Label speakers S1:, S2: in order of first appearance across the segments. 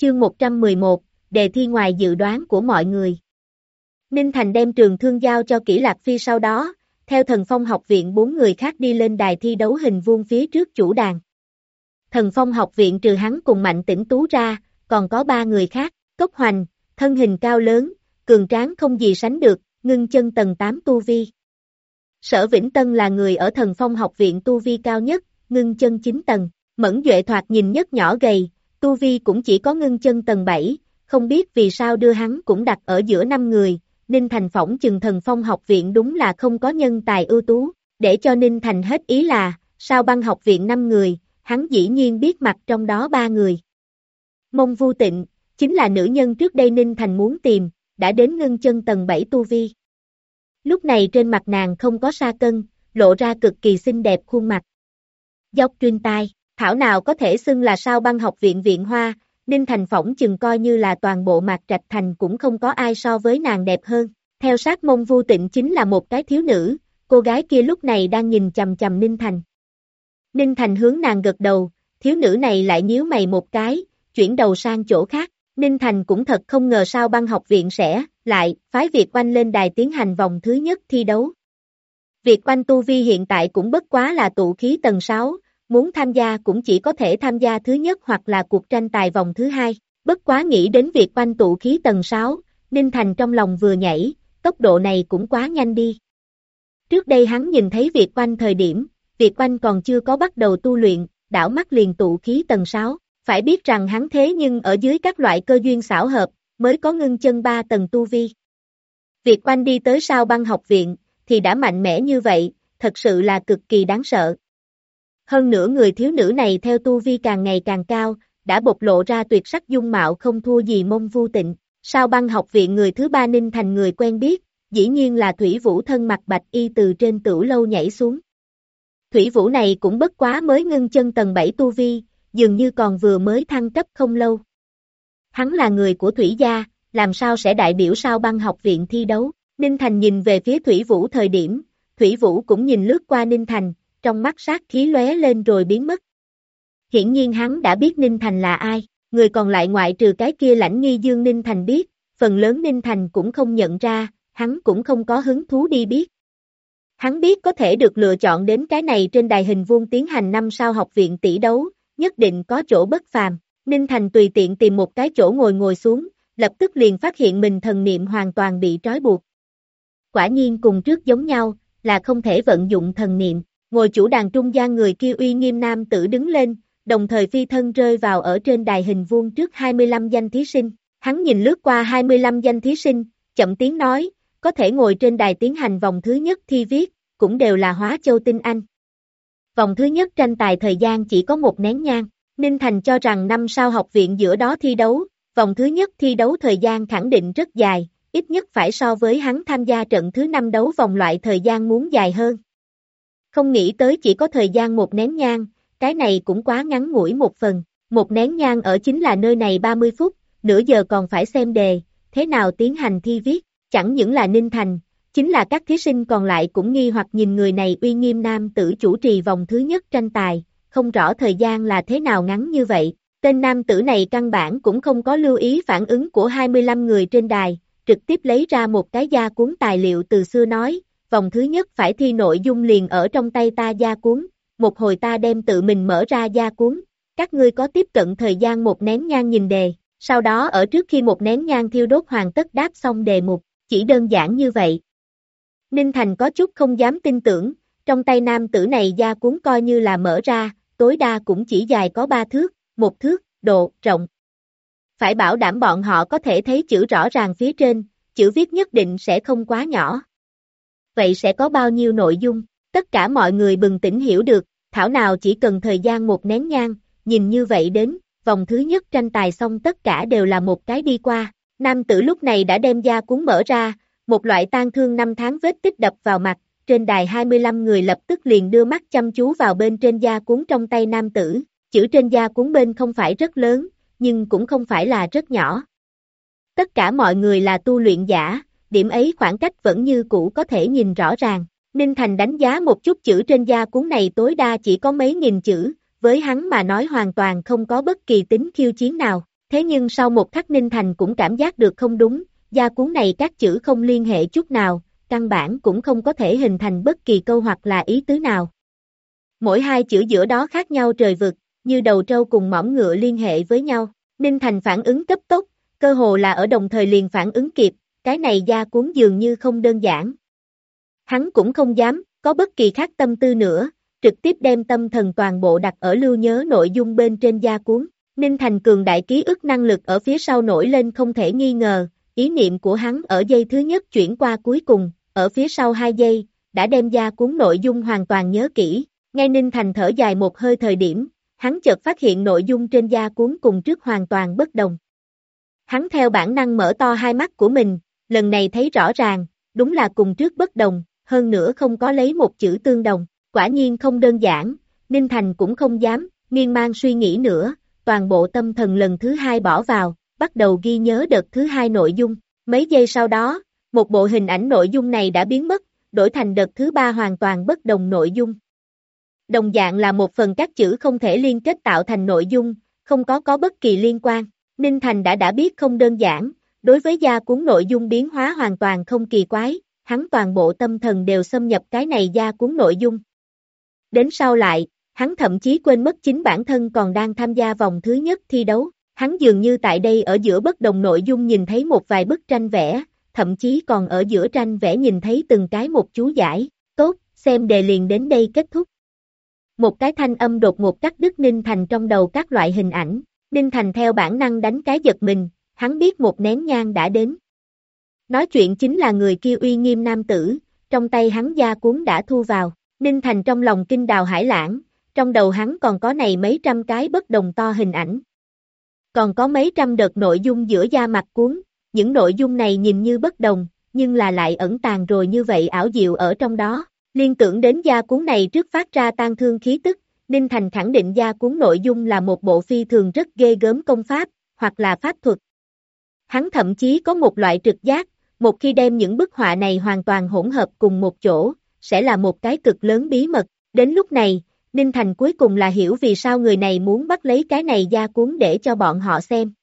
S1: Chương 111, đề thi ngoài dự đoán của mọi người. Ninh Thành đem trường thương giao cho Kỷ Lạc Phi, sau đó, theo Thần Phong học viện 4 người khác đi lên đài thi đấu hình vuông phía trước chủ đàn. Thần Phong học viện trừ hắn cùng Mạnh Tĩnh Tú ra, còn có 3 người khác. Cốc Hoành, thân hình cao lớn, cường tráng không gì sánh được, ngưng chân tầng 8 tu vi. Sở Vĩnh Tân là người ở Thần Phong học viện tu vi cao nhất, ngưng chân 9 tầng. Mẫn Duệ thoạt nhìn nhất nhỏ gầy, tu vi cũng chỉ có ngưng chân tầng 7, không biết vì sao đưa hắn cũng đặt ở giữa 5 người. Ninh Thành phỏng chừng Thần Phong học viện đúng là không có nhân tài ưu tú, để cho Ninh Thành hết ý là, Sao Băng học viện 5 người, hắn dĩ nhiên biết mặt trong đó 3 người. Mông Vu Tịnh, chính là nữ nhân trước đây Ninh Thành muốn tìm, đã đến ngưng chân tầng 7 tu vi. Lúc này trên mặt nàng không có sa cân, lộ ra cực kỳ xinh đẹp khuôn mặt. Dốc Truyên Tai, thảo nào có thể xưng là Sao Băng học viện viện hoa, Ninh Thành phỏng chừng coi như là toàn bộ Mạc Trạch Thành cũng không có ai so với nàng đẹp hơn. Theo sát Mông Vu Tịnh chính là một cái thiếu nữ, cô gái kia lúc này đang nhìn chằm chằm Ninh Thành. Ninh Thành hướng nàng gật đầu, thiếu nữ này lại nhíu mày một cái, chuyển đầu sang chỗ khác. Ninh Thành cũng thật không ngờ Sao Băng học viện sẽ lại phái Việt Oanh lên đài tiến hành vòng thứ nhất thi đấu. Việt Oanh tu vi hiện tại cũng bất quá là tụ khí tầng 6, muốn tham gia cũng chỉ có thể tham gia thứ nhất hoặc là cuộc tranh tài vòng thứ hai. Bất quá nghĩ đến Việt Oanh tụ khí tầng 6, Ninh Thành trong lòng vừa nhảy, tốc độ này cũng quá nhanh đi. Trước đây hắn nhìn thấy Việt Oanh thời điểm, Việt Oanh còn chưa có bắt đầu tu luyện, đảo mắt liền tụ khí tầng 6. Phải biết rằng hắn thế nhưng ở dưới các loại cơ duyên xảo hợp, mới có ngưng chân 3 tầng tu vi. Việt Oanh đi tới Sao Băng học viện, thì đã mạnh mẽ như vậy, thật sự là cực kỳ đáng sợ. Hơn nữa người thiếu nữ này theo tu vi càng ngày càng cao, đã bộc lộ ra tuyệt sắc dung mạo không thua gì Mông Vu Tịnh. Sao Băng học viện người thứ 3 Ninh Thành người quen biết, dĩ nhiên là Thủy Vũ thân mặc bạch y từ trên tửu lâu nhảy xuống. Thủy Vũ này cũng bất quá mới ngưng chân tầng 7 tu vi, dường như còn vừa mới thăng cấp không lâu. Hắn là người của Thủy gia, làm sao sẽ đại biểu Sao Băng học viện thi đấu? Ninh Thành nhìn về phía Thủy Vũ thời điểm, Thủy Vũ cũng nhìn lướt qua Ninh Thành, trong mắt sát khí lóe lên rồi biến mất. Hiển nhiên hắn đã biết Ninh Thành là ai, người còn lại ngoại trừ cái kia Lãnh Nghi Dương Ninh Thành biết, phần lớn Ninh Thành cũng không nhận ra, hắn cũng không có hứng thú đi biết. Hắn biết có thể được lựa chọn đến cái này trên đài hình vuông tiến hành 5 sao học viện tỷ đấu, nhất định có chỗ bất phàm. Ninh Thành tùy tiện tìm một cái chỗ ngồi xuống, lập tức liền phát hiện mình thần niệm hoàn toàn bị trói buộc. Quả nhiên cùng trước giống nhau, là không thể vận dụng thần niệm. Ngồi chủ đàn trung gian người kia uy nghiêm nam tử đứng lên, đồng thời phi thân rơi vào ở trên đài hình vuông trước 25 danh thí sinh. Hắn nhìn lướt qua 25 danh thí sinh, chậm tiếng nói, có thể ngồi trên đài tiến hành vòng thứ nhất thi viết, cũng đều là Hóa Châu tinh anh. Vòng thứ nhất tranh tài thời gian chỉ có 1 nén nhang. Ninh Thành cho rằng 5 sao học viện giữa đó thi đấu, vòng thứ nhất thi đấu thời gian khẳng định rất dài, ít nhất phải so với hắn tham gia trận thứ 5 đấu vòng loại thời gian muốn dài hơn. Không nghĩ tới chỉ có thời gian 1 nén nhang, cái này cũng quá ngắn ngủi một phần. 1 nén nhang ở chính là nơi này 30 phút, nửa giờ còn phải xem đề, thế nào tiến hành thi viết, chẳng những là Ninh Thành, chính là các thí sinh còn lại cũng nghi hoặc nhìn người này uy nghiêm nam tử chủ trì vòng thứ nhất tranh tài, không rõ thời gian là thế nào ngắn như vậy. Tên nam tử này căn bản cũng không có lưu ý phản ứng của 25 người trên đài, trực tiếp lấy ra một cái da cuốn tài liệu từ xưa nói, vòng thứ nhất phải thi nội dung liền ở trong tay ta da cuốn, một hồi ta đem tự mình mở ra da cuốn, các ngươi có tiếp cận thời gian 1 nén nhang nhìn đề, sau đó ở trước khi 1 nén nhang thiêu đốt hoàn tất đáp xong đề mục, chỉ đơn giản như vậy. Ninh Thành có chút không dám tin tưởng, trong tay nam tử này da cuốn coi như là mở ra, tối đa cũng chỉ dài có 3 thước, 1 thước, độ, rộng. Phải bảo đảm bọn họ có thể thấy chữ rõ ràng phía trên, chữ viết nhất định sẽ không quá nhỏ. Vậy sẽ có bao nhiêu nội dung? Tất cả mọi người bừng tỉnh hiểu được, thảo nào chỉ cần thời gian 1 nén nhang, nhìn như vậy đến, vòng thứ nhất tranh tài xong tất cả đều là một cái đi qua. Nam tử lúc này đã đem da cuốn mở ra, một loại tang thương 5 tháng vết tích đập vào mặt, trên đài 25 người lập tức liền đưa mắt chăm chú vào bên trên da cuốn trong tay nam tử, chữ trên da cuốn bên không phải rất lớn, nhưng cũng không phải là rất nhỏ. Tất cả mọi người là tu luyện giả, điểm ấy khoảng cách vẫn như cũ có thể nhìn rõ ràng. Ninh Thành đánh giá một chút chữ trên da cuốn này tối đa chỉ có mấy nghìn chữ, với hắn mà nói hoàn toàn không có bất kỳ tính khiêu chiến nào. Thế nhưng sau một khắc Ninh Thành cũng cảm giác được không đúng, gia cuốn này các chữ không liên hệ chút nào, căn bản cũng không có thể hình thành bất kỳ câu hoặc là ý tứ nào. Mỗi hai chữ giữa đó khác nhau trời vực, như đầu trâu cùng mỏm ngựa liên hệ với nhau. Ninh Thành phản ứng cấp tốc, cơ hồ là ở đồng thời liền phản ứng kịp, cái này gia cuốn dường như không đơn giản. Hắn cũng không dám, có bất kỳ khác tâm tư nữa, trực tiếp đem tâm thần toàn bộ đặt ở lưu nhớ nội dung bên trên gia cuốn. Ninh Thành cường đại ký ức năng lực ở phía sau nổi lên không thể nghi ngờ, ý niệm của hắn ở giây thứ nhất chuyển qua cuối cùng, ở phía sau 2 giây, đã đem gia cuốn nội dung hoàn toàn nhớ kỹ. Ngay Ninh Thành thở dài một hơi thời điểm, hắn chợt phát hiện nội dung trên gia cuốn cùng trước hoàn toàn bất đồng. Hắn theo bản năng mở to hai mắt của mình, lần này thấy rõ ràng, đúng là cùng trước bất đồng, hơn nữa không có lấy một chữ tương đồng, quả nhiên không đơn giản, Ninh Thành cũng không dám, miên man suy nghĩ nữa, toàn bộ tâm thần lần thứ hai bỏ vào, bắt đầu ghi nhớ đợt thứ hai nội dung, mấy giây sau đó, một bộ hình ảnh nội dung này đã biến mất, đổi thành đợt thứ ba hoàn toàn bất đồng nội dung. Đồng dạng là một phần các chữ không thể liên kết tạo thành nội dung, không có bất kỳ liên quan. Ninh Thành đã biết không đơn giản, đối với gia cuốn nội dung biến hóa hoàn toàn không kỳ quái, hắn toàn bộ tâm thần đều xâm nhập cái này gia cuốn nội dung. Đến sau lại, hắn thậm chí quên mất chính bản thân còn đang tham gia vòng thứ nhất thi đấu, hắn dường như tại đây ở giữa bất đồng nội dung nhìn thấy một vài bức tranh vẽ, thậm chí còn ở giữa tranh vẽ nhìn thấy từng cái một chú giải, tốt, xem đề liền đến đây kết thúc. Một cái thanh âm đột ngột cắt đứt Ninh Thành trong đầu các loại hình ảnh, Ninh Thành theo bản năng đánh cái giật mình, hắn biết một nén nhang đã đến. Nói chuyện chính là người kia uy nghiêm nam tử, trong tay hắn gia cuốn đã thu vào, Ninh Thành trong lòng kinh đào hải lãng, trong đầu hắn còn có này mấy trăm cái bất đồng to hình ảnh. Còn có mấy trăm đợt nội dung giữa da mặt cuốn, những nội dung này nhìn như bất đồng, nhưng là lại ẩn tàng rồi như vậy ảo diệu ở trong đó. Liên tưởng đến gia cuốn này trước phát ra tang thương khí tức, Ninh Thành khẳng định gia cuốn nội dung là một bộ phi thường rất ghê gớm công pháp, hoặc là pháp thuật. Hắn thậm chí có một loại trực giác, một khi đem những bức họa này hoàn toàn hỗn hợp cùng một chỗ, sẽ là một cái cực lớn bí mật. Đến lúc này, Ninh Thành cuối cùng là hiểu vì sao người này muốn bắt lấy cái này gia cuốn để cho bọn họ xem.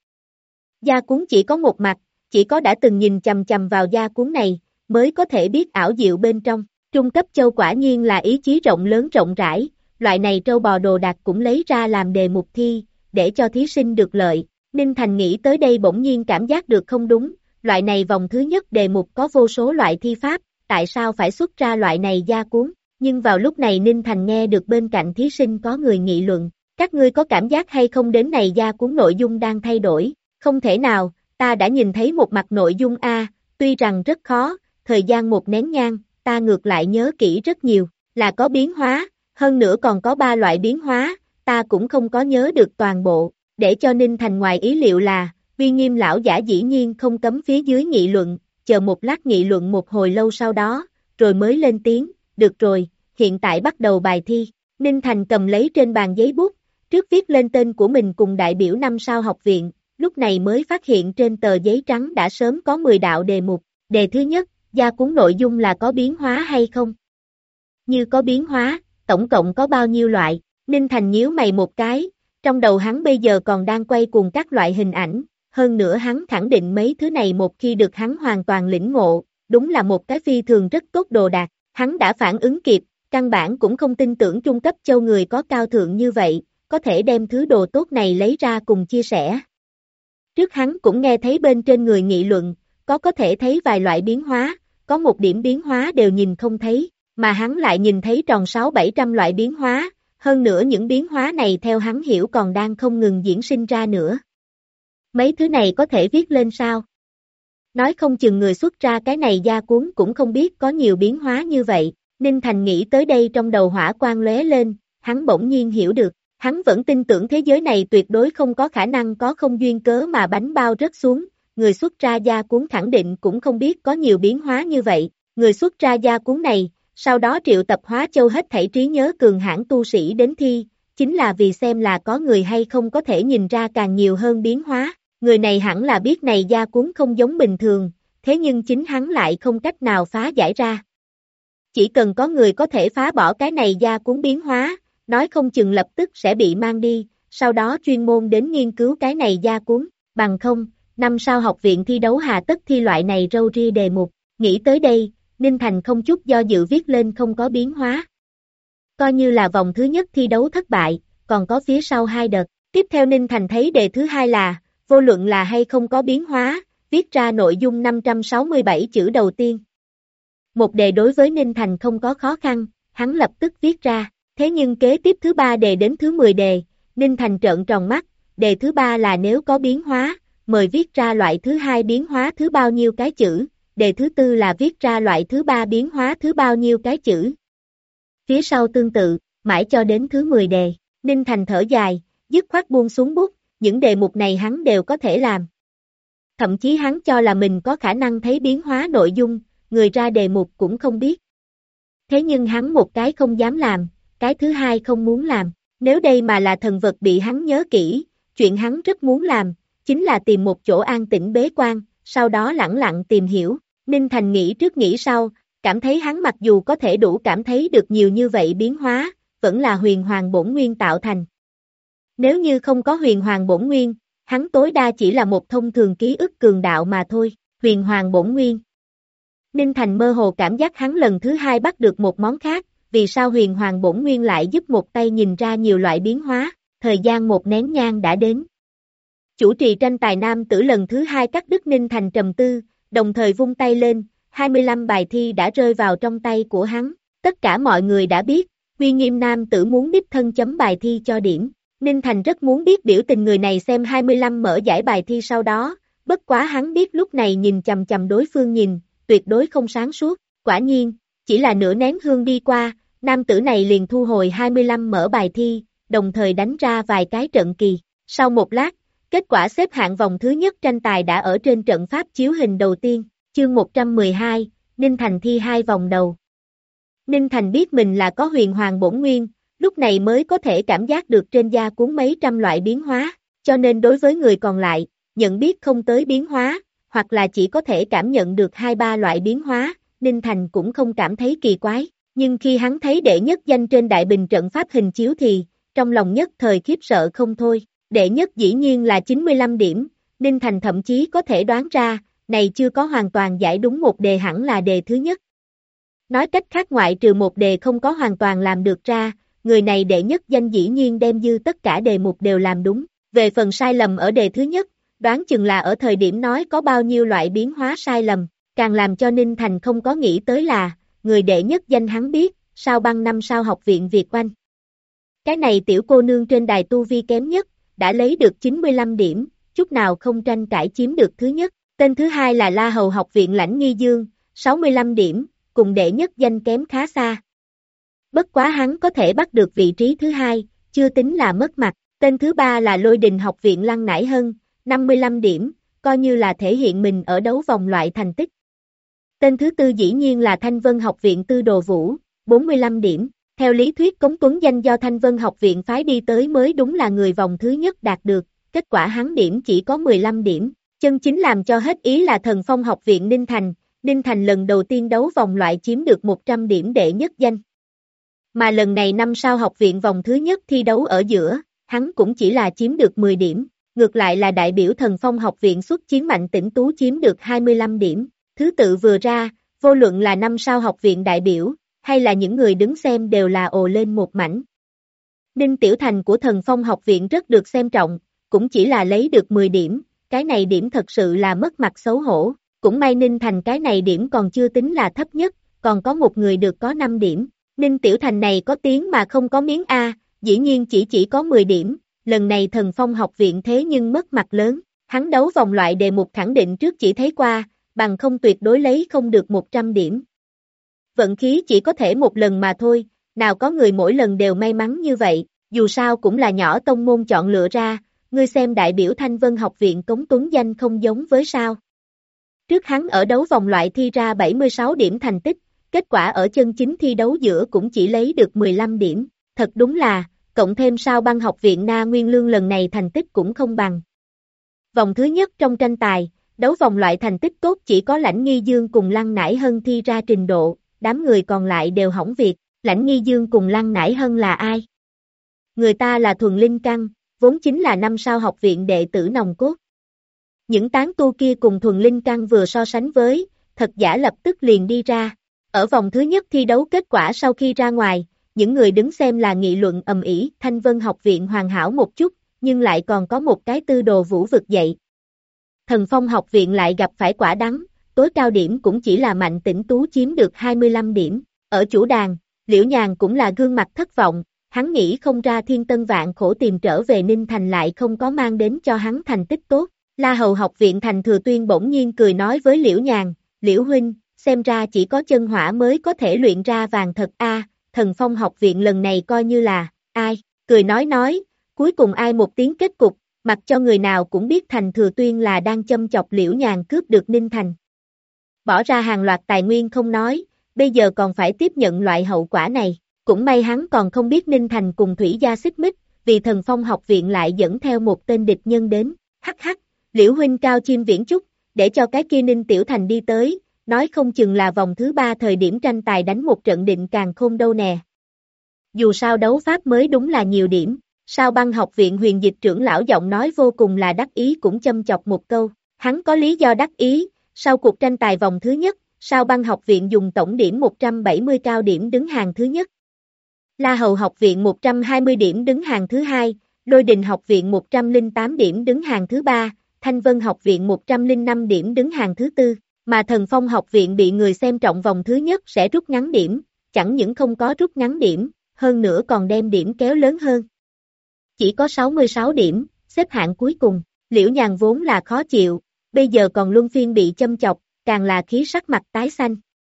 S1: Gia cuốn chỉ có một mặt, chỉ có đã từng nhìn chằm chằm vào gia cuốn này, mới có thể biết ảo diệu bên trong. Trung cấp châu quả nhiên là ý chí rộng lớn rộng rãi, loại này trâu bò đồ đạc cũng lấy ra làm đề mục thi, để cho thí sinh được lợi. Ninh Thành nghĩ tới đây bỗng nhiên cảm giác được không đúng, loại này vòng thứ nhất đề mục có vô số loại thi pháp, tại sao phải xuất ra loại này gia cuốn? Nhưng vào lúc này Ninh Thành nghe được bên cạnh thí sinh có người nghị luận, các ngươi có cảm giác hay không đến này gia cuốn nội dung đang thay đổi? Không thể nào, ta đã nhìn thấy một mặt nội dung A, tuy rằng rất khó, thời gian một nén nhang, ta ngược lại nhớ kỹ rất nhiều, là có biến hóa, hơn nữa còn có 3 loại biến hóa, ta cũng không có nhớ được toàn bộ, để cho Ninh Thành ngoài ý liệu là, uy nghiêm lão giả dĩ nhiên không cấm phía dưới nghị luận, chờ một lát nghị luận một hồi lâu sau đó, rồi mới lên tiếng, được rồi, hiện tại bắt đầu bài thi, Ninh Thành cầm lấy trên bàn giấy bút, trước viết lên tên của mình cùng đại biểu 5 sao học viện, lúc này mới phát hiện trên tờ giấy trắng đã sớm có 10 đạo đề mục, đề thứ nhất, gia cuốn nội dung là có biến hóa hay không? Như có biến hóa, tổng cộng có bao nhiêu loại? Ninh Thành nhíu mày một cái, trong đầu hắn bây giờ còn đang quay cuồng các loại hình ảnh, hơn nữa hắn khẳng định mấy thứ này một khi được hắn hoàn toàn lĩnh ngộ, đúng là một cái phi thường rất tốt đồ đạc, hắn đã phản ứng kịp, căn bản cũng không tin tưởng trung cấp châu người có cao thượng như vậy, có thể đem thứ đồ tốt này lấy ra cùng chia sẻ. Trước hắn cũng nghe thấy bên trên người nghị luận, có thể thấy vài loại biến hóa, có một điểm biến hóa đều nhìn không thấy, mà hắn lại nhìn thấy tròn 600-700 loại biến hóa, hơn nữa những biến hóa này theo hắn hiểu còn đang không ngừng diễn sinh ra nữa. Mấy thứ này có thể viết lên sao? Nói không chừng người xuất ra cái này gia cuốn cũng không biết có nhiều biến hóa như vậy, Ninh Thành nghĩ tới đây trong đầu hỏa quang lóe lên, hắn bỗng nhiên hiểu được, hắn vẫn tin tưởng thế giới này tuyệt đối không có khả năng có không duyên cớ mà bánh bao rớt xuống. Người xuất ra gia cuốn khẳng định cũng không biết có nhiều biến hóa như vậy, người xuất ra gia cuốn này, sau đó triệu tập Hóa Châu hết thảy trí nhớ cường hãn tu sĩ đến thi, chính là vì xem là có người hay không có thể nhìn ra càng nhiều hơn biến hóa, người này hẳn là biết này gia cuốn không giống bình thường, thế nhưng chính hắn lại không cách nào phá giải ra. Chỉ cần có người có thể phá bỏ cái này gia cuốn biến hóa, nói không chừng lập tức sẽ bị mang đi, sau đó chuyên môn đến nghiên cứu cái này gia cuốn. bằng không, năm sao học viện thi đấu hà tất thi loại này râu ria đề mục, nghĩ tới đây, Ninh Thành không chút do dự viết lên không có biến hóa. Coi như là vòng thứ nhất thi đấu thất bại, còn có phía sau 2 đợt, tiếp theo Ninh Thành thấy đề thứ 2 là, vô luận là hay không có biến hóa, viết ra nội dung 567 chữ đầu tiên. Một đề đối với Ninh Thành không có khó khăn, hắn lập tức viết ra, thế nhưng kế tiếp thứ 3 đề đến thứ 10 đề, Ninh Thành trợn tròn mắt, đề thứ 3 là nếu có biến hóa, mời viết ra loại thứ 2 biến hóa thứ bao nhiêu cái chữ, đề thứ 4 là viết ra loại thứ 3 biến hóa thứ bao nhiêu cái chữ. Phía sau tương tự, mãi cho đến thứ 10 đề, Ninh Thành thở dài, dứt khoát buông xuống bút, những đề mục này hắn đều có thể làm. Thậm chí hắn cho là mình có khả năng thấy biến hóa nội dung, người ra đề mục cũng không biết. Thế nhưng hắn một cái không dám làm, cái thứ hai không muốn làm, nếu đây mà là thần vật bị hắn nhớ kỹ, chuyện hắn rất muốn làm, chính là tìm một chỗ an tĩnh bế quan, sau đó lẳng lặng tìm hiểu. Ninh Thành nghĩ trước nghĩ sau, cảm thấy hắn mặc dù có thể đủ cảm thấy được nhiều như vậy biến hóa, vẫn là huyền hoàng bổn nguyên tạo thành. Nếu như không có huyền hoàng bổn nguyên, hắn tối đa chỉ là một thông thường ký ức cường đạo mà thôi, huyền hoàng bổn nguyên. Ninh Thành mơ hồ cảm giác hắn lần thứ 2 bắt được một món khác, vì sao huyền hoàng bổn nguyên lại giúp một tay nhìn ra nhiều loại biến hóa, thời gian một nén nhang đã đến. Chủ trì tranh tài nam tử lần thứ 2 cắt đứt Ninh Thành trầm tư, đồng thời vung tay lên, 25 bài thi đã rơi vào trong tay của hắn, tất cả mọi người đã biết, uy nghiêm nam tử muốn đích thân chấm bài thi cho điểm. Ninh Thành rất muốn biết biểu tình người này xem 25 mở giải bài thi sau đó, bất quá hắn biết lúc này nhìn chằm chằm đối phương nhìn, tuyệt đối không sáng suốt, quả nhiên, chỉ là nửa nén hương đi qua, nam tử này liền thu hồi 25 mở bài thi, đồng thời đánh ra vài cái trận kỳ. Sau một lát, kết quả xếp hạng vòng thứ nhất tranh tài đã ở trên trận pháp chiếu hình đầu tiên, chương 112, Ninh Thành thi 2 vòng đầu. Ninh Thành biết mình là có huyền hoàng bổn nguyên, lúc này mới có thể cảm giác được trên da cuốn mấy trăm loại biến hóa, cho nên đối với người còn lại, nhận biết không tới biến hóa, hoặc là chỉ có thể cảm nhận được 2-3 loại biến hóa, Ninh Thành cũng không cảm thấy kỳ quái, nhưng khi hắn thấy đệ nhất danh trên đại bình trận pháp hình chiếu thì, trong lòng nhất thời khiếp sợ không thôi, đệ nhất dĩ nhiên là 95 điểm, Ninh Thành thậm chí có thể đoán ra, này chưa có hoàn toàn giải đúng một đề hẳn là đề thứ nhất. Nói cách khác ngoại trừ một đề không có hoàn toàn làm được ra, người này đệ nhất danh dĩ nhiên đem dư tất cả đề mục đều làm đúng. Về phần sai lầm ở đề thứ nhất, đoán chừng là ở thời điểm nói có bao nhiêu loại biến hóa sai lầm, càng làm cho Ninh Thành không có nghĩ tới là, người đệ nhất danh hắn biết, sao băng 5 sao học viện Việt Oanh. Cái này tiểu cô nương trên đài tu vi kém nhất, đã lấy được 95 điểm, chút nào không tranh cãi chiếm được thứ nhất. Tên thứ hai là La Hầu học viện Lãnh Nghi Dương, 65 điểm, cùng đệ nhất danh kém khá xa. Bất quá hắn có thể bắt được vị trí thứ hai, chưa tính là mất mặt. Tên thứ ba là Lôi Đình học viện Lăng Nải Hân, 55 điểm, coi như là thể hiện mình ở đấu vòng loại thành tích. Tên thứ tư dĩ nhiên là Thanh Vân học viện Tư Đồ Vũ, 45 điểm. Theo lý thuyết Cống Tuấn Danh do Thanh Vân học viện phái đi tới mới đúng là người vòng thứ nhất đạt được, kết quả hắn điểm chỉ có 15 điểm. Chân chính làm cho hết ý là Thần Phong học viện Ninh Thành lần đầu tiên đấu vòng loại chiếm được 100 điểm đệ nhất danh. Mà lần này 5 sao học viện vòng thứ nhất thi đấu ở giữa, hắn cũng chỉ là chiếm được 10 điểm, ngược lại là đại biểu Thần Phong học viện xuất chiến Mạnh Tĩnh Tú chiếm được 25 điểm. Thứ tự vừa ra, vô luận là 5 sao học viện đại biểu, hay là những người đứng xem đều là ồ lên một mảnh. Ninh Tiểu Thành của Thần Phong học viện rất được xem trọng, cũng chỉ là lấy được 10 điểm, cái này điểm thật sự là mất mặt xấu hổ, cũng may Ninh Thành cái này điểm còn chưa tính là thấp nhất, còn có một người được có 5 điểm. Ninh Tiểu Thành này có tiếng mà không có miếng A, dĩ nhiên chỉ có 10 điểm, lần này Thần Phong học viện thế nhưng mất mặt lớn, hắn đấu vòng loại đề mục khẳng định trước chỉ thấy qua, bằng không tuyệt đối lấy không được 100 điểm. Vận khí chỉ có thể một lần mà thôi, nào có người mỗi lần đều may mắn như vậy, dù sao cũng là nhỏ tông môn chọn lựa ra, ngươi xem đại biểu Thanh Vân học viện Cống Tuấn Danh không giống với sao. Trước hắn ở đấu vòng loại thi ra 76 điểm thành tích, kết quả ở chân chính thi đấu giữa cũng chỉ lấy được 15 điểm, thật đúng là, cộng thêm sao băng học viện Na Nguyên Lương lần này thành tích cũng không bằng. Vòng thứ nhất trong tranh tài, đấu vòng loại thành tích tốt chỉ có Lãnh Nghi Dương cùng Lăng Nải Hân thi ra trình độ, đám người còn lại đều hỏng việc. Lãnh Nghi Dương cùng Lăng Nải Hân là ai? Người ta là thuần linh căn, vốn chính là 5 sao học viện đệ tử nòng cốt. Những tán tu kia cùng thuần linh căn vừa so sánh với, thật giả lập tức liền đi ra. Ở vòng thứ nhất thi đấu kết quả sau khi ra ngoài, những người đứng xem là nghị luận ầm ĩ, Thanh Vân học viện hoàn hảo một chút, nhưng lại còn có một cái tư đồ vũ vực dậy. Thần Phong học viện lại gặp phải quả đắng, tối cao điểm cũng chỉ là Mạnh Tĩnh Tú chiếm được 25 điểm. Ở chủ đàn, Liễu Nhàn cũng là gương mặt thất vọng, hắn nghĩ không ra thiên tân vạn khổ tìm trở về Ninh Thành lại không có mang đến cho hắn thành tích tốt. La Hầu học viện Thành Thừa Tuyên bỗng nhiên cười nói với Liễu Nhàn, Liễu huynh, xem ra chỉ có chân hỏa mới có thể luyện ra vàng thật a. Thần Phong học viện lần này coi như là, ai, cười nói, cuối cùng ai một tiếng kết cục, mặc cho người nào cũng biết Thành Thừa Tuyên là đang châm chọc Liễu Nhàn cướp được Ninh Thành. Bỏ ra hàng loạt tài nguyên không nói, bây giờ còn phải tiếp nhận loại hậu quả này, cũng may hắn còn không biết Ninh Thành cùng Thủy Gia xích mích, vì Thần Phong học viện lại dẫn theo một tên địch nhân đến, hắc hắc, Liễu huynh cao chim viễn chúc, để cho cái kia Ninh Tiểu Thành đi tới, nói không chừng là vòng thứ 3 thời điểm tranh tài đánh một trận định càng khôn đâu nè. Dù sao đấu pháp mới đúng là nhiều điểm, Sao Băng học viện Huyền Dịch trưởng lão giọng nói vô cùng là đắc ý cũng châm chọc một câu, hắn có lý do đắc ý, sau cuộc tranh tài vòng thứ nhất, Sao Băng học viện dùng tổng điểm 170 cao điểm đứng hàng thứ nhất. La Hầu học viện 120 điểm đứng hàng thứ hai, Lôi Đình học viện 108 điểm đứng hàng thứ ba, Thanh Vân học viện 105 điểm đứng hàng thứ tư, mà Thần Phong học viện bị người xem trọng vòng thứ nhất sẽ rút ngắn điểm, chẳng những không có rút ngắn điểm, hơn nữa còn đem điểm kéo lớn hơn. Chỉ có 66 điểm, xếp hạng cuối cùng, Liễu Nhàn vốn là khó chịu, bây giờ còn luân phiên bị châm chọc, càng là khí sắc mặt tái xanh.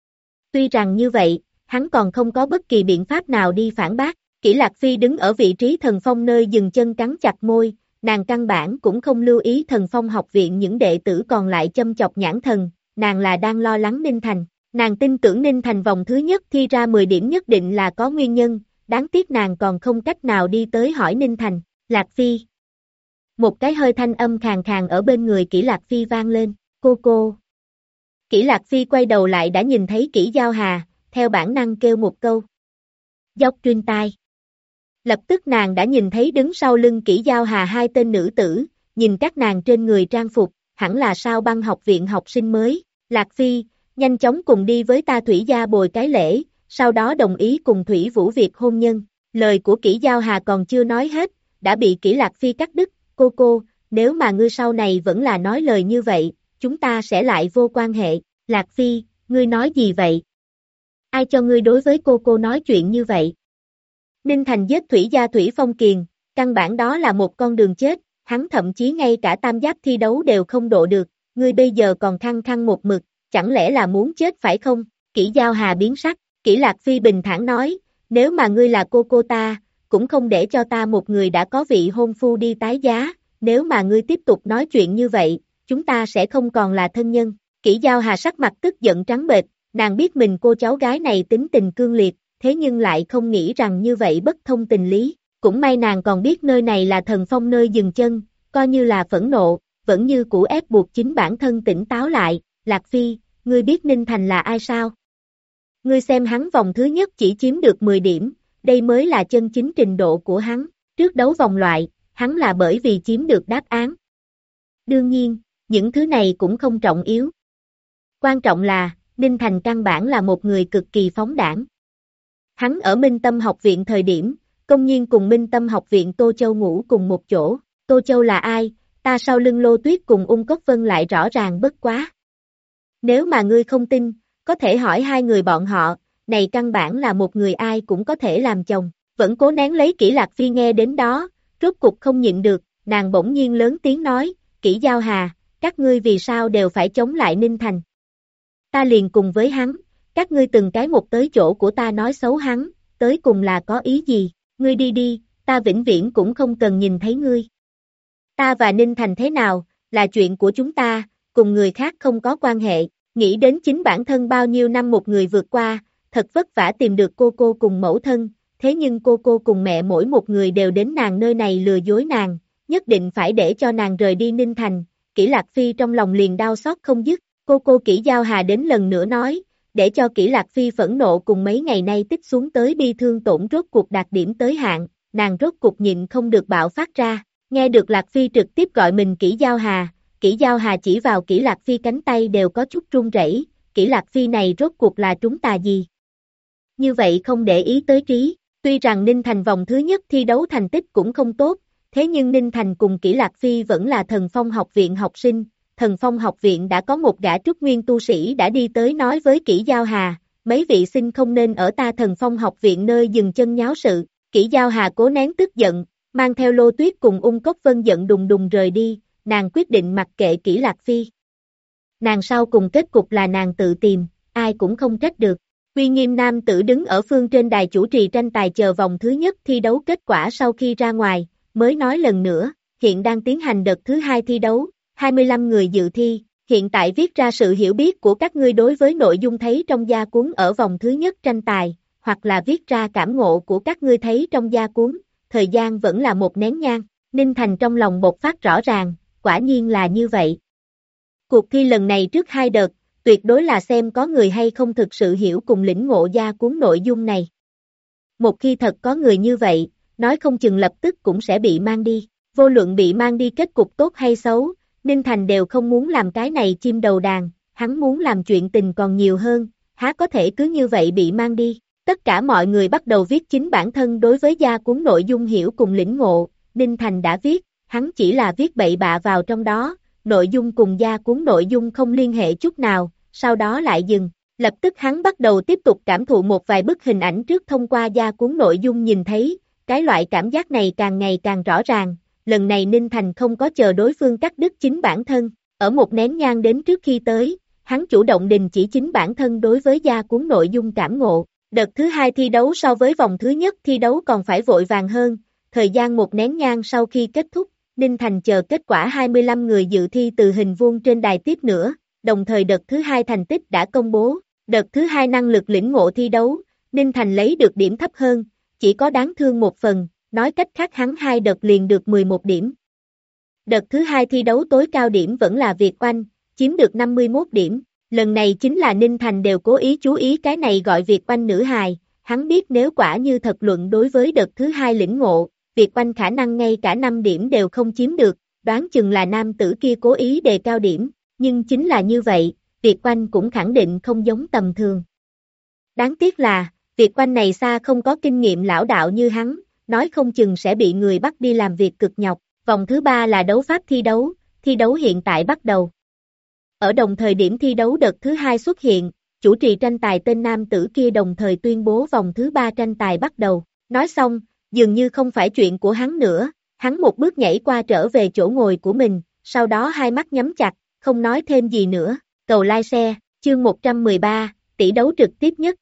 S1: Tuy rằng như vậy, hắn còn không có bất kỳ biện pháp nào đi phản bác, Kỷ Lạc Phi đứng ở vị trí Thần Phong nơi dừng chân cắn chặt môi, nàng căn bản cũng không lưu ý Thần Phong học viện những đệ tử còn lại châm chọc nhãn thần, nàng là đang lo lắng Ninh Thành, nàng tin tưởng Ninh Thành vòng thứ nhất thi ra 10 điểm nhất định là có nguyên nhân, đáng tiếc nàng còn không cách nào đi tới hỏi Ninh Thành, Lạc Phi. Một cái hơi thanh âm khàn khàn ở bên người Kỷ Lạc Phi vang lên, cô. Kỷ Lạc Phi quay đầu lại đã nhìn thấy Kỷ Giao Hà, theo bản năng kêu một câu. Dốc truyền tai. Lập tức nàng đã nhìn thấy đứng sau lưng Kỷ Giao Hà hai tên nữ tử, nhìn các nàng trên người trang phục, hẳn là Sao Băng học viện học sinh mới, Lạc Phi, nhanh chóng cùng đi với ta Thủy gia bồi cái lễ, sau đó đồng ý cùng Thủy Vũ Việt hôn nhân, lời của Kỷ Giao Hà còn chưa nói hết, đã bị Kỷ Lạc Phi cắt đứt, cô, nếu mà ngươi sau này vẫn là nói lời như vậy, chúng ta sẽ lại vô quan hệ, Lạc Phi, ngươi nói gì vậy? Ai cho ngươi đối với cô nói chuyện như vậy? Ninh Thành giết Thủy gia Thủy Phong Kiền, căn bản đó là một con đường chết, hắn thậm chí ngay cả tam giáp thi đấu đều không độ được, ngươi bây giờ còn khăng một mực, chẳng lẽ là muốn chết phải không? Kỷ Giao Hà biến sắc, Kỷ Lạc Phi bình thản nói, nếu mà ngươi là cô ta, cũng không để cho ta một người đã có vị hôn phu đi tái giá, nếu mà ngươi tiếp tục nói chuyện như vậy, chúng ta sẽ không còn là thân nhân. Kỷ Giao Hà sắc mặt tức giận trắng bệch, nàng biết mình cô cháu gái này tính tình cương liệt, thế nhưng lại không nghĩ rằng như vậy bất thông tình lý, cũng may nàng còn biết nơi này là Thần Phong nơi dừng chân, coi như là phẫn nộ, vẫn như cũ ép buộc chính bản thân tỉnh táo lại, Lạc Phi, ngươi biết Ninh Thành là ai sao? Ngươi xem hắn vòng thứ nhất chỉ chiếm được 10 điểm, đây mới là chân chính trình độ của hắn, trước đấu vòng loại, hắn là bởi vì chiếm được đáp án. Đương nhiên, những thứ này cũng không trọng yếu. Quan trọng là, Ninh Thành căn bản là một người cực kỳ phóng đãng. Hắn ở Minh Tâm học viện thời điểm, công nhiên cùng Minh Tâm học viện Tô Châu ngủ cùng một chỗ, Tô Châu là ai, ta sau lưng Lô Tuyết cùng Ung Cốc Vân lại rõ ràng bất quá. Nếu mà ngươi không tin, có thể hỏi hai người bọn họ, này căn bản là một người ai cũng có thể làm chồng, vẫn cố nén lấy Kỷ Lạc Phi nghe đến đó, rốt cục không nhịn được, nàng bỗng nhiên lớn tiếng nói, Kỷ Giao Hà, các ngươi vì sao đều phải chống lại Ninh Thành? Ta liền cùng với hắn, các ngươi từng cái một tới chỗ của ta nói xấu hắn, tới cùng là có ý gì, ngươi đi, ta vĩnh viễn cũng không cần nhìn thấy ngươi. Ta và Ninh Thành thế nào, là chuyện của chúng ta, cùng người khác không có quan hệ, nghĩ đến chính bản thân bao nhiêu năm một người vượt qua, thật vất vả tìm được cô cùng mẫu thân, thế nhưng cô cùng mẹ mỗi một người đều đến nàng nơi này lừa dối nàng, nhất định phải để cho nàng rời đi Ninh Thành, Kỷ Lạc Phi trong lòng liền đau xót không dứt, cô Kỷ Giao Hà đến lần nữa nói, để cho Kỷ Lạc Phi phẫn nộ cùng mấy ngày nay tích xuống tới bi thương tổn rốt cuộc đạt điểm tới hạn, nàng rốt cuộc nhịn không được bạo phát ra, nghe được Lạc Phi trực tiếp gọi mình Kỷ Giao Hà, Kỷ Giao Hà chỉ vào Kỷ Lạc Phi cánh tay đều có chút run rẩy, Kỷ Lạc Phi này rốt cuộc là trúng tà gì? Như vậy không để ý tới trí, tuy rằng Ninh Thành vòng thứ nhất thi đấu thành tích cũng không tốt, thế nhưng Ninh Thành cùng Kỷ Lạc Phi vẫn là Thần Phong học viện học sinh, Thần Phong học viện đã có một gã trúc nguyên tu sĩ đã đi tới nói với Kỷ Giao Hà, mấy vị xin không nên ở ta Thần Phong học viện nơi dừng chân nháo sự, Kỷ Giao Hà cố nén tức giận, mang theo Lô Tuyết cùng Ung Cốc Vân giận đùng đùng rời đi, nàng quyết định mặc kệ Kỷ Lạc Phi. Nàng sau cùng kết cục là nàng tự tìm, ai cũng không trách được. Uy Nghiêm nam tử đứng ở phương trên đài chủ trì tranh tài chờ vòng thứ nhất thi đấu kết quả sau khi ra ngoài, mới nói lần nữa, hiện đang tiến hành đợt thứ hai thi đấu, 25 người dự thi, hiện tại viết ra sự hiểu biết của các ngươi đối với nội dung thấy trong gia cuốn ở vòng thứ nhất tranh tài, hoặc là viết ra cảm ngộ của các ngươi thấy trong gia cuốn, thời gian vẫn là một nén nhang, Ninh Thành trong lòng bộc phát rõ ràng, quả nhiên là như vậy. Cuộc thi lần này trước hai đợt, tuyệt đối là xem có người hay không thực sự hiểu cùng lĩnh ngộ gia cuốn nội dung này. Một khi thật có người như vậy, nói không chừng lập tức cũng sẽ bị mang đi, vô luận bị mang đi kết cục tốt hay xấu, Ninh Thành đều không muốn làm cái này chim đầu đàn, hắn muốn làm chuyện tình còn nhiều hơn, há có thể cứ như vậy bị mang đi. Tất cả mọi người bắt đầu viết chính bản thân đối với gia cuốn nội dung hiểu cùng lĩnh ngộ, Ninh Thành đã viết, hắn chỉ là viết bậy bạ vào trong đó, nội dung cùng gia cuốn nội dung không liên hệ chút nào, sau đó lại dừng. Lập tức hắn bắt đầu tiếp tục cảm thụ một vài bức hình ảnh trước thông qua gia cuốn nội dung nhìn thấy, cái loại cảm giác này càng ngày càng rõ ràng, lần này Ninh Thành không có chờ đối phương cắt đứt chính bản thân, ở một nén nhang đến trước khi tới, hắn chủ động đình chỉ chính bản thân đối với gia cuốn nội dung cảm ngộ. Đợt thứ hai thi đấu so với vòng thứ nhất thi đấu còn phải vội vàng hơn, thời gian một nén nhang sau khi kết thúc, Ninh Thành chờ kết quả 25 người dự thi từ hình vuông trên đài tiếp nữa, đồng thời đợt thứ hai thành tích đã công bố, đợt thứ hai năng lực lĩnh ngộ thi đấu, Ninh Thành lấy được điểm thấp hơn, chỉ có đáng thương một phần, nói cách khác hắn hai đợt liền được 11 điểm. Đợt thứ hai thi đấu tối cao điểm vẫn là Việt Oanh, chiếm được 51 điểm. Lần này chính là Ninh Thành đều cố ý chú ý cái này gọi Việt Oanh nữ hài, hắn biết nếu quả như thật luận đối với đợt thứ hai lĩnh ngộ, Việt Oanh khả năng ngay cả 5 điểm đều không chiếm được, đoán chừng là nam tử kia cố ý đề cao điểm, nhưng chính là như vậy, Việt Oanh cũng khẳng định không giống tầm thường. Đáng tiếc là, Việt Oanh này xa không có kinh nghiệm lão đạo như hắn, nói không chừng sẽ bị người bắt đi làm việc cực nhọc, vòng thứ ba là đấu pháp thi đấu hiện tại bắt đầu. Ở đồng thời điểm thi đấu đợt thứ hai xuất hiện, chủ trì tranh tài tên nam tử kia đồng thời tuyên bố vòng thứ ba tranh tài bắt đầu. Nói xong, dường như không phải chuyện của hắn nữa, hắn một bước nhảy qua trở về chỗ ngồi của mình, sau đó hai mắt nhắm chặt, không nói thêm gì nữa. Cầu like share, chương 113, tỷ đấu trực tiếp nhất.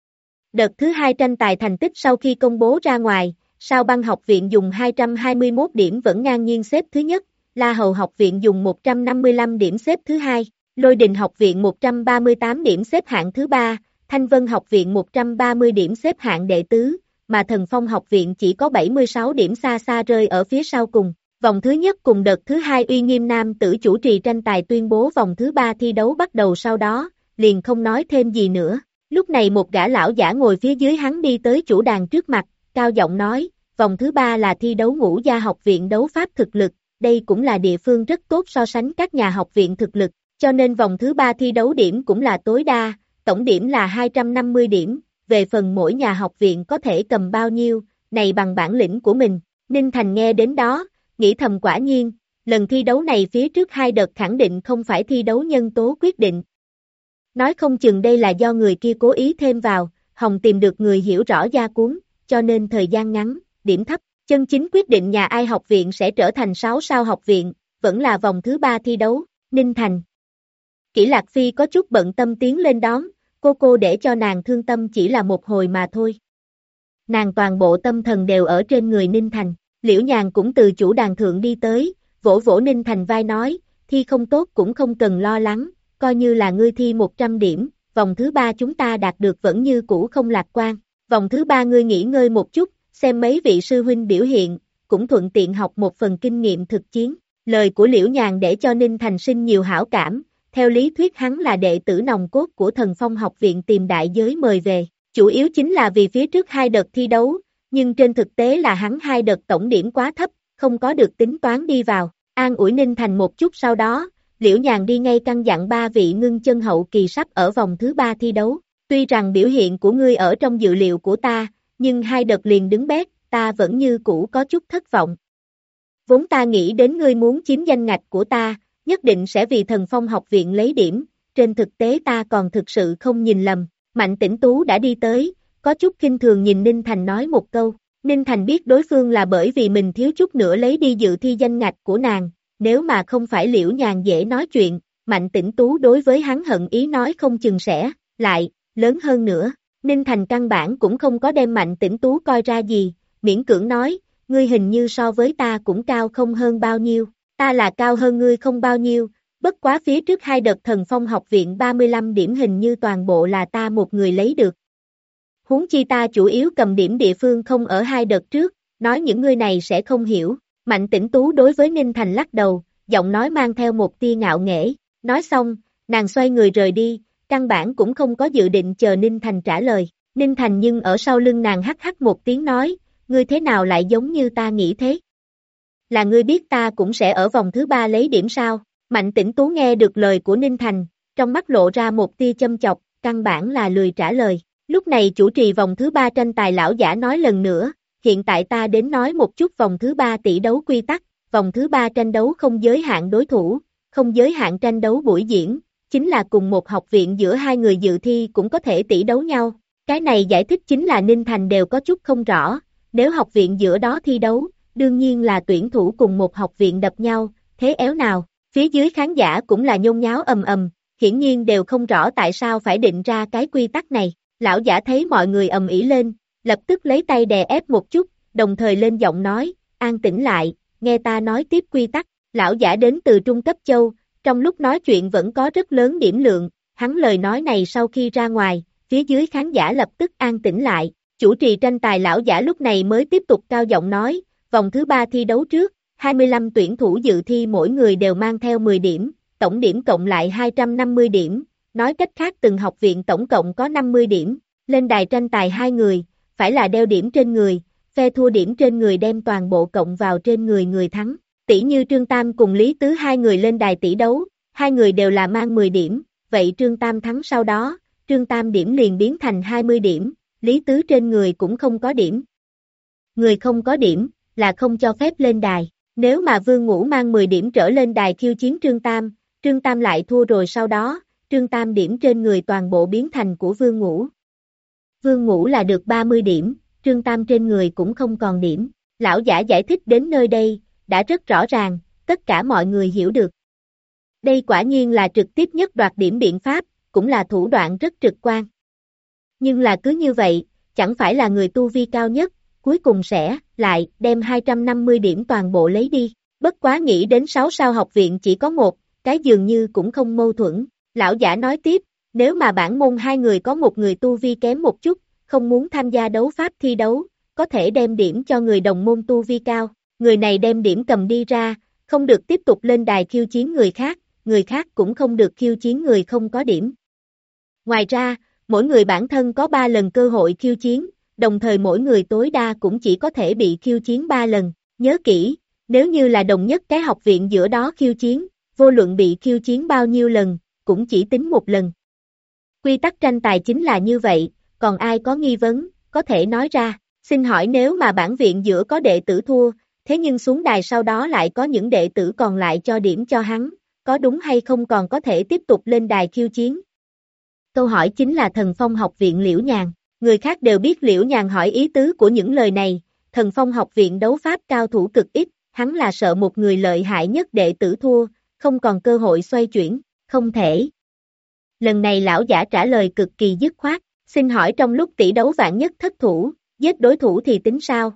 S1: Đợt thứ hai tranh tài thành tích sau khi công bố ra ngoài, Sao Băng học viện dùng 221 điểm vẫn ngang nhiên xếp thứ nhất, La Hầu học viện dùng 155 điểm xếp thứ hai. Lôi Đình học viện 138 điểm xếp hạng thứ ba, Thanh Vân học viện 130 điểm xếp hạng đệ tứ, mà Thần Phong học viện chỉ có 76 điểm xa xa rơi ở phía sau cùng. Vòng thứ nhất cùng đợt thứ hai Uy Nghiêm nam tử chủ trì tranh tài tuyên bố vòng thứ ba thi đấu bắt đầu sau đó, liền không nói thêm gì nữa. Lúc này một gã lão giả ngồi phía dưới hắn đi tới chủ đàn trước mặt, cao giọng nói, vòng thứ ba là thi đấu Ngũ Gia học viện đấu pháp thực lực, đây cũng là địa phương rất tốt so sánh các nhà học viện thực lực. Cho nên vòng thứ ba thi đấu điểm cũng là tối đa, tổng điểm là 250 điểm, về phần mỗi nhà học viện có thể cầm bao nhiêu, này bằng bản lĩnh của mình. Ninh Thành nghe đến đó, nghĩ thầm quả nhiên, lần thi đấu này phía trước hai đợt khẳng định không phải thi đấu nhân tố quyết định. Nói không chừng đây là do người kia cố ý thêm vào, hòng tìm được người hiểu rõ gia cuốn, cho nên thời gian ngắn, điểm thấp, chân chính quyết định nhà ai học viện sẽ trở thành 6 sao học viện, vẫn là vòng thứ ba thi đấu, Ninh Thành. Kỷ Lạc Phi có chút bận tâm tiến lên đón, cô để cho nàng thương tâm chỉ là một hồi mà thôi. Nàng toàn bộ tâm thần đều ở trên người Ninh Thành, Liễu Nhàn cũng từ chủ đàn thượng đi tới, vỗ vỗ Ninh Thành vai nói, thi không tốt cũng không cần lo lắng, coi như là ngươi thi 100 điểm, vòng thứ ba chúng ta đạt được vẫn như cũ không lạc quan, vòng thứ ba ngươi nghỉ ngơi một chút, xem mấy vị sư huynh biểu hiện, cũng thuận tiện học một phần kinh nghiệm thực chiến, lời của Liễu Nhàn để cho Ninh Thành sinh nhiều hảo cảm. Theo lý thuyết hắn là đệ tử nòng cốt của Thần Phong học viện tìm đại giới mời về, chủ yếu chính là vì phía trước hai đợt thi đấu, nhưng trên thực tế là hắn hai đợt tổng điểm quá thấp, không có được tính toán đi vào, an ủi Ninh Thành một chút sau đó, Liễu Nhàn đi ngay căn dặn ba vị ngưng chân hậu kỳ sắp ở vòng thứ 3 thi đấu. Tuy rằng biểu hiện của ngươi ở trong dự liệu của ta, nhưng 2 đợt liền đứng bét, ta vẫn như cũ có chút thất vọng. Vốn ta nghĩ đến ngươi muốn chiếm danh ngạch của ta, nhất định sẽ vì Thần Phong học viện lấy điểm, trên thực tế ta còn thực sự không nhìn lầm. Mạnh Tĩnh Tú đã đi tới, có chút khinh thường nhìn Ninh Thành nói một câu. Ninh Thành biết đối phương là bởi vì mình thiếu chút nữa lấy đi dự thi danh ngạch của nàng, nếu mà không phải Liễu Nhàn dễ nói chuyện, Mạnh Tĩnh Tú đối với hắn hận ý nói không chừng sẽ, lại, lớn hơn nữa. Ninh Thành căn bản cũng không có đem Mạnh Tĩnh Tú coi ra gì, miễn cưỡng nói, ngươi hình như so với ta cũng cao không hơn bao nhiêu, ta là cao hơn ngươi không bao nhiêu, bất quá phía trước 2 đợt Thần Phong học viện 35 điểm hình như toàn bộ là ta một người lấy được. Huống chi ta chủ yếu cầm điểm địa phương không ở 2 đợt trước, nói những ngươi này sẽ không hiểu. Mạnh Tĩnh Tú đối với Ninh Thành lắc đầu, giọng nói mang theo một tia ngạo nghễ, nói xong, nàng xoay người rời đi, căn bản cũng không có dự định chờ Ninh Thành trả lời. Ninh Thành nhưng ở sau lưng nàng hắc hắc một tiếng nói, ngươi thế nào lại giống như ta nghĩ thế? Là ngươi biết ta cũng sẽ ở vòng thứ 3 lấy điểm sao? Mạnh Tĩnh Tú nghe được lời của Ninh Thành, trong mắt lộ ra một tia châm chọc, căn bản là lười trả lời. Lúc này chủ trì vòng thứ 3 tranh tài lão giả nói lần nữa, hiện tại ta đến nói một chút vòng thứ 3 tỷ đấu quy tắc, vòng thứ 3 tranh đấu không giới hạn đối thủ, không giới hạn tranh đấu buổi diễn, chính là cùng một học viện giữa 2 người dự thi cũng có thể tỷ đấu nhau. Cái này giải thích chính là Ninh Thành đều có chút không rõ, nếu học viện giữa đó thi đấu, đương nhiên là tuyển thủ cùng một học viện đập nhau, thế éo nào, phía dưới khán giả cũng là nhôn nháo ầm ầm, hiển nhiên đều không rõ tại sao phải định ra cái quy tắc này. Lão giả thấy mọi người ầm ĩ lên, lập tức lấy tay đè ép một chút, đồng thời lên giọng nói, an tĩnh lại, nghe ta nói tiếp quy tắc. Lão giả đến từ Trung Cấp Châu, trong lúc nói chuyện vẫn có rất lớn điểm lượng, hắn lời nói này sau khi ra ngoài, phía dưới khán giả lập tức an tĩnh lại. Chủ trì tranh tài lão giả lúc này mới tiếp tục cao giọng nói, vòng thứ 3 thi đấu trước, 25 tuyển thủ dự thi mỗi người đều mang theo 10 điểm, tổng điểm cộng lại 250 điểm, nói cách khác từng học viện tổng cộng có 50 điểm, lên đài tranh tài 2 người, phải là đeo điểm trên người, phe thua điểm trên người đem toàn bộ cộng vào trên người người thắng. Tỷ như Trương Tam cùng Lý Tứ 2 người lên đài tỷ đấu, 2 người đều là mang 10 điểm, vậy Trương Tam thắng sau đó, Trương Tam điểm liền biến thành 20 điểm, Lý Tứ trên người cũng không có điểm. Người không có điểm, là không cho phép lên đài, nếu mà Vương Ngũ mang 10 điểm trở lên đài khiêu chiến Trương Tam lại thua rồi sau đó, Trương Tam điểm trên người toàn bộ biến thành của Vương Ngũ. Vương Ngũ là được 30 điểm, Trương Tam trên người cũng không còn điểm. Lão giả giải thích đến nơi đây, đã rất rõ ràng, tất cả mọi người hiểu được. Đây quả nhiên là trực tiếp nhất đoạt điểm biện pháp, cũng là thủ đoạn rất trực quan. Nhưng là cứ như vậy, chẳng phải là người tu vi cao nhất, cuối cùng sẽ, lại, đem 250 điểm toàn bộ lấy đi. Bất quá nghĩ đến 6 sao học viện chỉ có một, cái dường như cũng không mâu thuẫn. Lão giả nói tiếp, nếu mà bản môn 2 người có một người tu vi kém một chút, không muốn tham gia đấu pháp thi đấu, có thể đem điểm cho người đồng môn tu vi cao. Người này đem điểm cầm đi ra, không được tiếp tục lên đài khiêu chiến người khác cũng không được khiêu chiến người không có điểm. Ngoài ra, mỗi người bản thân có 3 lần cơ hội khiêu chiến, đồng thời mỗi người tối đa cũng chỉ có thể bị khiêu chiến 3 lần. Nhớ kỹ, nếu như là đồng nhất cái học viện giữa đó khiêu chiến, vô luận bị khiêu chiến bao nhiêu lần, cũng chỉ tính một lần. Quy tắc tranh tài chính là như vậy, còn ai có nghi vấn, có thể nói ra. Xin hỏi nếu mà bản viện giữa có đệ tử thua, thế nhưng xuống đài sau đó lại có những đệ tử còn lại cho điểm cho hắn, có đúng hay không còn có thể tiếp tục lên đài khiêu chiến? Câu hỏi chính là Thần Phong học viện Liễu Nhàn. Người khác đều biết Liễu Nhàn hỏi ý tứ của những lời này, Thần Phong học viện đấu pháp cao thủ cực ít, hắn là sợ một người lợi hại nhất đệ tử thua, không còn cơ hội xoay chuyển, không thể. Lần này lão giả trả lời cực kỳ dứt khoát, xin hỏi trong lúc tỷ đấu vạn nhất thất thủ, giết đối thủ thì tính sao?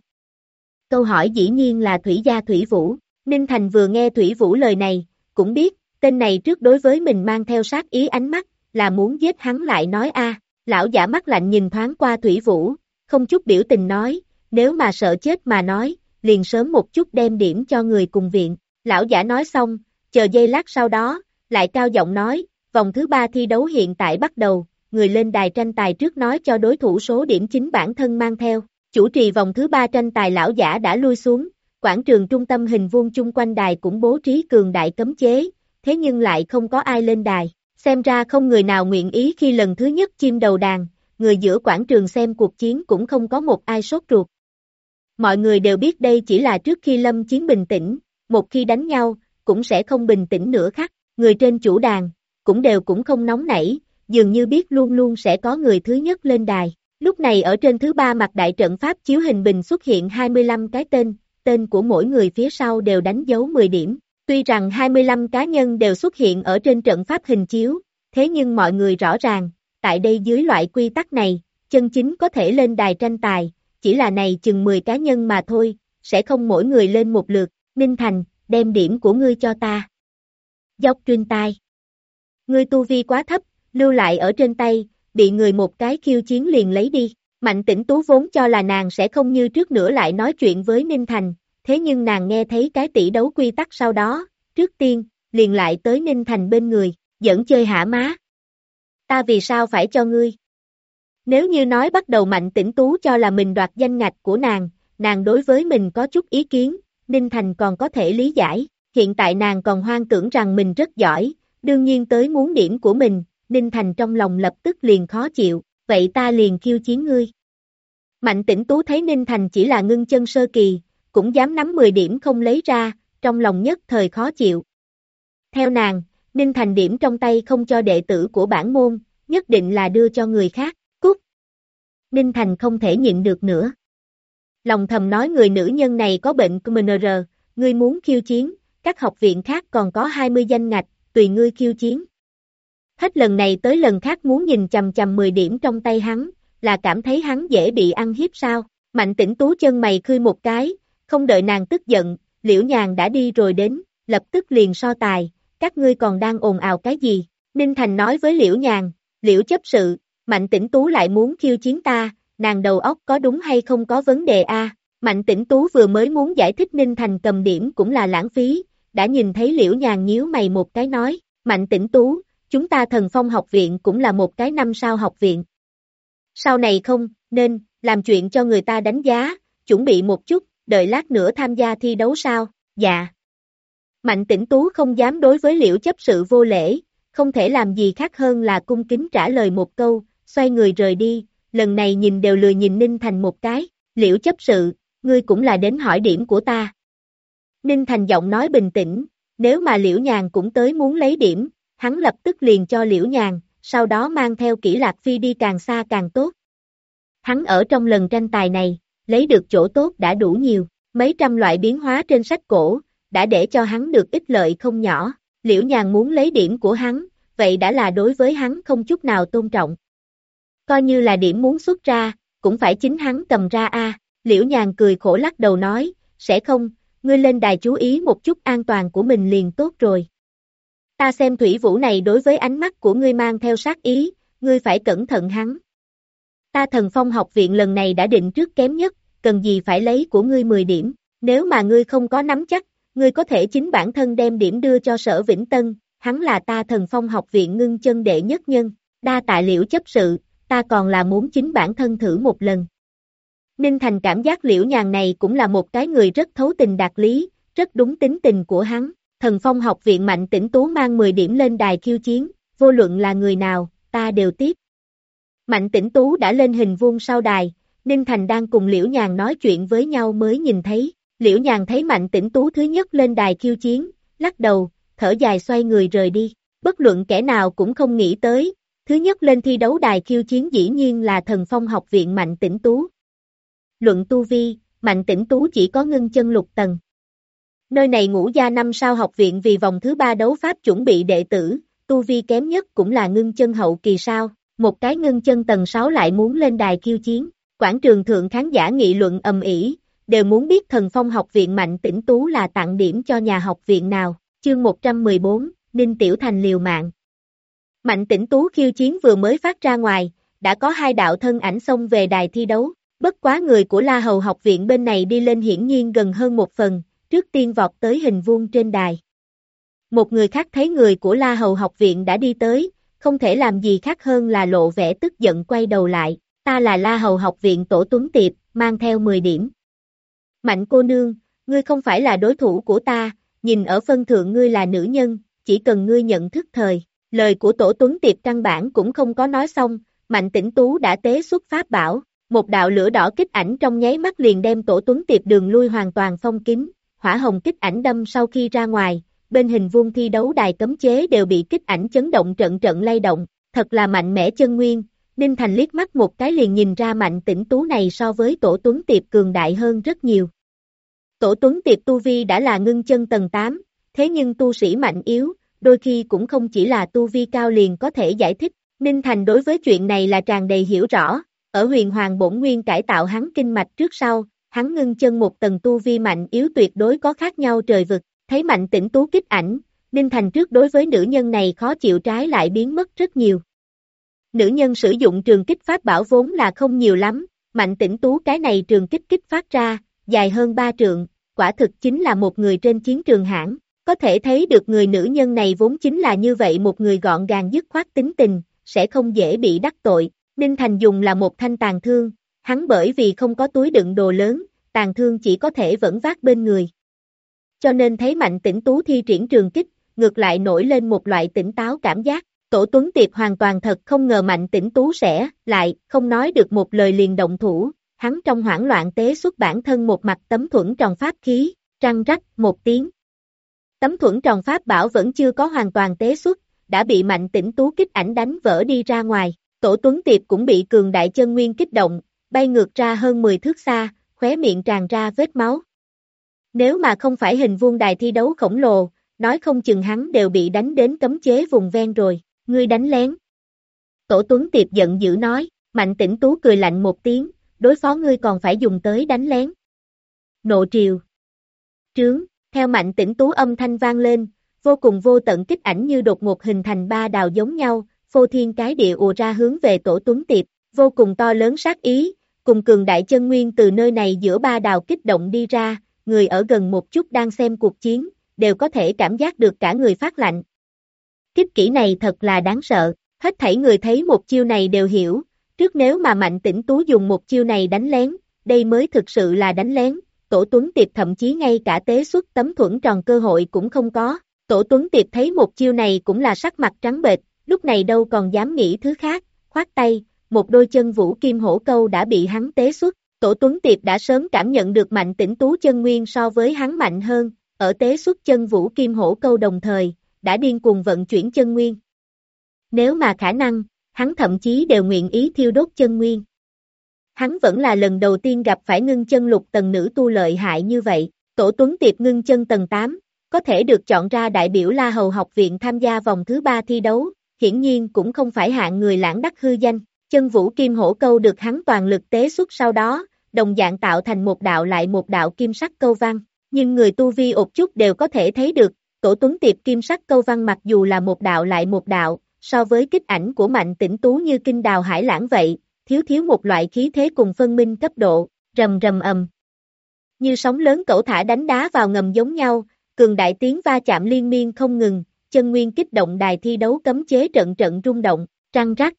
S1: Câu hỏi dĩ nhiên là Thủy Gia Thủy Vũ. Ninh Thành vừa nghe Thủy Vũ lời này, cũng biết, tên này trước đối với mình mang theo sát ý ánh mắt, là muốn giết hắn lại nói a. Lão giả mắt lạnh nhìn thoáng qua Thủy Vũ, không chút biểu tình nói, nếu mà sợ chết mà nói, liền sớm một chút đem điểm cho người cùng viện. Lão giả nói xong, chờ giây lát sau đó, lại cao giọng nói, vòng thứ 3 thi đấu hiện tại bắt đầu, người lên đài tranh tài trước nói cho đối thủ số điểm chính bản thân mang theo. Chủ trì vòng thứ 3 tranh tài lão giả đã lui xuống, quảng trường trung tâm hình vuông chung quanh đài cũng bố trí cường đại cấm chế, thế nhưng lại không có ai lên đài. Xem ra không người nào nguyện ý khi lần thứ nhất chim đầu đàn, người giữa quảng trường xem cuộc chiến cũng không có một ai sốt ruột. Mọi người đều biết đây chỉ là trước khi lâm chiến bình tĩnh, một khi đánh nhau, cũng sẽ không bình tĩnh nữa khác. Người trên chủ đàn, cũng không nóng nảy, dường như biết luôn luôn sẽ có người thứ nhất lên đài. Lúc này ở trên thứ ba mặt đại trận pháp chiếu hình bình xuất hiện 25 cái tên của mỗi người phía sau đều đánh dấu 10 điểm. Tuy rằng 25 cá nhân đều xuất hiện ở trên trận pháp hình chiếu, thế nhưng mọi người rõ ràng, tại đây dưới loại quy tắc này, chân chính có thể lên đài tranh tài, chỉ là này chừng 10 cá nhân mà thôi, sẽ không mỗi người lên một lượt. Ninh Thành, đem điểm của ngươi cho ta. Dốc truyền tai. Ngươi tu vi quá thấp, lưu lại ở trên tay, bị người một cái khiêu chiến liền lấy đi. Mạnh Tĩnh Tú vốn cho là nàng sẽ không như trước nữa lại nói chuyện với Ninh Thành, thế nhưng nàng nghe thấy cái tỷ đấu quy tắc sau đó, trước tiên, liền lại tới Ninh Thành bên người, giỡn chơi hả má. Ta vì sao phải cho ngươi? Nếu như nói bắt đầu Mạnh Tĩnh Tú cho là mình đoạt danh ngạch của nàng đối với mình có chút ý kiến, Ninh Thành còn có thể lý giải, hiện tại nàng còn hoang tưởng rằng mình rất giỏi, đương nhiên tới muốn điểm của mình, Ninh Thành trong lòng lập tức liền khó chịu, vậy ta liền khiêu chiến ngươi. Mạnh Tĩnh Tú thấy Ninh Thành chỉ là ngưng chân sơ kỳ, cũng dám nắm 10 điểm không lấy ra, trong lòng nhất thời khó chịu. Theo nàng, Ninh Thành điểm trong tay không cho đệ tử của bản môn, nhất định là đưa cho người khác, cút. Ninh Thành không thể nhịn được nữa. Lòng thầm nói người nữ nhân này có bệnh CMNR, ngươi muốn khiêu chiến, các học viện khác còn có 20 danh ngạch, tùy ngươi khiêu chiến. Hết lần này tới lần khác muốn nhìn chằm chằm 10 điểm trong tay hắn, là cảm thấy hắn dễ bị ăn hiếp sao? Mạnh Tĩnh Tú chân mày khơi một cái, không đợi nàng tức giận, Liễu Nhàn đã đi rồi đến, lập tức liền so tài, các ngươi còn đang ồn ào cái gì? Ninh Thành nói với Liễu Nhàn, Liễu chấp sự, Mạnh Tĩnh Tú lại muốn khiêu chiến ta, nàng đầu óc có đúng hay không có vấn đề a? Mạnh Tĩnh Tú vừa mới muốn giải thích Ninh Thành cầm điểm cũng là lãng phí, đã nhìn thấy Liễu Nhàn nhíu mày một cái nói, Mạnh Tĩnh Tú, chúng ta Thần Phong học viện cũng là một cái 5 sao học viện. Sau này không, nên, làm chuyện cho người ta đánh giá, chuẩn bị một chút, đợi lát nữa tham gia thi đấu sao? Dạ. Mạnh Tĩnh Tú không dám đối với Liễu chấp sự vô lễ, không thể làm gì khác hơn là cung kính trả lời một câu, xoay người rời đi, lần này nhìn đều lười nhìn Ninh Thành một cái, Liễu chấp sự, ngươi cũng là đến hỏi điểm của ta. Ninh Thành giọng nói bình tĩnh, nếu mà Liễu Nhàn cũng tới muốn lấy điểm, hắn lập tức liền cho Liễu Nhàn, sau đó mang theo Kỷ Lạc Phi đi càng xa càng tốt. Hắn ở trong lần tranh tài này, lấy được chỗ tốt đã đủ nhiều, mấy trăm loại biến hóa trên sách cổ, đã để cho hắn được ích lợi không nhỏ. Liễu Nhàn muốn lấy điểm của hắn, vậy đã là đối với hắn không chút nào tôn trọng. Coi như là điểm muốn xuất ra, cũng phải chính hắn cầm ra a. Liễu Nhàn cười khổ lắc đầu nói, sẽ không, ngươi lên đài chú ý một chút an toàn của mình liền tốt rồi. Ta xem Thủy Vũ này đối với ánh mắt của ngươi mang theo sát ý, ngươi phải cẩn thận hắn. Ta Thần Phong học viện lần này đã định trước kém nhất, cần gì phải lấy của ngươi 10 điểm, nếu mà ngươi không có nắm chắc, ngươi có thể chính bản thân đem điểm đưa cho Sở Vĩnh Tân, hắn là ta Thần Phong học viện ngưng chân đệ nhất nhân, đa tạ Liễu chấp sự, ta còn là muốn chính bản thân thử một lần. Ninh Thành cảm giác Liễu Nhàn này cũng là một cái người rất thấu tình đạt lý, rất đúng tính tình của hắn. Thần Phong học viện Mạnh Tĩnh Tú mang 10 điểm lên đài khiêu chiến, vô luận là người nào, ta đều tiếp. Mạnh Tĩnh Tú đã lên hình vuông sau đài, Ninh Thành đang cùng Liễu Nhàn nói chuyện với nhau mới nhìn thấy. Liễu Nhàn thấy Mạnh Tĩnh Tú thứ nhất lên đài khiêu chiến, lắc đầu, thở dài xoay người rời đi. Bất luận kẻ nào cũng không nghĩ tới, thứ nhất lên thi đấu đài khiêu chiến dĩ nhiên là Thần Phong học viện Mạnh Tĩnh Tú. Luận tu vi, Mạnh Tĩnh Tú chỉ có ngưng chân lục tầng. Nơi này Ngũ Gia 5 sao học viện vì vòng thứ 3 đấu pháp chuẩn bị đệ tử, tu vi kém nhất cũng là ngưng chân hậu kỳ sao, một cái ngưng chân tầng 6 lại muốn lên đài khiêu chiến, quảng trường thượng khán giả nghị luận ầm ĩ, đều muốn biết Thần Phong học viện Mạnh Tĩnh Tú là tặng điểm cho nhà học viện nào, chương 114, Ninh Tiểu Thành liều mạng. Mạnh Tĩnh Tú khiêu chiến vừa mới phát ra ngoài, đã có 2 đạo thân ảnh xông về đài thi đấu, bất quá người của La Hầu học viện bên này đi lên hiển nhiên gần hơn một phần, trước tiên vọt tới hình vuông trên đài. Một người khác thấy người của La Hầu học viện đã đi tới, không thể làm gì khác hơn là lộ vẻ tức giận quay đầu lại, ta là La Hầu học viện Tổ Tuấn Tiệp, mang theo 10 điểm. Mạnh cô nương, ngươi không phải là đối thủ của ta, nhìn ở phân thượng ngươi là nữ nhân, chỉ cần ngươi nhận thức thời. Lời của Tổ Tuấn Tiệp căn bản cũng không có nói xong, Mạnh Tĩnh Tú đã tế xuất pháp bảo, một đạo lửa đỏ kích ảnh trong nháy mắt liền đem Tổ Tuấn Tiệp đường lui hoàn toàn phong kín, hỏa hồng kích ảnh đâm sau khi ra ngoài, bên hình vuông thi đấu đài cấm chế đều bị kích ảnh chấn động trận trận lay động, thật là mạnh mẽ chân nguyên. Ninh Thành liếc mắt một cái liền nhìn ra Mạnh Tĩnh Tú này so với Tổ Tuấn Tiệp cường đại hơn rất nhiều. Tổ Tuấn Tiệp tu vi đã là ngưng chân tầng 8, thế nhưng tu sĩ mạnh yếu, đôi khi cũng không chỉ là tu vi cao liền có thể giải thích. Ninh Thành đối với chuyện này là tràn đầy hiểu rõ, ở Huyền Hoàng Bổn Nguyên cải tạo hắn kinh mạch trước sau, hắn ngưng chân một tầng tu vi mạnh yếu tuyệt đối có khác nhau trời vực, thấy Mạnh Tĩnh Tú kích ảnh, Ninh Thành trước đối với nữ nhân này khó chịu trái lại biến mất rất nhiều. Nữ nhân sử dụng trường kích pháp bảo vốn là không nhiều lắm, Mạnh Tĩnh Tú cái này trường kích kích phát ra, dài hơn 3 trượng, quả thực chính là một người trên chiến trường hãn, có thể thấy được người nữ nhân này vốn chính là như vậy một người gọn gàng dứt khoát tính tình, sẽ không dễ bị đắc tội. Ninh Thành dùng là một thanh tàn thương, hắn bởi vì không có túi đựng đồ lớn, tàn thương chỉ có thể vẫn vác bên người. Cho nên thấy Mạnh Tĩnh Tú thi triển trường kích, ngược lại nổi lên một loại tỉnh táo cảm giác. Tổ Tuấn Tiệp hoàn toàn thật không ngờ Mạnh Tĩnh Tú sẽ lại không nói được một lời liền động thủ, hắn trong hoảng loạn tế xuất bản thân một mặt tấm thuẫn tròn pháp khí, răng rắc một tiếng. Tấm thuẫn tròn pháp bảo vẫn chưa có hoàn toàn tế xuất, đã bị Mạnh Tĩnh Tú kích ảnh đánh vỡ đi ra ngoài. Tổ Tuấn Tiệp cũng bị cường đại chân nguyên kích động, bay ngược ra hơn 10 thước xa, khóe miệng tràn ra vết máu. Nếu mà không phải hình vuông đài thi đấu khổng lồ, nói không chừng hắn đều bị đánh đến cấm chế vùng ven rồi, ngươi đánh lén. Tổ Tuấn Tiệp giận dữ nói, Mạnh Tĩnh Tú cười lạnh một tiếng, đối phó ngươi còn phải dùng tới đánh lén. Nộ triều. Trướng, theo Mạnh Tĩnh Tú âm thanh vang lên, vô cùng vô tận kích ảnh như đột ngột hình thành ba đào giống nhau, phô thiên cái địa ùa ra hướng về Tổ Tuấn Tiệp, vô cùng to lớn sát ý, cùng cường đại chân nguyên từ nơi này giữa ba đào kích động đi ra, người ở gần một chút đang xem cuộc chiến, đều có thể cảm giác được cả người phát lạnh. Kích kỹ này thật là đáng sợ, hết thảy người thấy một chiêu này đều hiểu, trước nếu mà Mạnh Tĩnh Tú dùng một chiêu này đánh lén, đây mới thực sự là đánh lén, Tổ Tuấn Tiệp thậm chí ngay cả tế xuất tấm thuẫn tròn cơ hội cũng không có, Tổ Tuấn Tiệp thấy một chiêu này cũng là sắc mặt trắng bệch, lúc này đâu còn dám nghĩ thứ khác, khoát tay, một đôi chân vũ kim hổ câu đã bị hắn tế xuất, Tổ Tuấn Tiệp đã sớm cảm nhận được Mạnh Tĩnh Tú chân nguyên so với hắn mạnh hơn, ở tế xuất chân vũ kim hổ câu đồng thời, đã điên cuồng vận chuyển chân nguyên. Nếu mà khả năng, hắn thậm chí đều nguyện ý thiêu đốt chân nguyên. Hắn vẫn là lần đầu tiên gặp phải ngưng chân lục tầng nữ tu lợi hại như vậy, Tổ Tuấn Tiệp ngưng chân tầng 8, có thể được chọn ra đại biểu La Hầu học viện tham gia vòng thứ 3 thi đấu, hiển nhiên cũng không phải hạng người lãng đắc hư danh, chân vũ kim hổ câu được hắn toàn lực tế xuất sau đó, đồng dạng tạo thành một đạo lại một đạo kim sắc câu văn, nhưng người tu vi một chút đều có thể thấy được, Tổ Tuấn Tiệp kim sắc câu văn mặc dù là một đạo lại một đạo, so với kích ảnh của Mạnh Tĩnh Tú như kinh đào hải lãng vậy, thiếu một loại khí thế cùng phân minh cấp độ, rầm rầm ầm. Như sóng lớn cẩu thả đánh đá vào ngầm giống nhau, cường đại tiếng va chạm liên miên không ngừng, chân nguyên kích động đài thi đấu cấm chế trận trận rung động, răng rắc.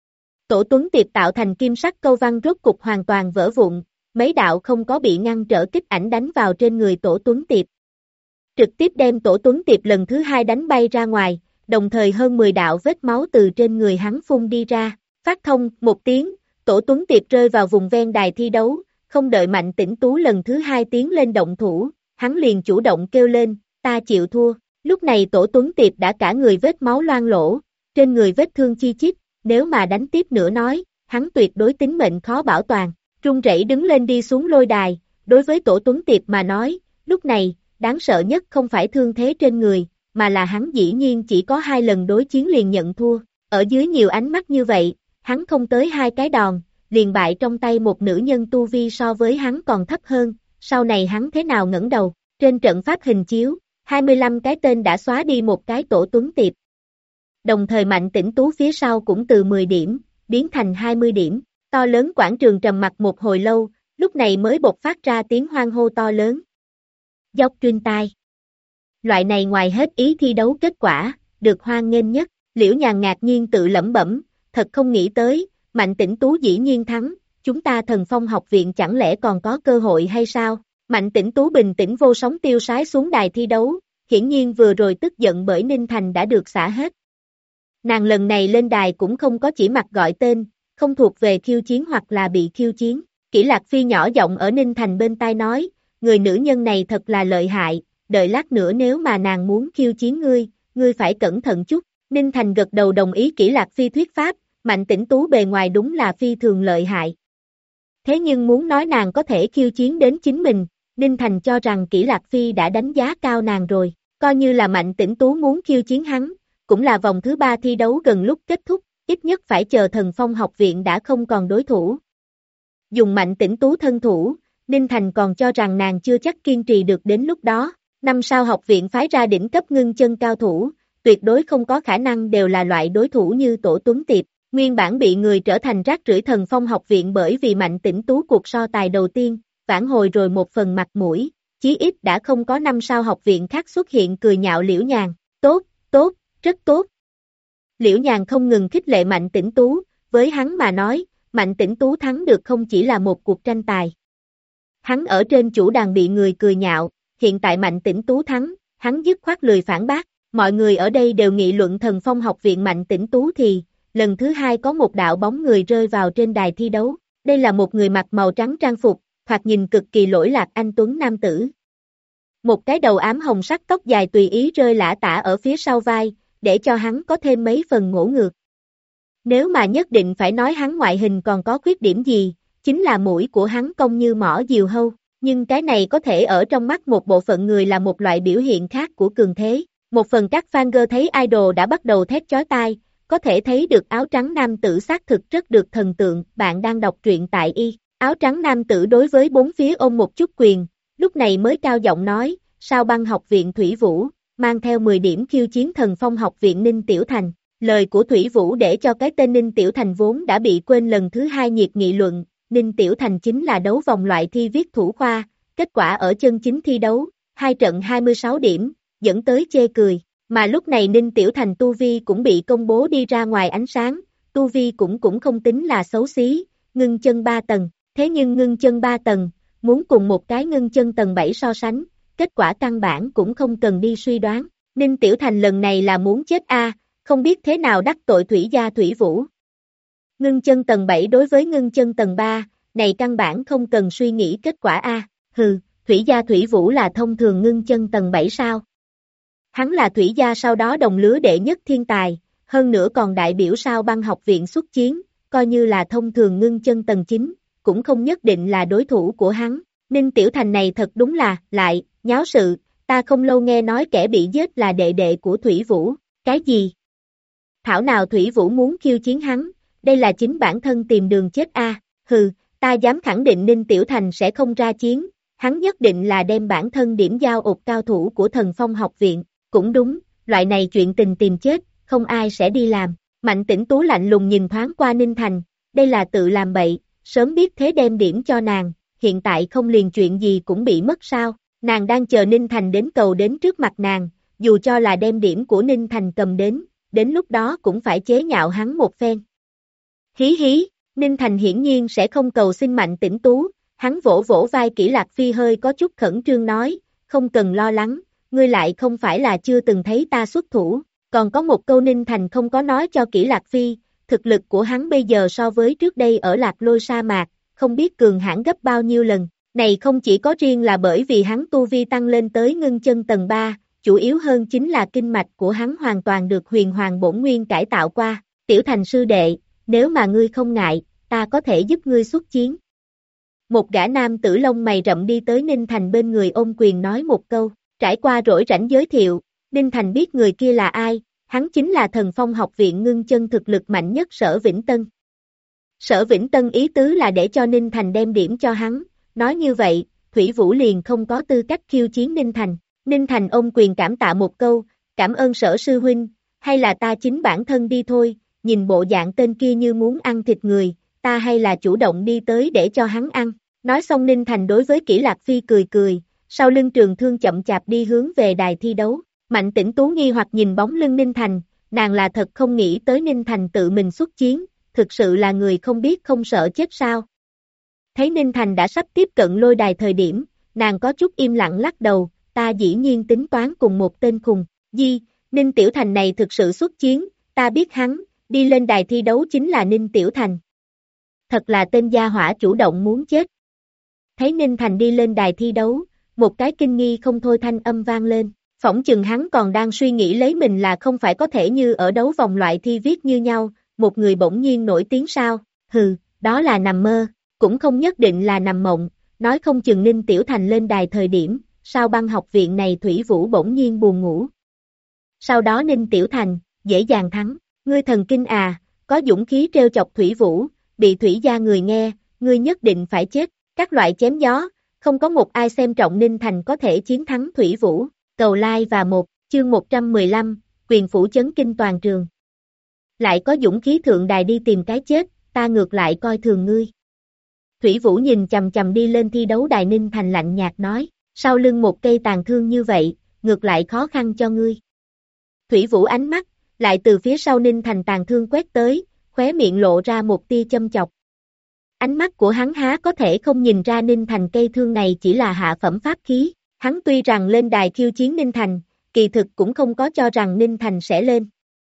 S1: Tổ Tuấn Tiệp tạo thành kim sắc câu văn rốt cục hoàn toàn vỡ vụn, mấy đạo không có bị ngăn trở kích ảnh đánh vào trên người Tổ Tuấn Tiệp. Trực tiếp đem Tổ Tuấn Tiệp lần thứ 2 đánh bay ra ngoài, đồng thời hơn 10 đạo vết máu từ trên người hắn phun đi ra, phát thông một tiếng, Tổ Tuấn Tiệp rơi vào vùng ven đài thi đấu, không đợi Mạnh Tĩnh Tú lần thứ 2 tiến lên động thủ, hắn liền chủ động kêu lên, ta chịu thua, lúc này Tổ Tuấn Tiệp đã cả người vết máu loang lỗ, trên người vết thương chi chít, nếu mà đánh tiếp nữa nói, hắn tuyệt đối tính mệnh khó bảo toàn, run rẩy đứng lên đi xuống lôi đài, đối với Tổ Tuấn Tiệp mà nói, lúc này, đáng sợ nhất không phải thương thế trên người, mà là hắn dĩ nhiên chỉ có 2 lần đối chiến liền nhận thua, ở dưới nhiều ánh mắt như vậy, hắn không tới 2 cái đòn, liền bại trong tay một nữ nhân tu vi so với hắn còn thấp hơn, sau này hắn thế nào ngẩng đầu, trên trận pháp hình chiếu, 25 cái tên đã xóa đi một cái Tổ Tuấn Tiệp. Đồng thời Mạnh Tĩnh Tú phía sau cũng từ 10 điểm, biến thành 20 điểm, to lớn quảng trường trầm mặc một hồi lâu, lúc này mới bộc phát ra tiếng hoan hô to lớn. Dốc truyền tai. Loại này ngoài hết ý thi đấu kết quả, được hoan nghênh nhất, Liễu Nhàn ngạc nhiên tự lẩm bẩm, thật không nghĩ tới, Mạnh Tĩnh Tú dĩ nhiên thắng, chúng ta Thần Phong học viện chẳng lẽ còn có cơ hội hay sao? Mạnh Tĩnh Tú bình tĩnh vô sóng tiêu sái xuống đài thi đấu, hiển nhiên vừa rồi tức giận bởi Ninh Thành đã được xả hết. Nàng lần này lên đài cũng không có chỉ mặc gọi tên, không thuộc về khiêu chiến hoặc là bị khiêu chiến. Kỷ Lạc Phi nhỏ giọng ở Ninh Thành bên tai nói, người nữ nhân này thật là lợi hại, đợi lát nữa nếu mà nàng muốn khiêu chiến ngươi phải cẩn thận chút. Ninh Thành gật đầu đồng ý Kỷ Lạc Phi thuyết pháp, Mạnh Tĩnh Tú bề ngoài đúng là phi thường lợi hại. Thế nhưng muốn nói nàng có thể khiêu chiến đến chính mình, Ninh Thành cho rằng Kỷ Lạc Phi đã đánh giá cao nàng rồi, coi như là Mạnh Tĩnh Tú muốn khiêu chiến hắn, cũng là vòng thứ 3 thi đấu gần lúc kết thúc, ít nhất phải chờ Thần Phong học viện đã không còn đối thủ. Dùng Mạnh Tĩnh Tú thân thủ, Ninh Thành còn cho rằng nàng chưa chắc kiên trì được đến lúc đó. Năm sau học viện phái ra đỉnh cấp ngưng chân cao thủ, tuyệt đối không có khả năng đều là loại đối thủ như Tổ Tuấn Tiệp. Nguyên bản bị người trở thành rác rưởi Thần Phong học viện bởi vì Mạnh Tĩnh Tú cuộc so tài đầu tiên, vãn hồi rồi một phần mặt mũi, chí ít đã không có năm sao học viện khác xuất hiện cười nhạo Liễu Nhàn. Tốt, tốt, rất tốt. Liễu Nhàn không ngừng khích lệ Mạnh Tĩnh Tú, với hắn mà nói, Mạnh Tĩnh Tú thắng được không chỉ là một cuộc tranh tài. Hắn ở trên chủ đàn bị người cười nhạo, hiện tại Mạnh Tĩnh Tú thắng, hắn dứt khoát lười phản bác, mọi người ở đây đều nghị luận Thần Phong học viện Mạnh Tĩnh Tú thì, lần thứ hai có một đạo bóng người rơi vào trên đài thi đấu, đây là một người mặc màu trắng trang phục, thoạt nhìn cực kỳ lỗi lạc anh tuấn nam tử. Một cái đầu ám hồng sắc tóc dài tùy ý rơi lả tả ở phía sau vai, để cho hắn có thêm mấy phần ngỗ ngược. Nếu mà nhất định phải nói hắn ngoại hình còn có khuyết điểm gì, chính là mũi của hắn cong như mỏ diều hâu, nhưng cái này có thể ở trong mắt một bộ phận người là một loại biểu hiện khác của cường thế. Một phần các fan girl thấy idol đã bắt đầu thét chói tai, có thể thấy được áo trắng nam tử xác thực rất được thần tượng. Bạn đang đọc truyện tại y. Áo trắng nam tử đối với bốn phía ôm một chút quyền, lúc này mới cao giọng nói, Sao Băng học viện Thủy Vũ, mang theo 10 điểm khiêu chiến Thần Phong học viện Ninh Tiểu Thành. Lời của Thủy Vũ để cho cái tên Ninh Tiểu Thành vốn đã bị quên lần thứ hai nhiệt nghị luận. Ninh Tiểu Thành chính là đấu vòng loại thi viết thủ khoa, kết quả ở chân chính thi đấu, 2 trận 26 điểm, dẫn tới chê cười. Mà lúc này Ninh Tiểu Thành tu vi cũng bị công bố đi ra ngoài ánh sáng, tu vi cũng không tính là xấu xí, ngưng chân 3 tầng, thế nhưng ngưng chân 3 tầng, muốn cùng một cái ngưng chân tầng 7 so sánh, kết quả căn bản cũng không cần đi suy đoán. Ninh Tiểu Thành lần này là muốn chết không biết thế nào đắc tội Thủy gia Thủy Vũ. Ngưng chân tầng 7 đối với ngưng chân tầng 3, này căn bản không cần suy nghĩ kết quả hừ, Thủy gia Thủy Vũ là thông thường ngưng chân tầng 7 sao? Hắn là Thủy gia sau đó đồng lứa đệ nhất thiên tài, hơn nữa còn đại biểu Sao Băng học viện xuất chiến, coi như là thông thường ngưng chân tầng 9, cũng không nhất định là đối thủ của hắn. Ninh Tiểu Thành này thật đúng là, lại, nháo sự, ta không lâu nghe nói kẻ bị giết là đệ đệ của Thủy Vũ, cái gì? Thảo nào Thủy Vũ muốn khiêu chiến hắn, đây là chính bản thân tìm đường chết hừ, ta dám khẳng định Ninh Tiểu Thành sẽ không ra chiến, hắn nhất định là đem bản thân điểm giao ột cao thủ của Thần Phong học viện, cũng đúng, loại này chuyện tình tìm chết, không ai sẽ đi làm. Mạnh Tĩnh Tú lạnh lùng nhìn thoáng qua Ninh Thành, đây là tự làm bậy, sớm biết thế đem điểm cho nàng, hiện tại không liền chuyện gì cũng bị mất sao, nàng đang chờ Ninh Thành đến cầu đến trước mặt nàng, dù cho là đem điểm của Ninh Thành cầm đến lúc đó cũng phải chế nhạo hắn một phen. Hí hí, Ninh Thành hiển nhiên sẽ không cầu xin Mạnh Tĩnh Tú, hắn vỗ vỗ vai Kỷ Lạc Phi hơi có chút khẩn trương nói, không cần lo lắng, ngươi lại không phải là chưa từng thấy ta xuất thủ, còn có một câu Ninh Thành không có nói cho Kỷ Lạc Phi, thực lực của hắn bây giờ so với trước đây ở Lạc Lôi sa mạc, không biết cường hãn gấp bao nhiêu lần, này không chỉ có riêng là bởi vì hắn tu vi tăng lên tới ngưng chân tầng 3, chủ yếu hơn chính là kinh mạch của hắn hoàn toàn được huyền hoàng bổn nguyên cải tạo qua. Tiểu Thành sư đệ, nếu mà ngươi không ngại, ta có thể giúp ngươi xuất chiến. Một gã nam tử lông mày rậm đi tới Ninh Thành bên người ôm quyền nói một câu, trải qua rỗi rảnh giới thiệu, Ninh Thành biết người kia là ai, hắn chính là Thần Phong học viện ngưng chân thực lực mạnh nhất Sở Vĩnh Tân. Sở Vĩnh Tân ý tứ là để cho Ninh Thành đem điểm cho hắn, nói như vậy, Thủy Vũ liền không có tư cách khiêu chiến Ninh Thành. Ninh Thành ôm quyền cảm tạ một câu, cảm ơn Sở sư huynh, hay là ta chính bản thân đi thôi, nhìn bộ dạng tên kia như muốn ăn thịt người, ta hay là chủ động đi tới để cho hắn ăn. Nói xong Ninh Thành đối với Kỷ Lạc Phi cười cười, sau lưng Trường Thương chậm chạp đi hướng về đài thi đấu. Mạnh Tĩnh Tú nghi hoặc nhìn bóng lưng Ninh Thành, nàng là thật không nghĩ tới Ninh Thành tự mình xuất chiến, thực sự là người không biết không sợ chết sao. Thấy Ninh Thành đã sắp tiếp cận lôi đài thời điểm, nàng có chút im lặng lắc đầu, ta dĩ nhiên tính toán cùng một tên khùng, Ninh Tiểu Thành này thực sự xuất chiến, ta biết hắn, đi lên đài thi đấu chính là Ninh Tiểu Thành. Thật là tên gia hỏa chủ động muốn chết. Thấy Ninh Thành đi lên đài thi đấu, một cái kinh nghi không thôi thanh âm vang lên, phỏng chừng hắn còn đang suy nghĩ lấy mình là không phải có thể như ở đấu vòng loại thi viết như nhau, một người bỗng nhiên nổi tiếng sao, hừ, đó là nằm mơ, cũng không nhất định là nằm mộng, nói không chừng Ninh Tiểu Thành lên đài thời điểm, sao băng học viện này Thủy Vũ bỗng nhiên buồn ngủ. Sau đó Ninh Tiểu Thành, dễ dàng thắng, ngươi thần kinh à, có dũng khí trêu chọc Thủy Vũ, bị Thủy gia người nghe, ngươi nhất định phải chết, các loại chém gió, không có một ai xem trọng Ninh Thành có thể chiến thắng Thủy Vũ, cầu like và chương 115, quyền phủ chấn kinh toàn trường. Lại có dũng khí thượng đài đi tìm cái chết, ta ngược lại coi thường ngươi. Thủy Vũ nhìn chầm chầm đi lên thi đấu đài Ninh Thành lạnh nhạt nói, sau lưng một cây tàn thương như vậy, ngược lại khó khăn cho ngươi. Thủy Vũ ánh mắt, lại từ phía sau Ninh Thành tàn thương quét tới, khóe miệng lộ ra một tia châm chọc. Ánh mắt của hắn há có thể không nhìn ra Ninh Thành cây thương này chỉ là hạ phẩm pháp khí, hắn tuy rằng lên đài khiêu chiến Ninh Thành, kỳ thực cũng không có cho rằng Ninh Thành sẽ lên.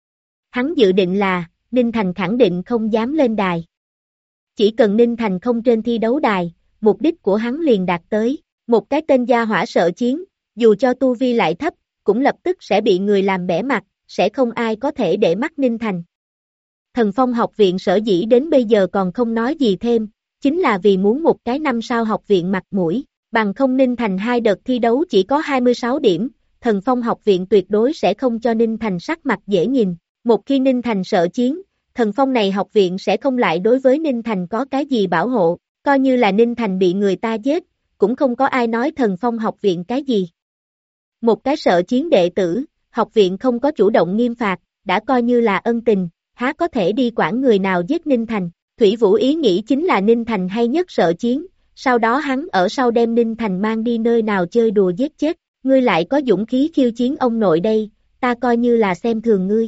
S1: Hắn dự định là, Ninh Thành khẳng định không dám lên đài. Chỉ cần Ninh Thành không trên thi đấu đài, mục đích của hắn liền đạt tới, một cái tên gia hỏa sợ chiến, dù cho tu vi lại thấp, cũng lập tức sẽ bị người làm bẽ mặt, sẽ không ai có thể để mắt Ninh Thành. Thần Phong học viện sở dĩ đến bây giờ còn không nói gì thêm, chính là vì muốn một cái 5 sao học viện mặt mũi, bằng không Ninh Thành 2 đợt thi đấu chỉ có 26 điểm, Thần Phong học viện tuyệt đối sẽ không cho Ninh Thành sắc mặt dễ nhìn, một khi Ninh Thành sợ chiến, Thần Phong này học viện sẽ không lại đối với Ninh Thành có cái gì bảo hộ, coi như là Ninh Thành bị người ta giết, cũng không có ai nói Thần Phong học viện cái gì. Một cái sợ chiến đệ tử, học viện không có chủ động nghiêm phạt, đã coi như là ân tình, há có thể đi quản người nào giết Ninh Thành. Thủy Vũ ý nghĩ chính là Ninh Thành hay nhất sợ chiến, sau đó hắn ở sau đem Ninh Thành mang đi nơi nào chơi đùa giết chết, ngươi lại có dũng khí khiêu chiến ông nội đây, ta coi như là xem thường ngươi.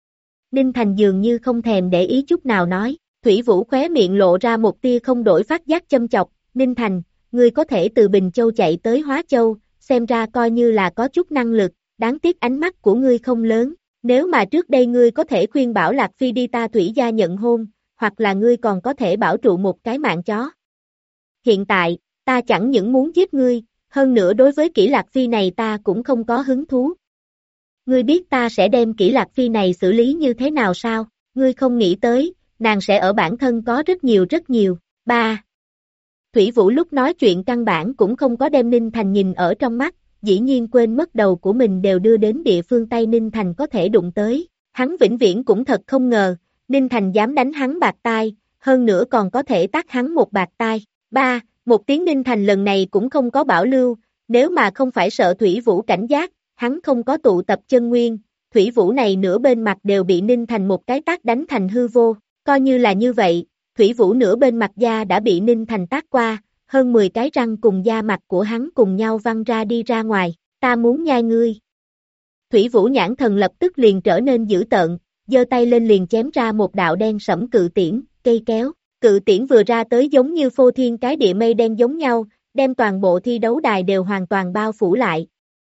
S1: Ninh Thành dường như không thèm để ý chút nào nói, Thủy Vũ khóe miệng lộ ra một tia không đổi phát giác châm chọc, Ninh Thành, ngươi có thể từ Bình Châu chạy tới Hóa Châu, xem ra coi như là có chút năng lực, đáng tiếc ánh mắt của ngươi không lớn, nếu mà trước đây ngươi có thể khuyên bảo Lạc Phi đi ta Thủy gia nhận hôn, hoặc là ngươi còn có thể bảo trụ một cái mạng chó. Hiện tại, ta chẳng những muốn giết ngươi, hơn nữa đối với Kỷ Lạc Phi này ta cũng không có hứng thú. Ngươi biết ta sẽ đem Kỷ Lạc Phi này xử lý như thế nào sao, ngươi không nghĩ tới, nàng sẽ ở bản thân có rất nhiều. 3. Thủy Vũ lúc nói chuyện căn bản cũng không có đem Ninh Thành nhìn ở trong mắt, dĩ nhiên quên mất đầu của mình đều đưa đến địa phương tay Ninh Thành có thể đụng tới, hắn vĩnh viễn cũng thật không ngờ, Ninh Thành dám đánh hắn bạt tai, hơn nữa còn có thể tát hắn một bạt tai. 3. Một tiếng Ninh Thành lần này cũng không có bảo lưu, nếu mà không phải sợ Thủy Vũ cảnh giác, hắn không có tụ tập chân nguyên, Thủy Vũ này nửa bên mặt đều bị Ninh Thành một cái tát đánh thành hư vô, coi như là như vậy, Thủy Vũ nửa bên mặt da đã bị Ninh Thành tát qua, hơn 10 cái răng cùng da mặt của hắn cùng nhau văng ra đi ra ngoài, ta muốn nhai ngươi. Thủy Vũ nhãn thần lập tức liền trở nên dữ tợn, giơ tay lên liền chém ra một đạo đen sẫm cự tiễn, cây kéo, cự tiễn vừa ra tới giống như phô thiên cái địa mây đen giống nhau, đem toàn bộ thi đấu đài đều hoàn toàn bao phủ lại.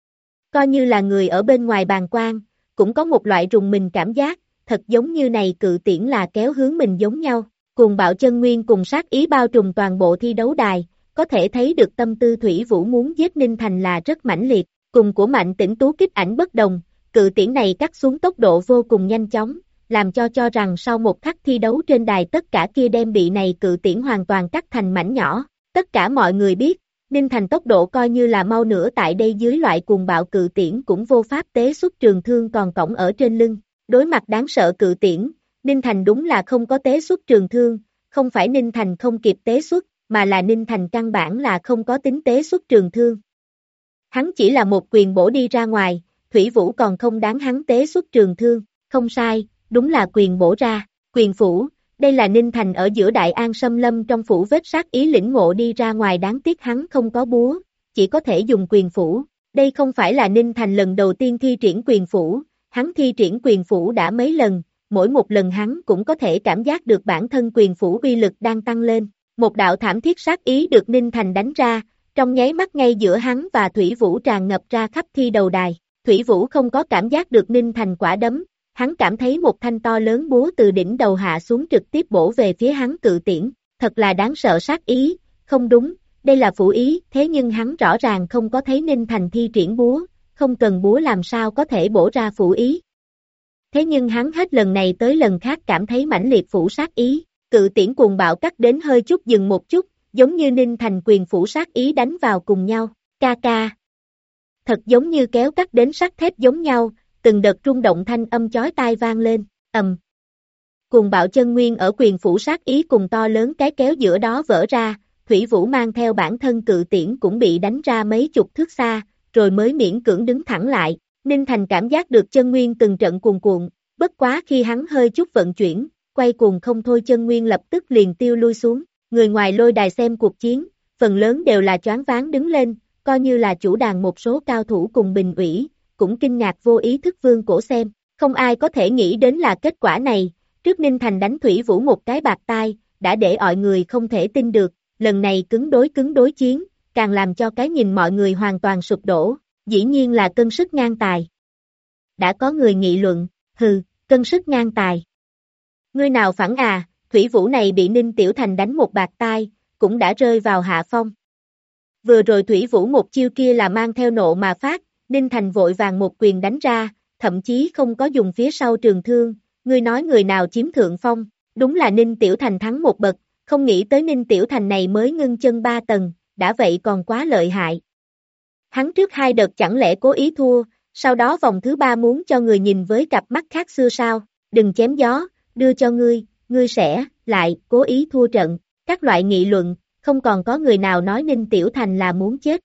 S1: Coi như là người ở bên ngoài bàng quan, cũng có một loại rùng mình cảm giác, thật giống như này cự tiễn là kéo hướng mình giống nhau, cùng bạo chân nguyên cùng sát ý bao trùm toàn bộ thi đấu đài, có thể thấy được tâm tư Thủy Vũ muốn giết Ninh Thành là rất mãnh liệt, cùng của Mạnh Tĩnh Tú kích ảnh bất đồng, cự tiễn này cắt xuống tốc độ vô cùng nhanh chóng, làm cho rằng sau một khắc thi đấu trên đài tất cả kia đem bị này cự tiễn hoàn toàn cắt thành mảnh nhỏ, tất cả mọi người biết, Ninh Thành tốc độ coi như là mau nữa tại đây dưới loại cuồng bạo cự tiễn cũng vô pháp tế xuất trường thương còn cõng ở trên lưng, đối mặt đáng sợ cự tiễn, Ninh Thành đúng là không có tế xuất trường thương, không phải Ninh Thành không kịp tế xuất, mà là Ninh Thành căn bản là không có tính tế xuất trường thương. Hắn chỉ là một quyền bổ đi ra ngoài, Thủy Vũ còn không đáng hắn tế xuất trường thương, không sai, đúng là quyền bổ ra, quyền phủ, đây là Ninh Thành ở giữa Đại An xâm lâm trong phủ vết sát ý lĩnh ngộ đi ra ngoài đáng tiếc hắn không có búa, chỉ có thể dùng quyền phủ, đây không phải là Ninh Thành lần đầu tiên thi triển quyền phủ, hắn thi triển quyền phủ đã mấy lần, mỗi một lần hắn cũng có thể cảm giác được bản thân quyền phủ uy lực đang tăng lên, một đạo thảm thiết sát ý được Ninh Thành đánh ra, Trong nháy mắt ngay giữa hắn và Thủy Vũ tràn ngập ra khắp thi đầu đài. Thủy Vũ không có cảm giác được Ninh Thành quả đấm, hắn cảm thấy một thanh to lớn búa từ đỉnh đầu hạ xuống trực tiếp bổ về phía hắn cự tiễn, thật là đáng sợ sát ý, không đúng, đây là phủ ý, thế nhưng hắn rõ ràng không có thấy Ninh Thành thi triển búa, không cần búa làm sao có thể bổ ra phủ ý. Thế nhưng hắn hết lần này tới lần khác cảm thấy mãnh liệt phủ sát ý, cự tiễn cuồng bạo cắt đến hơi chút dừng một chút, giống như Ninh Thành quyền phủ sát ý đánh vào cùng nhau, ca ca. Thật giống như kéo cắt đến sắt thép giống nhau, từng đợt rung động thanh âm chói tai vang lên, ầm. Cuồng bạo chân nguyên ở quyền phủ sát ý cùng to lớn cái kéo giữa đó vỡ ra, Thủy Vũ mang theo bản thân cự tiễn cũng bị đánh ra mấy chục thước xa, rồi mới miễn cưỡng đứng thẳng lại. Ninh Thành cảm giác được chân nguyên từng trận cuồn cuộn, bất quá khi hắn hơi chút vận chuyển, quay cuồng không thôi chân nguyên lập tức liền tiêu lui xuống. Người ngoài lôi đài xem cuộc chiến, phần lớn đều là choáng váng đứng lên, coi như là chủ đàn một số cao thủ cùng bình ủy, cũng kinh ngạc vô ý thức vương cổ xem. Không ai có thể nghĩ đến là kết quả này, trước Ninh Thành đánh Thủy Vũ một cái bạt tai, đã để mọi người không thể tin được, lần này cứng đối chiến, càng làm cho cái nhìn mọi người hoàn toàn sụp đổ, dĩ nhiên là cân sức ngang tài. Đã có người nghị luận, hừ, cân sức ngang tài. Ngươi nào phản à, Thủy Vũ này bị Ninh Tiểu Thành đánh một bạt tai, cũng đã rơi vào hạ phong. Vừa rồi Thủy Vũ một chiêu kia là mang theo nộ mà phát, Ninh Thành vội vàng một quyền đánh ra, thậm chí không có dùng phía sau trường thương, ngươi nói người nào chiếm thượng phong, đúng là Ninh Tiểu Thành thắng một bậc, không nghĩ tới Ninh Tiểu Thành này mới ngưng chân 3 tầng, đã vậy còn quá lợi hại. Hắn trước 2 đợt chẳng lẽ cố ý thua, sau đó vòng thứ 3 muốn cho người nhìn với cặp mắt khác xưa sao, đừng chém gió, đưa cho ngươi sẽ, lại, cố ý thua trận, các loại nghị luận, không còn có người nào nói Ninh Tiểu Thành là muốn chết.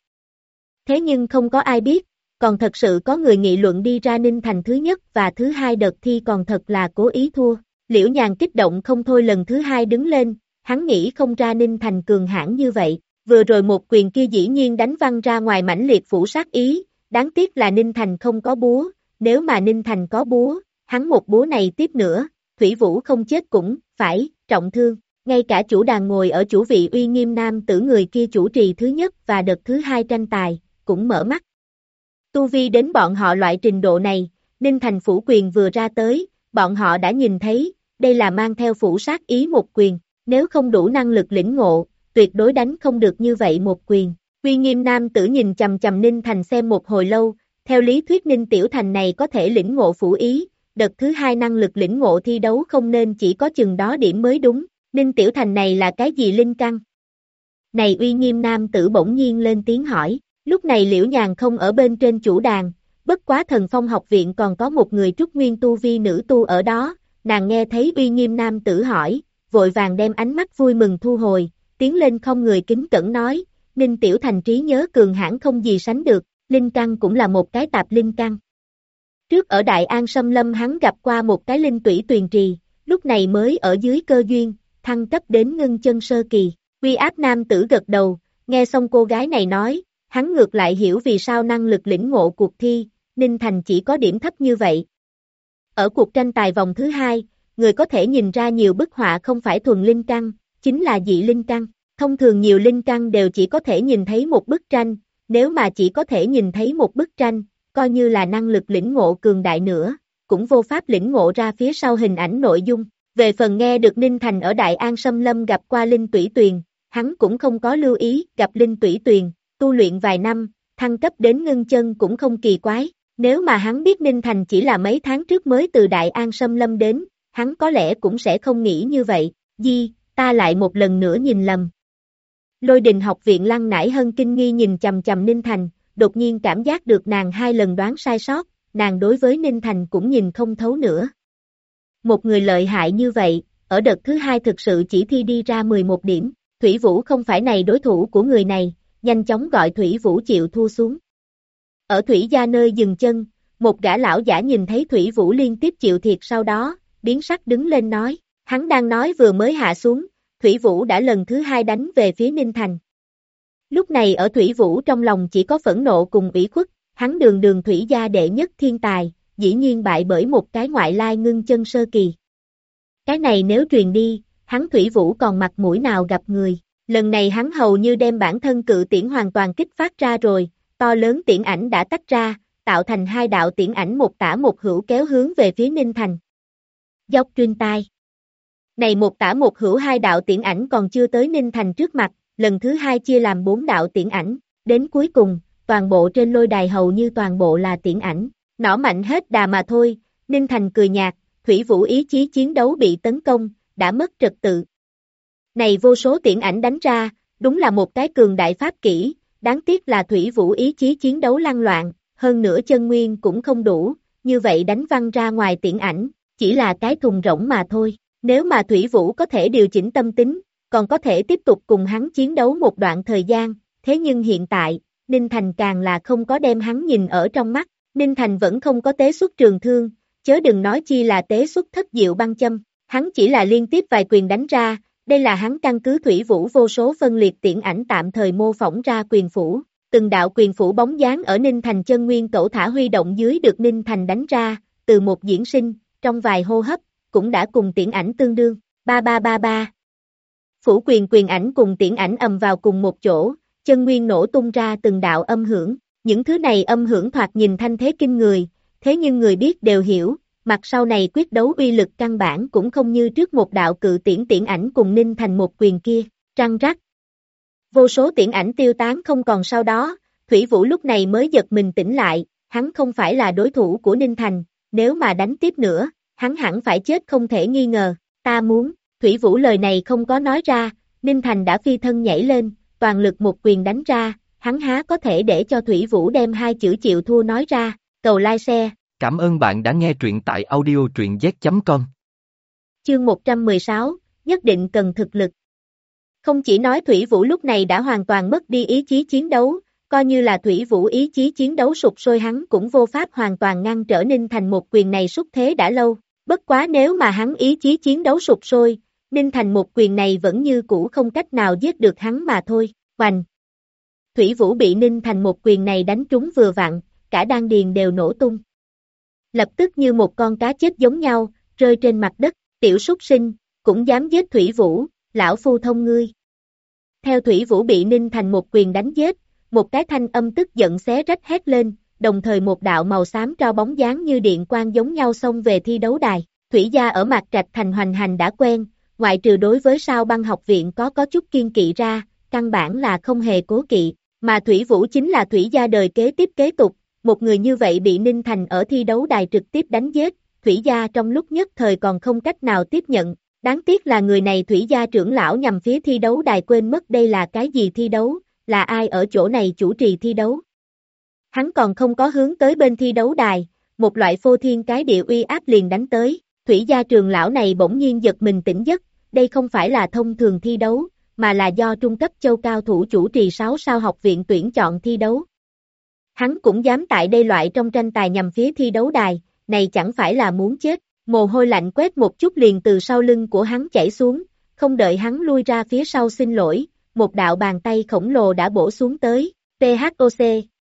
S1: Thế nhưng không có ai biết, còn thật sự có người nghị luận đi ra Ninh Thành thứ nhất và thứ 2 đợt thi còn thật là cố ý thua. Liễu Nhàn kích động không thôi lần thứ 2 đứng lên, hắn nghĩ không ra Ninh Thành cường hãn như vậy, vừa rồi một quyền kia dĩ nhiên đánh văng ra ngoài mãnh liệt phủ sát ý, đáng tiếc là Ninh Thành không có búa, nếu mà Ninh Thành có búa, hắn một búa này tiếp nữa, Thủy Vũ không chết cũng phải trọng thương. Ngay cả chủ đàn ngồi ở chủ vị uy nghiêm nam tử người kia chủ trì thứ nhất và đợt thứ 2 tranh tài, cũng mở mắt. Tu vi đến bọn họ loại trình độ này, Ninh Thành phủ quyền vừa ra tới, bọn họ đã nhìn thấy, đây là mang theo phủ sát ý một quyền, nếu không đủ năng lực lĩnh ngộ, tuyệt đối đánh không được như vậy một quyền. Uy nghiêm nam tử nhìn chầm chầm Ninh Thành xem một hồi lâu, theo lý thuyết Ninh Tiểu Thành này có thể lĩnh ngộ phủ ý, đợt thứ 2 năng lực lĩnh ngộ thi đấu không nên chỉ có chừng đó điểm mới đúng. Ninh Tiểu Thành này là cái gì linh căn? Này uy nghiêm nam tử bỗng nhiên lên tiếng hỏi, lúc này Liễu Nhàn không ở bên trên chủ đàn, bất quá Thần Phong học viện còn có một người trúc nguyên tu vi nữ tu ở đó, nàng nghe thấy uy nghiêm nam tử hỏi, vội vàng đem ánh mắt vui mừng thu hồi, tiến lên không người kính cẩn nói, Ninh Tiểu Thành trí nhớ cường hãn không gì sánh được, linh căn cũng là một cái tạp linh căn. Trước ở Đại An Sâm Lâm hắn gặp qua một cái linh tủy tuyền trì, lúc này mới ở dưới cơ duyên, thăng cấp đến ngưng chân sơ kỳ. Uy áp nam tử gật đầu, nghe xong cô gái này nói, hắn ngược lại hiểu vì sao năng lực lĩnh ngộ cuộc thi, Ninh Thành chỉ có điểm thấp như vậy. Ở cuộc tranh tài vòng thứ 2, người có thể nhìn ra nhiều bức họa không phải thuần linh căn, chính là dị linh căn. Thông thường nhiều linh căn đều chỉ có thể nhìn thấy một bức tranh, nếu mà chỉ có thể nhìn thấy một bức tranh, coi như là năng lực lĩnh ngộ cường đại nữa, cũng vô pháp lĩnh ngộ ra phía sau hình ảnh nội dung. Về phần nghe được Ninh Thành ở Đại An Sâm Lâm gặp qua Linh Tủy Tuyền, hắn cũng không có lưu ý, gặp Linh Tủy Tuyền, tu luyện vài năm, thăng cấp đến ngưng chân cũng không kỳ quái, nếu mà hắn biết Ninh Thành chỉ là mấy tháng trước mới từ Đại An Sâm Lâm đến, hắn có lẽ cũng sẽ không nghĩ như vậy, ta lại một lần nữa nhìn lầm. Lôi Đình học viện Lăng Nải Hân kinh nghi nhìn chầm chầm Ninh Thành, đột nhiên cảm giác được nàng 2 lần đoán sai sót, nàng đối với Ninh Thành cũng nhìn không thấu nữa. Một người lợi hại như vậy, ở đợt thứ 2 thực sự chỉ thi đi ra 11 điểm, Thủy Vũ không phải này đối thủ của người này, nhanh chóng gọi Thủy Vũ chịu thua xuống. Ở Thủy gia nơi dừng chân, một gã lão giả nhìn thấy Thủy Vũ liên tiếp chịu thiệt sau đó, biến sắc đứng lên nói, hắn đang nói vừa mới hạ xuống, Thủy Vũ đã lần thứ 2 đánh về phía Ninh Thành. Lúc này ở Thủy Vũ trong lòng chỉ có phẫn nộ cùng ủy khuất, hắn đường Thủy gia đệ nhất thiên tài, dĩ nhiên bại bởi một cái ngoại lai ngưng chân sơ kỳ. Cái này nếu truyền đi, hắn Thủy Vũ còn mặt mũi nào gặp người, Lần này hắn hầu như đem bản thân cự tiễn hoàn toàn kích phát ra rồi, to lớn tiễn ảnh đã tách ra, tạo thành hai đạo tiễn ảnh một tả một hữu kéo hướng về phía Ninh Thành. Dốc truyền tai. Này một tả một hữu hai đạo tiễn ảnh còn chưa tới Ninh Thành trước mặt, lần thứ hai chia làm 4 đạo tiễn ảnh, đến cuối cùng, toàn bộ trên lôi đài hầu như toàn bộ là tiễn ảnh, nỏ mạnh hết đà mà thôi. Ninh Thành cười nhạt, Thủy Vũ ý chí chiến đấu bị tấn công, đã mất trật tự. Này vô số tiễn ảnh đánh ra, đúng là một cái cường đại pháp kỹ, đáng tiếc là Thủy Vũ ý chí chiến đấu lăng loạn, hơn nữa chân nguyên cũng không đủ, như vậy đánh văng ra ngoài tiễn ảnh, chỉ là cái thùng rỗng mà thôi. Nếu mà Thủy Vũ có thể điều chỉnh tâm tính, còn có thể tiếp tục cùng hắn chiến đấu một đoạn thời gian, thế nhưng hiện tại, Ninh Thành càng là không có đem hắn nhìn ở trong mắt, Ninh Thành vẫn không có tế xuất trường thương, chớ đừng nói chi là tế xuất thất diệu băng châm, hắn chỉ là liên tiếp vài quyền đánh ra, đây là hắn căn cứ Thủy Vũ vô số phân liệt tiễn ảnh tạm thời mô phỏng ra quyền phủ, từng đạo quyền phủ bóng dáng ở Ninh Thành chân nguyên cẩu thả huy động dưới được Ninh Thành đánh ra, từ một diễn sinh, trong vài hô hấp, cũng đã cùng tiễn ảnh tương đương, ba ba ba ba. Phủ quyền ảnh cùng tiễn ảnh ầm vào cùng một chỗ, chân nguyên nổ tung ra từng đạo âm hưởng, những thứ này âm hưởng thoạt nhìn thanh thế kinh người, thế nhưng người biết đều hiểu, mặt sau này quyết đấu uy lực căn bản cũng không như trước một đạo cự tiễn ảnh cùng Ninh Thành một quyền kia, răng rắc. Vô số tiễn ảnh tiêu tán không còn sau đó, Thủy Vũ lúc này mới giật mình tỉnh lại, hắn không phải là đối thủ của Ninh Thành, nếu mà đánh tiếp nữa, hắn hẳn phải chết không thể nghi ngờ, ta muốn, Thủy Vũ lời này không có nói ra, Ninh Thành đã phi thân nhảy lên, toàn lực một quyền đánh ra, hắn há có thể để cho Thủy Vũ đem hai chữ chịu thua nói ra, cầu like share.
S2: Cảm ơn bạn đã nghe truyện tại audio.z.com.
S1: Chương 116, nhất định cần thực lực. Không chỉ nói Thủy Vũ lúc này đã hoàn toàn mất đi ý chí chiến đấu, coi như là Thủy Vũ ý chí chiến đấu sụp sôi hắn cũng vô pháp hoàn toàn ngăn trở Ninh Thành một quyền này xúc thế đã lâu, bất quá nếu mà hắn ý chí chiến đấu sụp sôi, Ninh Thành một quyền này vẫn như cũ không cách nào giết được hắn mà thôi, hoành. Thủy Vũ bị Ninh Thành một quyền này đánh trúng vừa vặn, cả đan điền đều nổ tung. Lập tức như một con cá chết giống nhau, rơi trên mặt đất, tiểu súc sinh, cũng dám giết Thủy Vũ, lão phu thông ngươi. Theo Thủy Vũ bị Ninh Thành một quyền đánh giết, một cái thanh âm tức giận xé rách hét lên, đồng thời một đạo màu xám tro bóng dáng như điện quang giống nhau xông về thi đấu đài. Thủy gia ở Mạc Trạch thành hoành hành đã quen, ngoại trừ đối với Sao Băng học viện có chút kiên kỵ ra, căn bản là không hề cố kỵ, mà Thủy Vũ chính là Thủy gia đời kế tiếp kế tục, một người như vậy bị Ninh Thành ở thi đấu đài trực tiếp đánh giết, Thủy gia trong lúc nhất thời còn không cách nào tiếp nhận, đáng tiếc là người này Thủy gia trưởng lão nhằm phía thi đấu đài quên mất đây là cái gì thi đấu, là ai ở chỗ này chủ trì thi đấu. Hắn còn không có hướng tới bên thi đấu đài, một loại phô thiên cái địa uy áp liền đánh tới, Thủy gia trưởng lão này bỗng nhiên giật mình tỉnh giấc, đây không phải là thông thường thi đấu, mà là do trung cấp châu cao thủ chủ trì 6 sao học viện tuyển chọn thi đấu. Hắn cũng dám tại đây loại trong tranh tài nhằm phía thi đấu đài, này chẳng phải là muốn chết, mồ hôi lạnh quét một chút liền từ sau lưng của hắn chảy xuống, không đợi hắn lui ra phía sau xin lỗi, một đạo bàn tay khổng lồ đã bổ xuống tới, PHOC.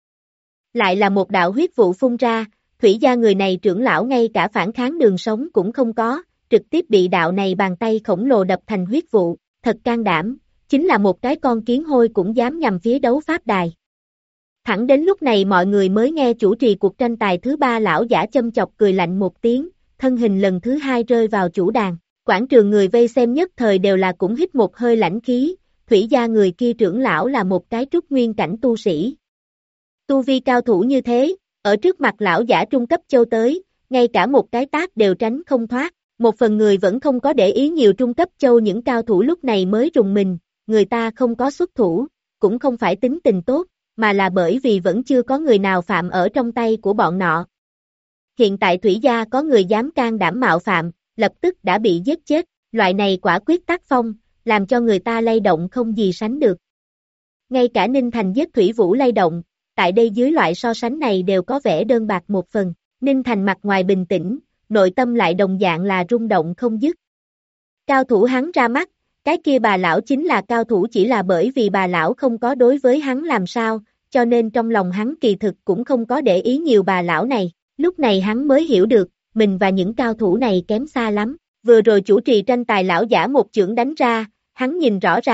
S1: Lại là một đạo huyết vụ phun ra, Thủy gia người này trưởng lão ngay cả phản kháng đường sống cũng không có, trực tiếp bị đạo này bàn tay khổng lồ đập thành huyết vụ, thật can đảm, chính là một cái con kiến hôi cũng dám nhằm phía đấu pháp đài. Thẳng đến lúc này mọi người mới nghe chủ trì cuộc tranh tài thứ 3 lão giả châm chọc cười lạnh một tiếng, thân hình lần thứ 2 rơi vào chủ đàn, quảng trường người vây xem nhất thời đều là cũng hít một hơi lãnh khí, Thủy gia người kia trưởng lão là một cái trúc nguyên cảnh tu sĩ. Tu vi cao thủ như thế, ở trước mặt lão giả trung cấp châu tới, ngay cả một cái tác đều tránh không thoát, một phần người vẫn không có để ý nhiều trung cấp châu những cao thủ lúc này mới rùng mình, người ta không có xuất thủ, cũng không phải tính tình tốt, mà là bởi vì vẫn chưa có người nào phạm ở trong tay của bọn nọ. Hiện tại Thủy gia có người dám can đảm mạo phạm, lập tức đã bị giết chết, loại này quả quyết tác phong, làm cho người ta lay động không gì sánh được. Ngay cả Ninh Thành giết Thủy Vũ lay động, tại đây dưới loại so sánh này đều có vẻ đơn bạc một phần, Ninh Thành mặt ngoài bình tĩnh, nội tâm lại đồng dạng là rung động không dứt. Cao thủ hắn ra mắt, cái kia bà lão chính là cao thủ chỉ là bởi vì bà lão không có đối với hắn làm sao, cho nên trong lòng hắn kỳ thực cũng không có để ý nhiều bà lão này, lúc này hắn mới hiểu được, mình và những cao thủ này kém xa lắm, vừa rồi chủ trì tranh tài lão giả một chưởng đánh ra, hắn nhìn rõ ràng,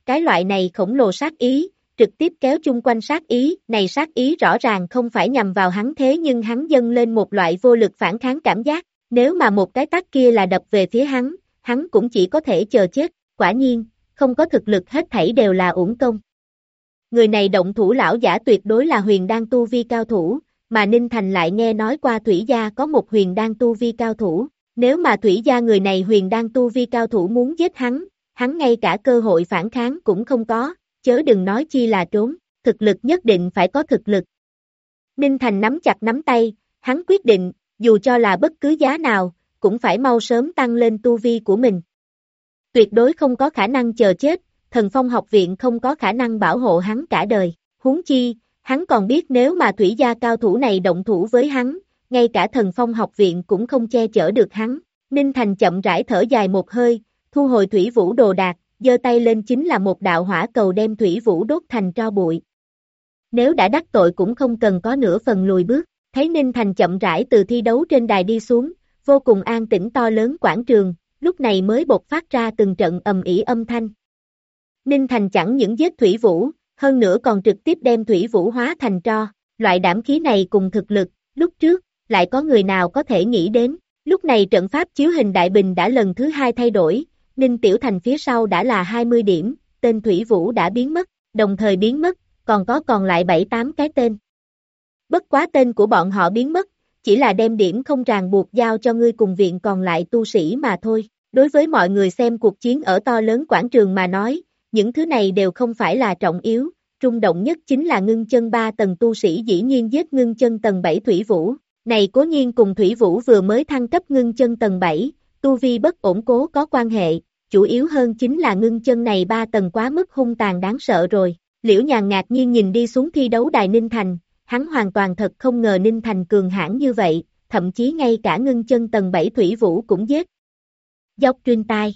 S1: cái loại này khổng lồ sát ý, trực tiếp kéo chung quanh sát ý, này sát ý rõ ràng không phải nhằm vào hắn thế nhưng hắn dâng lên một loại vô lực phản kháng cảm giác, nếu mà một cái tát kia là đập về phía hắn cũng chỉ có thể chờ chết, quả nhiên, không có thực lực hết thảy đều là uổng công. Người này động thủ lão giả tuyệt đối là huyền đan tu vi cao thủ, mà Ninh Thành lại nghe nói qua Thủy gia có một huyền đan tu vi cao thủ, nếu mà Thủy gia người này huyền đan tu vi cao thủ muốn giết hắn ngay cả cơ hội phản kháng cũng không có, chớ đừng nói chi là trốn, thực lực nhất định phải có thực lực. Ninh Thành nắm chặt nắm tay, hắn quyết định, dù cho là bất cứ giá nào, cũng phải mau sớm tăng lên tu vi của mình. Tuyệt đối không có khả năng chờ chết, Thần Phong học viện không có khả năng bảo hộ hắn cả đời, huống chi, hắn còn biết nếu mà Thủy gia cao thủ này động thủ với hắn, ngay cả Thần Phong học viện cũng không che chở được hắn. Ninh Thành chậm rãi thở dài một hơi, thu hồi thủy vũ đồ đạc, giơ tay lên chính là một đạo hỏa cầu đem thủy vũ đốt thành tro bụi. Nếu đã đắc tội cũng không cần có nửa phần lùi bước, thấy Ninh Thành chậm rãi từ thi đấu trên đài đi xuống, vô cùng an tĩnh to lớn quảng trường, lúc này mới bộc phát ra từng trận ầm ĩ âm thanh. Ninh Thành chẳng những giết thủy vũ, hơn nữa còn trực tiếp đem thủy vũ hóa thành tro, loại đảm khí này cùng thực lực, lúc trước, lại có người nào có thể nghĩ đến, lúc này trận pháp chiếu hình đại bình đã lần thứ 2 thay đổi, Ninh Tiểu Thành phía sau đã là 20 điểm, tên thủy vũ đã biến mất, đồng thời biến mất, còn lại 7-8 cái tên. Bất quá tên của bọn họ biến mất, chỉ là đem điểm không ràng buộc giao cho ngươi cùng viện còn lại tu sĩ mà thôi, đối với mọi người xem cuộc chiến ở to lớn quảng trường mà nói, những thứ này đều không phải là trọng yếu, rung động nhất chính là ngưng chân 3 tầng tu sĩ dĩ nhiên giết ngưng chân tầng 7 thủy vũ, này cố nhiên cùng thủy vũ vừa mới thăng cấp ngưng chân tầng 7, tu vi bất ổn cố có quan hệ, chủ yếu hơn chính là ngưng chân này 3 tầng quá mức hung tàn đáng sợ rồi. Liễu Nhàn ngạc nhiên nhìn đi xuống thi đấu đài Ninh Thành, hắn hoàn toàn thật không ngờ Ninh Thành cường hãn như vậy, thậm chí ngay cả ngưng chân tầng 7 thủy vũ cũng giết. Dốc truyền tai.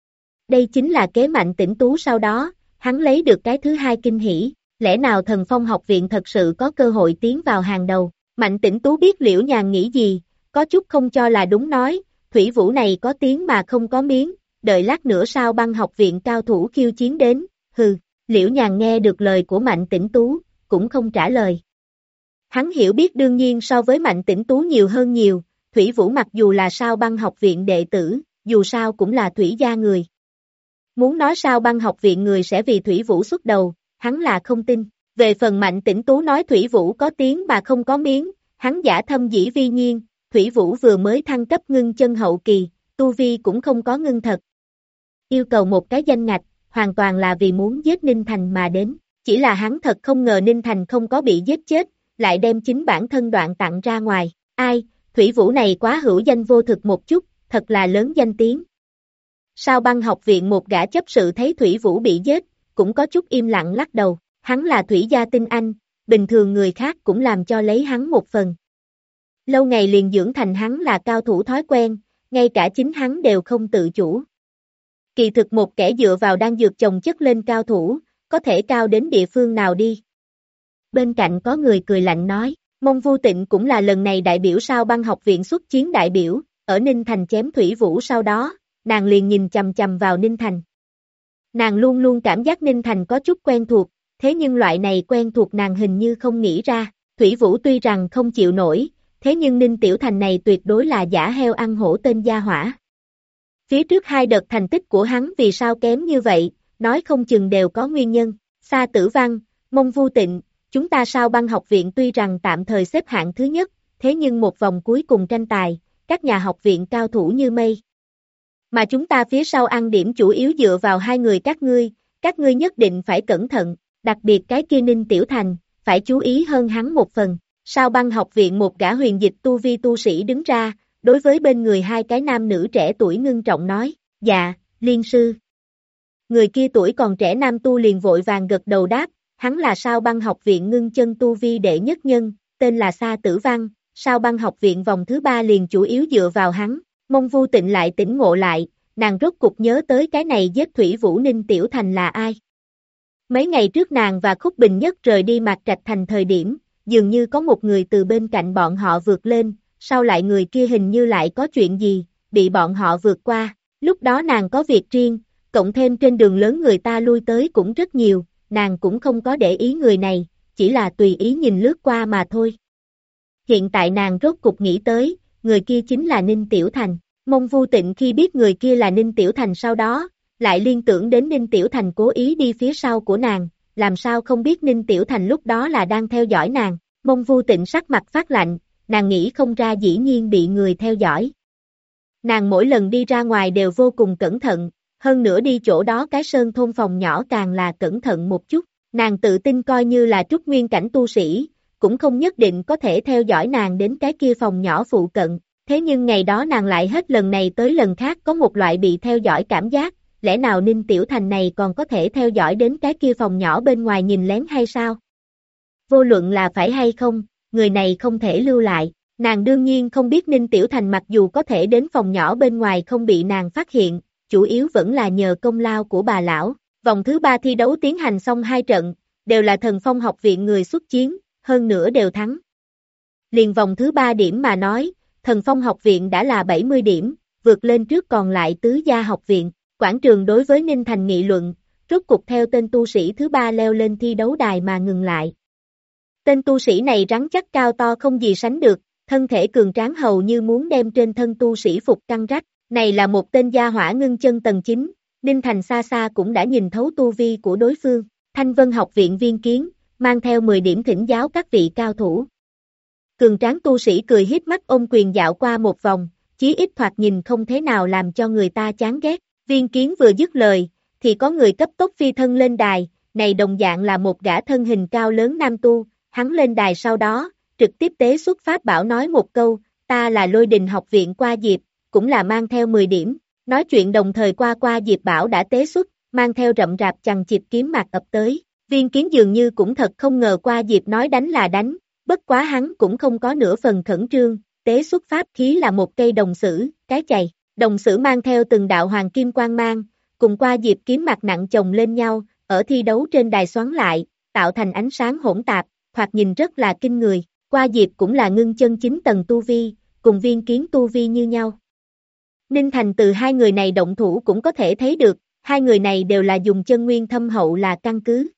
S1: Đây chính là kế Mạnh Tĩnh Tú sau đó, hắn lấy được cái thứ 2 kinh hỉ, lẽ nào Thần Phong học viện thật sự có cơ hội tiến vào hàng đầu. Mạnh Tĩnh Tú biết Liễu Nhàn nghĩ gì, có chút không cho là đúng nói, thủy vũ này có tiếng mà không có miếng, đợi lát nữa Sao Băng học viện cao thủ khiêu chiến đến, hừ. Liễu Nhàn nghe được lời của Mạnh Tĩnh Tú, cũng không trả lời. Hắn hiểu biết đương nhiên so với Mạnh Tĩnh Tú nhiều hơn nhiều, Thủy Vũ mặc dù là Sao Băng học viện đệ tử, dù sao cũng là Thủy gia người. Muốn nói Sao Băng học viện người sẽ vì Thủy Vũ xuất đầu, hắn là không tin. Về phần Mạnh Tĩnh Tú nói Thủy Vũ có tiếng mà không có miếng, hắn giả thâm dĩ vi nhiên, Thủy Vũ vừa mới thăng cấp ngưng chân hậu kỳ, tu vi cũng không có ngưng thật. Yêu cầu một cái danh ngạch, hoàn toàn là vì muốn giết Ninh Thành mà đến, chỉ là hắn thật không ngờ Ninh Thành không có bị giết chết, lại đem chính bản thân đoạn tặng ra ngoài, ai, Thủy Vũ này quá hữu danh vô thực một chút, thật là lớn danh tiếng. Sao Băng học viện một gã chấp sự thấy Thủy Vũ bị giết, cũng có chút im lặng lắc đầu, hắn là Thủy gia tinh anh, bình thường người khác cũng làm cho lấy hắn một phần. Lâu ngày liền dưỡng thành hắn là cao thủ thói quen, ngay cả chính hắn đều không tự chủ. Kỳ thực một kẻ dựa vào đan dược chồng chất lên cao thủ, có thể cao đến địa phương nào đi. Bên cạnh có người cười lạnh nói, Mông Vu Tịnh cũng là lần này đại biểu Sao Băng học viện xuất chiến đại biểu, ở Ninh Thành chém Thủy Vũ sau đó, nàng liền nhìn chằm chằm vào Ninh Thành. Nàng luôn luôn cảm giác Ninh Thành có chút quen thuộc, thế nhưng loại này quen thuộc nàng hình như không nghĩ ra, Thủy Vũ tuy rằng không chịu nổi, thế nhưng Ninh Tiểu Thành này tuyệt đối là giả heo ăn hổ tên gia hỏa. Phía trước 2 đợt thành tích của hắn vì sao kém như vậy, nói không chừng đều có nguyên nhân. Sa Tử Văn, Mông Vu Tịnh, chúng ta Sao Băng học viện tuy rằng tạm thời xếp hạng thứ nhất, thế nhưng một vòng cuối cùng tranh tài, các nhà học viện cao thủ như mây. Mà chúng ta phía sau ăn điểm chủ yếu dựa vào 2 người các ngươi nhất định phải cẩn thận, đặc biệt cái kia Ninh Tiểu Thành, phải chú ý hơn hắn một phần. Sao Băng học viện một gã huyền dịch tu vi tu sĩ đứng ra, đối với bên người 2 cái nam nữ trẻ tuổi ngưng trọng nói, dạ, liên sư. Người kia tuổi còn trẻ nam tu liền vội vàng gật đầu đáp, hắn là Sao Băng học viện ngưng chân tu vi đệ nhất nhân, tên là Sa Tử Văn, Sao Băng học viện vòng thứ 3 liền chủ yếu dựa vào hắn. Mông Vu Tịnh lại tỉnh ngộ lại, nàng rốt cục nhớ tới cái này giết Thủy Vũ Ninh Tiểu Thành là ai. Mấy ngày trước nàng và Khúc Bình Nhất rời đi Mạc Trạch Thành thời điểm, dường như có một người từ bên cạnh bọn họ vượt lên, sau lại người kia hình như lại có chuyện gì, bị bọn họ vượt qua, lúc đó nàng có việc riêng, cộng thêm trên đường lớn người ta lui tới cũng rất nhiều, nàng cũng không có để ý người này, chỉ là tùy ý nhìn lướt qua mà thôi. Hiện tại nàng rốt cục nghĩ tới, người kia chính là Ninh Tiểu Thành. Mông Vu Tịnh khi biết người kia là Ninh Tiểu Thành sau đó, lại liên tưởng đến Ninh Tiểu Thành cố ý đi phía sau của nàng, làm sao không biết Ninh Tiểu Thành lúc đó là đang theo dõi nàng. Mông Vu Tịnh sắc mặt phát lạnh, nàng nghĩ không ra dĩ nhiên bị người theo dõi. Nàng mỗi lần đi ra ngoài đều vô cùng cẩn thận, hơn nữa đi chỗ đó cái sơn thôn phòng nhỏ càng là cẩn thận một chút, nàng tự tin coi như là trúc nguyên cảnh tu sĩ, cũng không nhất định có thể theo dõi nàng đến cái kia phòng nhỏ phụ cận, thế nhưng ngày đó nàng lại hết lần này tới lần khác có một loại bị theo dõi cảm giác, lẽ nào Ninh Tiểu Thành này còn có thể theo dõi đến cái kia phòng nhỏ bên ngoài nhìn lén hay sao? Vô luận là phải hay không, người này không thể lưu lại, nàng đương nhiên không biết Ninh Tiểu Thành mặc dù có thể đến phòng nhỏ bên ngoài không bị nàng phát hiện, chủ yếu vẫn là nhờ công lao của bà lão. Vòng thứ 3 thi đấu tiến hành xong 2 trận, đều là Thần Phong học viện người xuất chiến, hơn nữa đều thắng. Liền vòng thứ 3 điểm mà nói, Thần Phong học viện đã là 70 điểm, vượt lên trước còn lại tứ gia học viện. Quảng trường đối với Ninh Thành nghị luận, rốt cục theo tên tu sĩ thứ 3 leo lên thi đấu đài mà ngừng lại. Tên tu sĩ này rắn chắc cao to không gì sánh được, thân thể cường tráng hầu như muốn đem trên thân tu sĩ phục căng rách. Này là một tên gia hỏa ngưng chân tầng 9, Ninh Thành xa xa cũng đã nhìn thấu tu vi của đối phương. Thanh Vân học viện Viên Kiến, mang theo 10 điểm thỉnh giáo các vị cao thủ. Cường tráng tu sĩ cười híp mắt ôm quyền dạo qua một vòng, chí ít thoạt nhìn không thế nào làm cho người ta chán ghét. Viên Kiến vừa dứt lời, thì có người cấp tốc phi thân lên đài, này đồng dạng là một gã thân hình cao lớn nam tu, hắn lên đài sau đó, trực tiếp tế xuất pháp bảo nói một câu, ta là Lôi Đình học viện Qua Diệp, cũng là mang theo 10 điểm, nói chuyện đồng thời Qua Diệp bảo đã tế xuất, mang theo rậm rạp chằng chịt kiếm mạc ập tới. Viên Kiến dường như cũng thật không ngờ Qua Diệp nói đánh là đánh, bất quá hắn cũng không có nửa phần khẩn trương, tế xuất pháp khí là một cây đồng sử, cái chày, đồng sử mang theo từng đạo hoàng kim quang mang, cùng Qua Diệp kiếm mạc nặng chồng lên nhau, ở thi đấu trên đài xoắn lại, tạo thành ánh sáng hỗn tạp, thoạt nhìn rất là kinh người. Qua Diệp cũng là ngưng chân 9 tầng tu vi, cùng Viên Kiến tu vi như nhau. Ninh Thành từ hai người này động thủ cũng có thể thấy được, hai người này đều là dùng chân nguyên thâm hậu là căn cứ.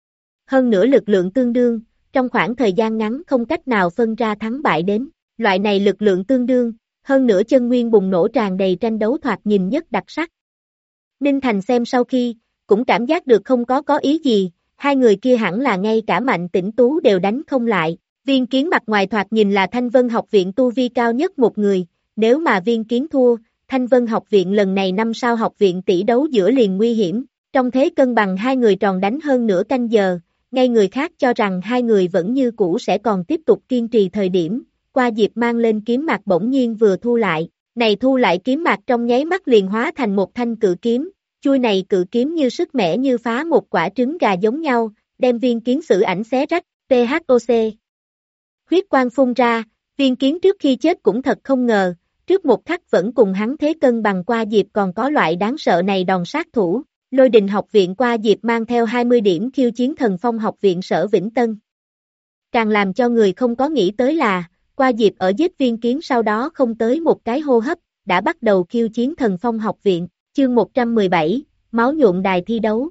S1: Hơn nữa lực lượng tương đương, trong khoảng thời gian ngắn không cách nào phân ra thắng bại đến, loại này lực lượng tương đương, hơn nữa chân nguyên bùng nổ tràn đầy tranh đấu thoạt nhìn nhất đặc sắc. Ninh Thành xem sau khi, cũng cảm giác được không có ý gì, hai người kia hẳn là ngay cả Mạnh Tĩnh Tú đều đánh không lại. Viên Kiến mặt ngoài thoạt nhìn là Thanh Vân học viện tu vi cao nhất một người, nếu mà Viên Kiến thua, Thanh Vân học viện lần này 5 sao học viện tỷ đấu giữa liền nguy hiểm, trong thế cân bằng hai người tròn đánh hơn nửa canh giờ, ngay người khác cho rằng hai người vẫn như cũ sẽ còn tiếp tục kiên trì thời điểm, Qua Diệp mang lên kiếm mạc bỗng nhiên vừa thu lại, này thu lại kiếm mạc trong nháy mắt liền hóa thành một thanh cự kiếm, chui này cự kiếm như sức mẻ như phá một quả trứng gà giống nhau, đem Viên Kiến xử ảnh xé rách, THOC. Huyết quang phun ra, Viên Kiến trước khi chết cũng thật không ngờ, trước một khắc vẫn cùng hắn thế cân bằng Qua Diệp còn có loại đáng sợ này đòn sát thủ. Lôi Đình học viện Qua Diệp mang theo 20 điểm khiêu chiến Thần Phong học viện Sở Vĩnh Tân. Càng làm cho người không có nghĩ tới là, Qua Diệp ở giết Viên Kiến sau đó không tới một cái hô hấp, đã bắt đầu khiêu chiến Thần Phong học viện, chương 117, máu nhuộm đài thi đấu.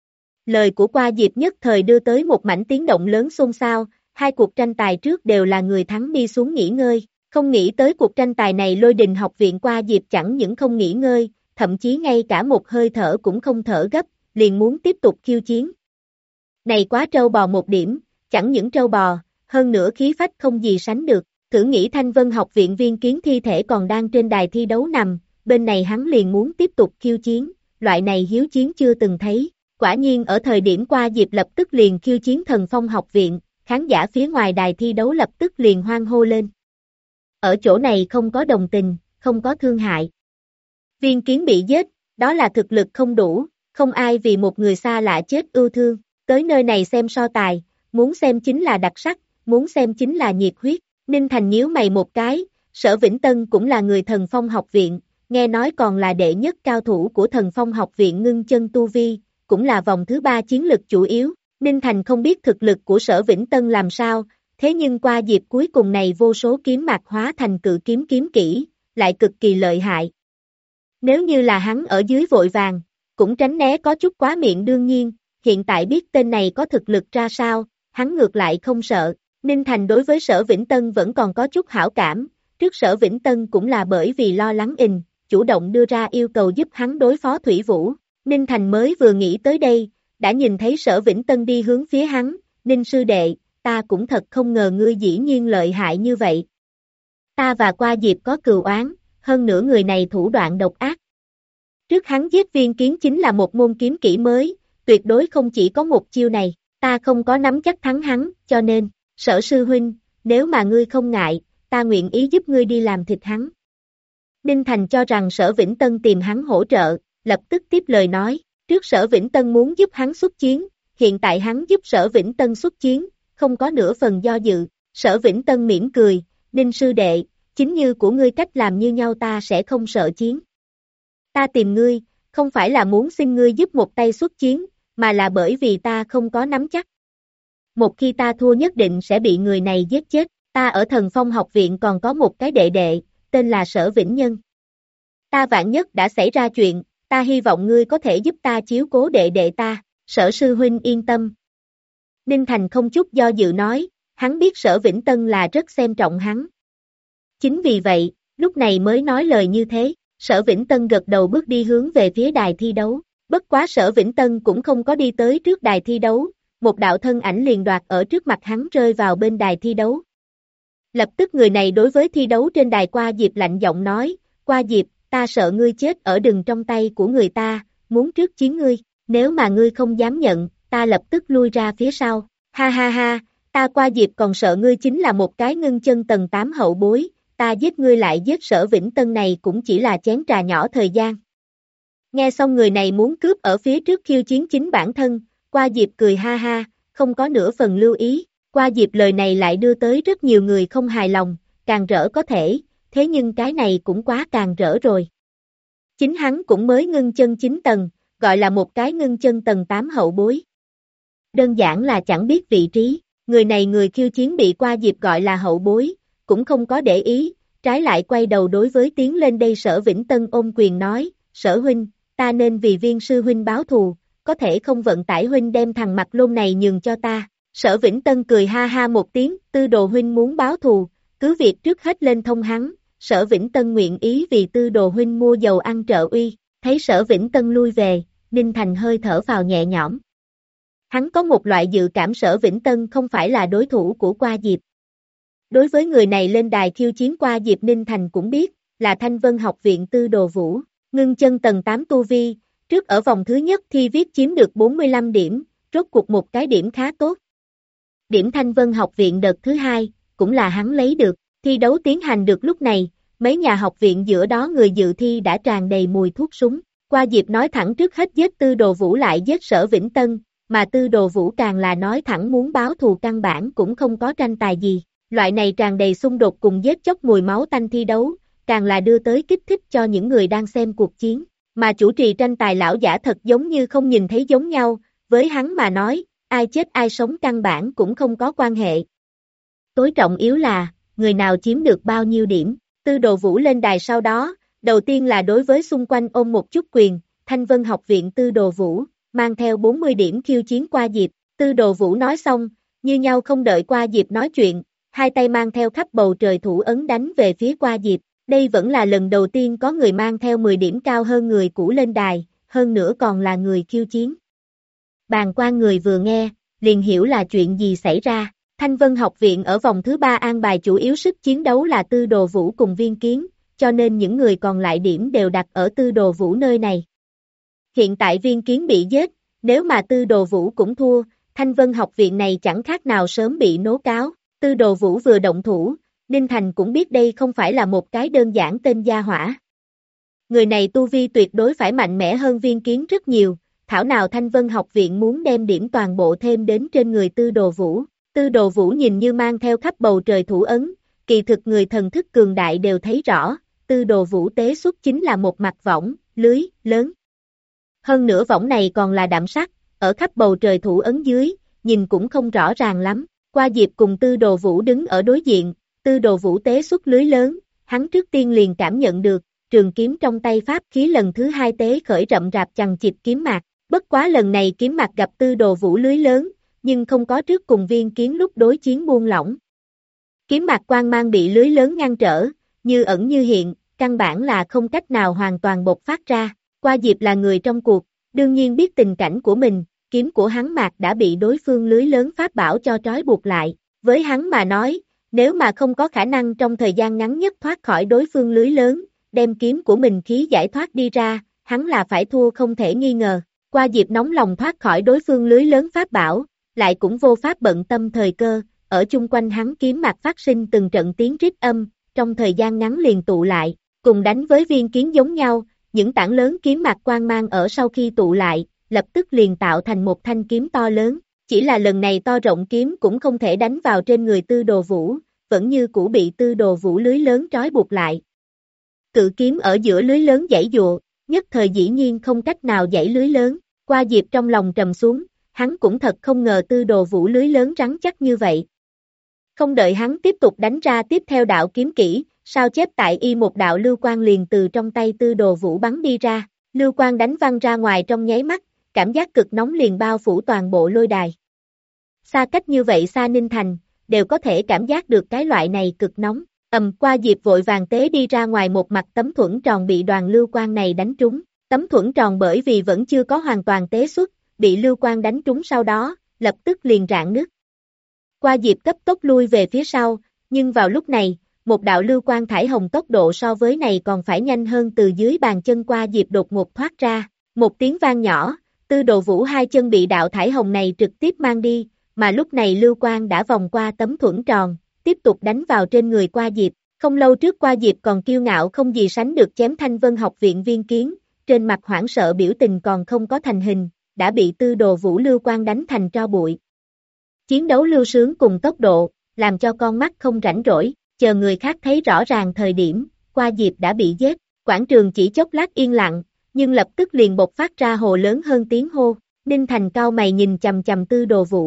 S1: Lời của Qua Diệp nhất thời đưa tới một mảnh tiếng động lớn xôn xao, hai cuộc tranh tài trước đều là người thắng đi xuống nghỉ ngơi, không nghĩ tới cuộc tranh tài này Lôi Đình học viện Qua Diệp chẳng những không nghỉ ngơi, thậm chí ngay cả một hơi thở cũng không thở gấp, liền muốn tiếp tục khiêu chiến. Này quá trâu bò một điểm, chẳng những trâu bò, hơn nữa khí phách không gì sánh được, thử nghĩ Thanh Vân học viện Viên Kiến thi thể còn đang trên đài thi đấu nằm, bên này hắn liền muốn tiếp tục khiêu chiến, loại này hiếu chiến chưa từng thấy, quả nhiên ở thời điểm Qua Diệp lập tức liền khiêu chiến Thần Phong học viện, khán giả phía ngoài đài thi đấu lập tức liền hoan hô lên. Ở chỗ này không có đồng tình, không có thương hại. Viên Kiến bị giết, đó là thực lực không đủ, không ai vì một người xa lạ chết ưu thương, tới nơi này xem so tài, muốn xem chính là đặc sắc, muốn xem chính là nhiệt huyết. Ninh Thành nhíu mày một cái, Sở Vĩnh Tân cũng là người Thần Phong học viện, nghe nói còn là đệ nhất cao thủ của Thần Phong học viện ngưng chân tu vi, cũng là vòng thứ 3 chiến lực chủ yếu. Ninh Thành không biết thực lực của Sở Vĩnh Tân làm sao, thế nhưng Qua Diệp cuối cùng này vô số kiếm mạc hóa thành cự kiếm kiếm kỹ, lại cực kỳ lợi hại. Nếu như là hắn ở dưới vội vàng, cũng tránh né có chút quá miệng đương nhiên, hiện tại biết tên này có thực lực ra sao, hắn ngược lại không sợ. Ninh Thành đối với Sở Vĩnh Tân vẫn còn có chút hảo cảm, trước Sở Vĩnh Tân cũng là bởi vì lo lắng chủ động đưa ra yêu cầu giúp hắn đối phó Thủy Vũ. Ninh Thành mới vừa nghĩ tới đây, đã nhìn thấy Sở Vĩnh Tân đi hướng phía hắn, Ninh sư đệ, ta cũng thật không ngờ ngươi dĩ nhiên lợi hại như vậy. Ta và Qua Diệp có cừu oán, hơn nữa người này thủ đoạn độc ác. Trước hắn giết Viên Kiến chính là một môn kiếm kỹ mới, tuyệt đối không chỉ có một chiêu này, ta không có nắm chắc thắng hắn, cho nên, Sở sư huynh, nếu mà ngươi không ngại, ta nguyện ý giúp ngươi đi làm thịt hắn. Ninh Thành cho rằng Sở Vĩnh Tân tìm hắn hỗ trợ, lập tức tiếp lời nói, trước Sở Vĩnh Tân muốn giúp hắn xuất chiến, hiện tại hắn giúp Sở Vĩnh Tân xuất chiến, không có nửa phần do dự. Sở Vĩnh Tân mỉm cười, Ninh sư đệ, chính như của ngươi cách làm như nhau ta sẽ không sợ chiến. Ta tìm ngươi, không phải là muốn xin ngươi giúp một tay xuất chiến, mà là bởi vì ta không có nắm chắc. Một khi ta thua nhất định sẽ bị người này giết chết, ta ở Thần Phong học viện còn có một cái đệ đệ, tên là Sở Vĩnh Nhân. Ta vạn nhất đã xảy ra chuyện, ta hy vọng ngươi có thể giúp ta chiếu cố đệ đệ ta, Sở sư huynh yên tâm. Ninh Thành không chút do dự nói, hắn biết Sở Vĩnh Tân là rất xem trọng hắn. Chính vì vậy, lúc này mới nói lời như thế, Sở Vĩnh Tân gật đầu bước đi hướng về phía đài thi đấu, bất quá Sở Vĩnh Tân cũng không có đi tới trước đài thi đấu, một đạo thân ảnh liền đoạt ở trước mặt hắn rơi vào bên đài thi đấu. Lập tức người này đối với thi đấu trên đài Qua Diệp lạnh giọng nói, Qua Diệp, ta sợ ngươi chết ở đừng trong tay của người ta, muốn trước chiến ngươi, nếu mà ngươi không dám nhận, ta lập tức lui ra phía sau, ha ha ha, ta Qua Diệp còn sợ ngươi chính là một cái ngưng chân tầng 8 hậu bối, ta giết ngươi lại giết Sở Vĩnh Tân này cũng chỉ là chén trà nhỏ thời gian. Nghe xong người này muốn cướp ở phía trước khiêu chiến chính bản thân, Qua Diệp cười ha ha, không có nửa phần lưu ý, Qua Diệp lời này lại đưa tới rất nhiều người không hài lòng, càng rỡ có thể, thế nhưng cái này cũng quá càng rỡ rồi. Chính hắn cũng mới ngưng chân 9 tầng, gọi là một cái ngưng chân tầng 8 hậu bối. Đơn giản là chẳng biết vị trí, người này người khiêu chiến bị Qua Diệp gọi là hậu bối, cũng không có để ý, trái lại quay đầu đối với tiến lên đây Sở Vĩnh Tân ôm quyền nói, Sở huynh, ta nên vì Viên sư huynh báo thù, có thể không vận tải huynh đem thằng mặt lôn này nhường cho ta. Sở Vĩnh Tân cười ha ha một tiếng, Tư Đồ huynh muốn báo thù, cứ việc trước hết lên thông hắn, Sở Vĩnh Tân nguyện ý vì Tư Đồ huynh mua dầu ăn trợ uy, thấy Sở Vĩnh Tân lui về, Ninh Thành hơi thở vào nhẹ nhõm. Hắn có một loại dự cảm Sở Vĩnh Tân không phải là đối thủ của Qua Diệp. Đối với người này lên đài khiêu chiến Qua Diệp Ninh Thành cũng biết, là Thanh Vân học viện Tư Đồ Vũ, ngưng chân tầng 8 tu vi, trước ở vòng thứ nhất thi viết chiếm được 45 điểm, rốt cuộc một cái điểm khá tốt. Điểm Thanh Vân học viện đợt thứ hai, cũng là hắn lấy được, thi đấu tiến hành được lúc này, mấy nhà học viện giữa đó người dự thi đã tràn đầy mùi thuốc súng, Qua Diệp nói thẳng trước hết giết Tư Đồ Vũ lại giết Sở Vĩnh Tân, mà Tư Đồ Vũ càng là nói thẳng muốn báo thù căn bản cũng không có tranh tài gì, loại này tràn đầy xung đột cùng giết chóc mùi máu tanh thi đấu, càng là đưa tới kích thích cho những người đang xem cuộc chiến, mà chủ trì tranh tài lão giả thật giống như không nhìn thấy giống nhau, với hắn mà nói, ai chết ai sống căn bản cũng không có quan hệ. Tối trọng yếu là, người nào chiếm được bao nhiêu điểm, Tư Đồ Vũ lên đài sau đó, đầu tiên là đối với xung quanh ôm một chút quyền, Thanh Vân học viện Tư Đồ Vũ, mang theo 40 điểm khiêu chiến Qua Diệp, Tư Đồ Vũ nói xong, như nhau không đợi Qua Diệp nói chuyện, hai tay mang theo khắp bầu trời thủ ấn đánh về phía Qua Diệp, đây vẫn là lần đầu tiên có người mang theo 10 điểm cao hơn người cũ lên đài, hơn nữa còn là người khiêu chiến. Bàn quan người vừa nghe, liền hiểu là chuyện gì xảy ra, Thanh Vân học viện ở vòng thứ 3 an bài chủ yếu sức chiến đấu là Tư Đồ Vũ cùng Viên Kiến, cho nên những người còn lại điểm đều đặt ở Tư Đồ Vũ nơi này. Hiện tại Viên Kiến bị giết, nếu mà Tư Đồ Vũ cũng thua, Thanh Vân học viện này chẳng khác nào sớm bị nố cáo, Tư Đồ Vũ vừa động thủ, Ninh Thành cũng biết đây không phải là một cái đơn giản tên gia hỏa. Người này tu vi tuyệt đối phải mạnh mẽ hơn Viên Kiến rất nhiều, thảo nào Thanh Vân học viện muốn đem điểm toàn bộ thêm đến trên người Tư Đồ Vũ. Tư Đồ Vũ nhìn như mang theo khắp bầu trời thủ ấn, kỳ thực người thần thức cường đại đều thấy rõ, Tư Đồ Vũ tế xuất chính là một mặt võng, lưới, lớn. Hơn nữa võng này còn là đạm sắc, ở khắp bầu trời thủ ấn dưới, nhìn cũng không rõ ràng lắm. Qua Diệp cùng Tư Đồ Vũ đứng ở đối diện, Tư Đồ Vũ tế xuất lưới lớn, hắn trước tiên liền cảm nhận được, trường kiếm trong tay pháp khí lần thứ hai tế khởi rậm rạp chằng chịt kiếm mạc. Bất quá lần này kiếm mạc gặp Tư Đồ Vũ lưới lớn, nhưng không có trước cùng Viên Kiến lúc đối chiến buông lỏng. Kiếm mạc quang mang bị lưới lớn ngăn trở, như ẩn như hiện, căn bản là không cách nào hoàn toàn bộc phát ra. Qua Diệp là người trong cuộc, đương nhiên biết tình cảnh của mình, kiếm của hắn mạc đã bị đối phương lưới lớn pháp bảo cho trói buộc lại. Với hắn mà nói, nếu mà không có khả năng trong thời gian ngắn nhất thoát khỏi đối phương lưới lớn, đem kiếm của mình khí giải thoát đi ra, hắn là phải thua không thể nghi ngờ. Qua Diệp nóng lòng thoát khỏi đối phương lưới lớn pháp bảo, lại cũng vô pháp bận tâm thời cơ, ở chung quanh hắn kiếm mạc phát sinh từng trận tiếng rít âm, trong thời gian ngắn liền tụ lại, cùng đánh với Viên Kiến giống nhau, những tảng lớn kiếm mạc quang mang ở sau khi tụ lại, lập tức liền tạo thành một thanh kiếm to lớn, chỉ là lần này to rộng kiếm cũng không thể đánh vào trên người Tư Đồ Vũ, vẫn như cũ bị Tư Đồ Vũ lưới lớn trói buộc lại. Cự kiếm ở giữa lưới lớn giãy giụa, nhất thời dĩ nhiên không cách nào giãy lưới lớn, Qua Diệp trong lòng trầm xuống, hắn cũng thật không ngờ Tư Đồ Vũ lưới lớn rắn chắc như vậy. Không đợi hắn tiếp tục đánh ra tiếp theo đạo kiếm kỹ, sao chép tại y một đạo lưu quang liền từ trong tay Tư Đồ Vũ bắn đi ra, lưu quang đánh văng ra ngoài trong nháy mắt, cảm giác cực nóng liền bao phủ toàn bộ lôi đài. Xa cách như vậy xa Ninh Thành, đều có thể cảm giác được cái loại này cực nóng, Qua Diệp vội vàng tế đi ra ngoài một mặt tấm thuẫn tròn bị đoàn lưu quang này đánh trúng, tấm thuẫn tròn bởi vì vẫn chưa có hoàn toàn tế xuất, bị lưu quang đánh trúng sau đó, lập tức liền rạn nứt. Qua Diệp cấp tốc lui về phía sau, nhưng vào lúc này, một đạo lưu quang thải hồng tốc độ so với này còn phải nhanh hơn từ dưới bàn chân Qua Diệp đột ngột thoát ra, một tiếng vang nhỏ, Tư Đồ Vũ hai chân bị đạo thải hồng này trực tiếp mang đi, mà lúc này lưu quang đã vòng qua tấm thuẫn tròn, tiếp tục đánh vào trên người Qua Diệp. Không lâu trước Qua Diệp còn kiêu ngạo không gì sánh được chém Thanh Vân Học viện Viên Kiến, trên mặt hoảng sợ biểu tình còn không có thành hình, đã bị Tư Đồ Vũ lưu quang đánh thành tro bụi. Chiến đấu lưu sướng cùng tốc độ, làm cho con mắt không rảnh rỗi, chờ người khác thấy rõ ràng thời điểm, Qua Diệp đã bị giết, quảng trường chỉ chốc lát yên lặng, nhưng lập tức liền bộc phát ra hồ lớn hơn tiếng hô, Ninh Thành cao mày nhìn chằm chằm Tư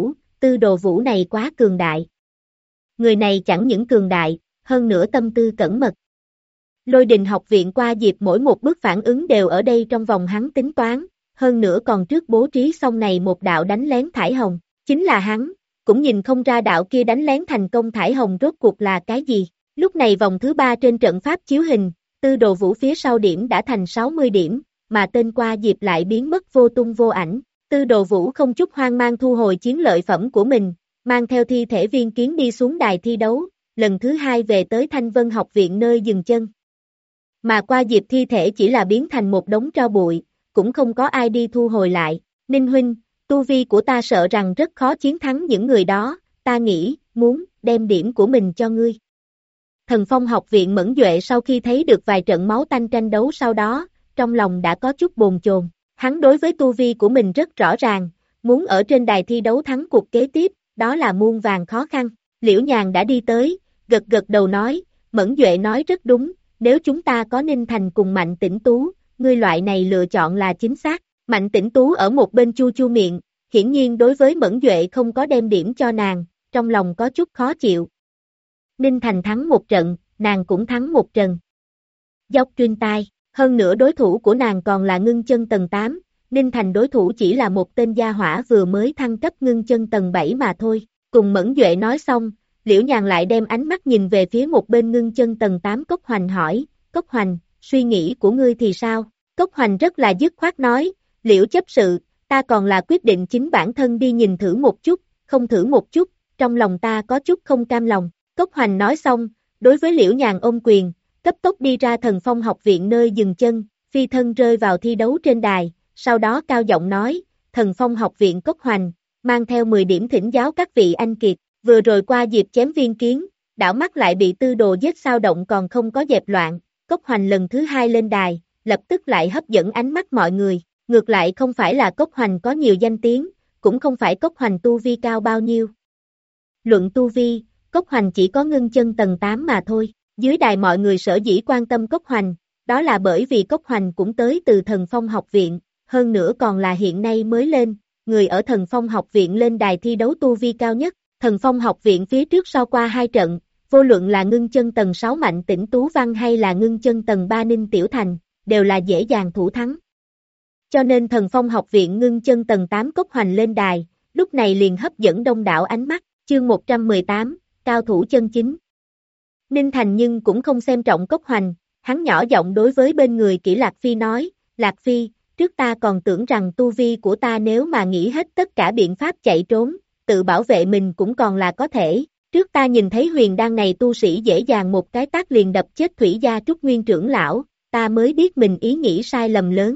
S1: Đồ Vũ này quá cường đại. Người này chẳng những cường đại, hơn nữa tâm tư cẩn mật. Lôi Đình học viện Qua Diệp mỗi một bước phản ứng đều ở đây trong vòng hắn tính toán, hơn nữa còn trước bố trí xong này một đạo đánh lén thải hồng, chính là hắn, cũng nhìn không ra đạo kia đánh lén thành công thải hồng rốt cuộc là cái gì. Lúc này vòng thứ 3 trên trận pháp chiếu hình, Tư Đồ Vũ phía sau điểm đã thành 60 điểm, mà tên Qua Diệp lại biến mất vô tung vô ảnh. Tư Đồ Vũ không chút hoang mang thu hồi chiến lợi phẩm của mình, mang theo thi thể Viên Kiến đi xuống đài thi đấu, lần thứ 2 về tới Thanh Vân học viện nơi dừng chân. Mà Qua Diệp thi thể chỉ là biến thành một đống tro bụi, cũng không có ai đi thu hồi lại. Ninh huynh, tu vi của ta sợ rằng rất khó chiến thắng những người đó, ta nghĩ, muốn, đem điểm của mình cho ngươi. Thần Phong học viện Mẫn Duệ sau khi thấy được vài trận máu tanh tranh đấu sau đó, trong lòng đã có chút bồn chồn. Hắn đối với tu vi của mình rất rõ ràng, muốn ở trên đài thi đấu thắng cuộc kế tiếp, đó là muôn vàn khó khăn. Liễu Nhàn đã đi tới, gật gật đầu nói, Mẫn Duệ nói rất đúng, nếu chúng ta có Ninh Thành cùng Mạnh Tĩnh Tú, ngươi loại này lựa chọn là chính xác. Mạnh Tĩnh Tú ở một bên chu chu miệng, hiển nhiên đối với Mẫn Duệ không có đem điểm cho nàng, trong lòng có chút khó chịu. Ninh Thành thắng một trận, nàng cũng thắng một trận. Dốc truyền tai, hơn nữa đối thủ của nàng còn là ngưng chân tầng 8, Ninh Thành đối thủ chỉ là một tên gia hỏa vừa mới thăng cấp ngưng chân tầng 7 mà thôi. Cùng Mẫn Duệ nói xong, Liễu Nhàn lại đem ánh mắt nhìn về phía một bên ngưng chân tầng 8 Cốc Hoành hỏi, Cốc Hoành, suy nghĩ của ngươi thì sao? Cốc Hoành rất là dứt khoát nói, Liễu chấp sự, ta còn là quyết định chính bản thân đi nhìn thử một chút, không thử một chút, trong lòng ta có chút không cam lòng. Cốc Hoành nói xong, đối với Liễu Nhàn ôm quyền, cấp tốc đi ra Thần Phong học viện nơi dừng chân, phi thân rơi vào thi đấu trên đài, sau đó cao giọng nói, Thần Phong học viện Cốc Hoành, mang theo 10 điểm thỉnh giáo các vị anh kiệt, vừa rồi Qua Diệp chém Viên Kiến, đảo mắt lại bị Tư Đồ giết sao động còn không có dẹp loạn, Cốc Hoành lần thứ 2 lên đài, lập tức lại hấp dẫn ánh mắt mọi người, ngược lại không phải là Cốc Hoành có nhiều danh tiếng, cũng không phải Cốc Hoành tu vi cao bao nhiêu. Luận tu vi, Cốc Hoành chỉ có ngưng chân tầng 8 mà thôi, dưới đài mọi người sở dĩ quan tâm Cốc Hoành, đó là bởi vì Cốc Hoành cũng tới từ Thần Phong học viện, hơn nữa còn là hiện nay mới lên, người ở Thần Phong học viện lên đài thi đấu tu vi cao nhất, Thần Phong học viện phía trước sau qua 2 trận, vô luận là ngưng chân tầng 6 Mạnh Tĩnh Tú Văn hay là ngưng chân tầng 3 Ninh Tiểu Thành, đều là dễ dàng thủ thắng. Cho nên Thần Phong học viện ngưng chân tầng 8 Cốc Hoành lên đài, lúc này liền hấp dẫn đông đảo ánh mắt, chương 118, cao thủ chân chính. Ninh Thành nhưng cũng không xem trọng Cốc Hoành, hắn nhỏ giọng đối với bên người Kỷ Lạc Phi nói, Lạc Phi, trước ta còn tưởng rằng tu vi của ta nếu mà nghĩ hết tất cả biện pháp chạy trốn, tự bảo vệ mình cũng còn là có thể, trước ta nhìn thấy huyền đan này tu sĩ dễ dàng một cái tát liền đập chết Thủy Gia Trúc Nguyên trưởng lão, ta mới biết mình ý nghĩ sai lầm lớn.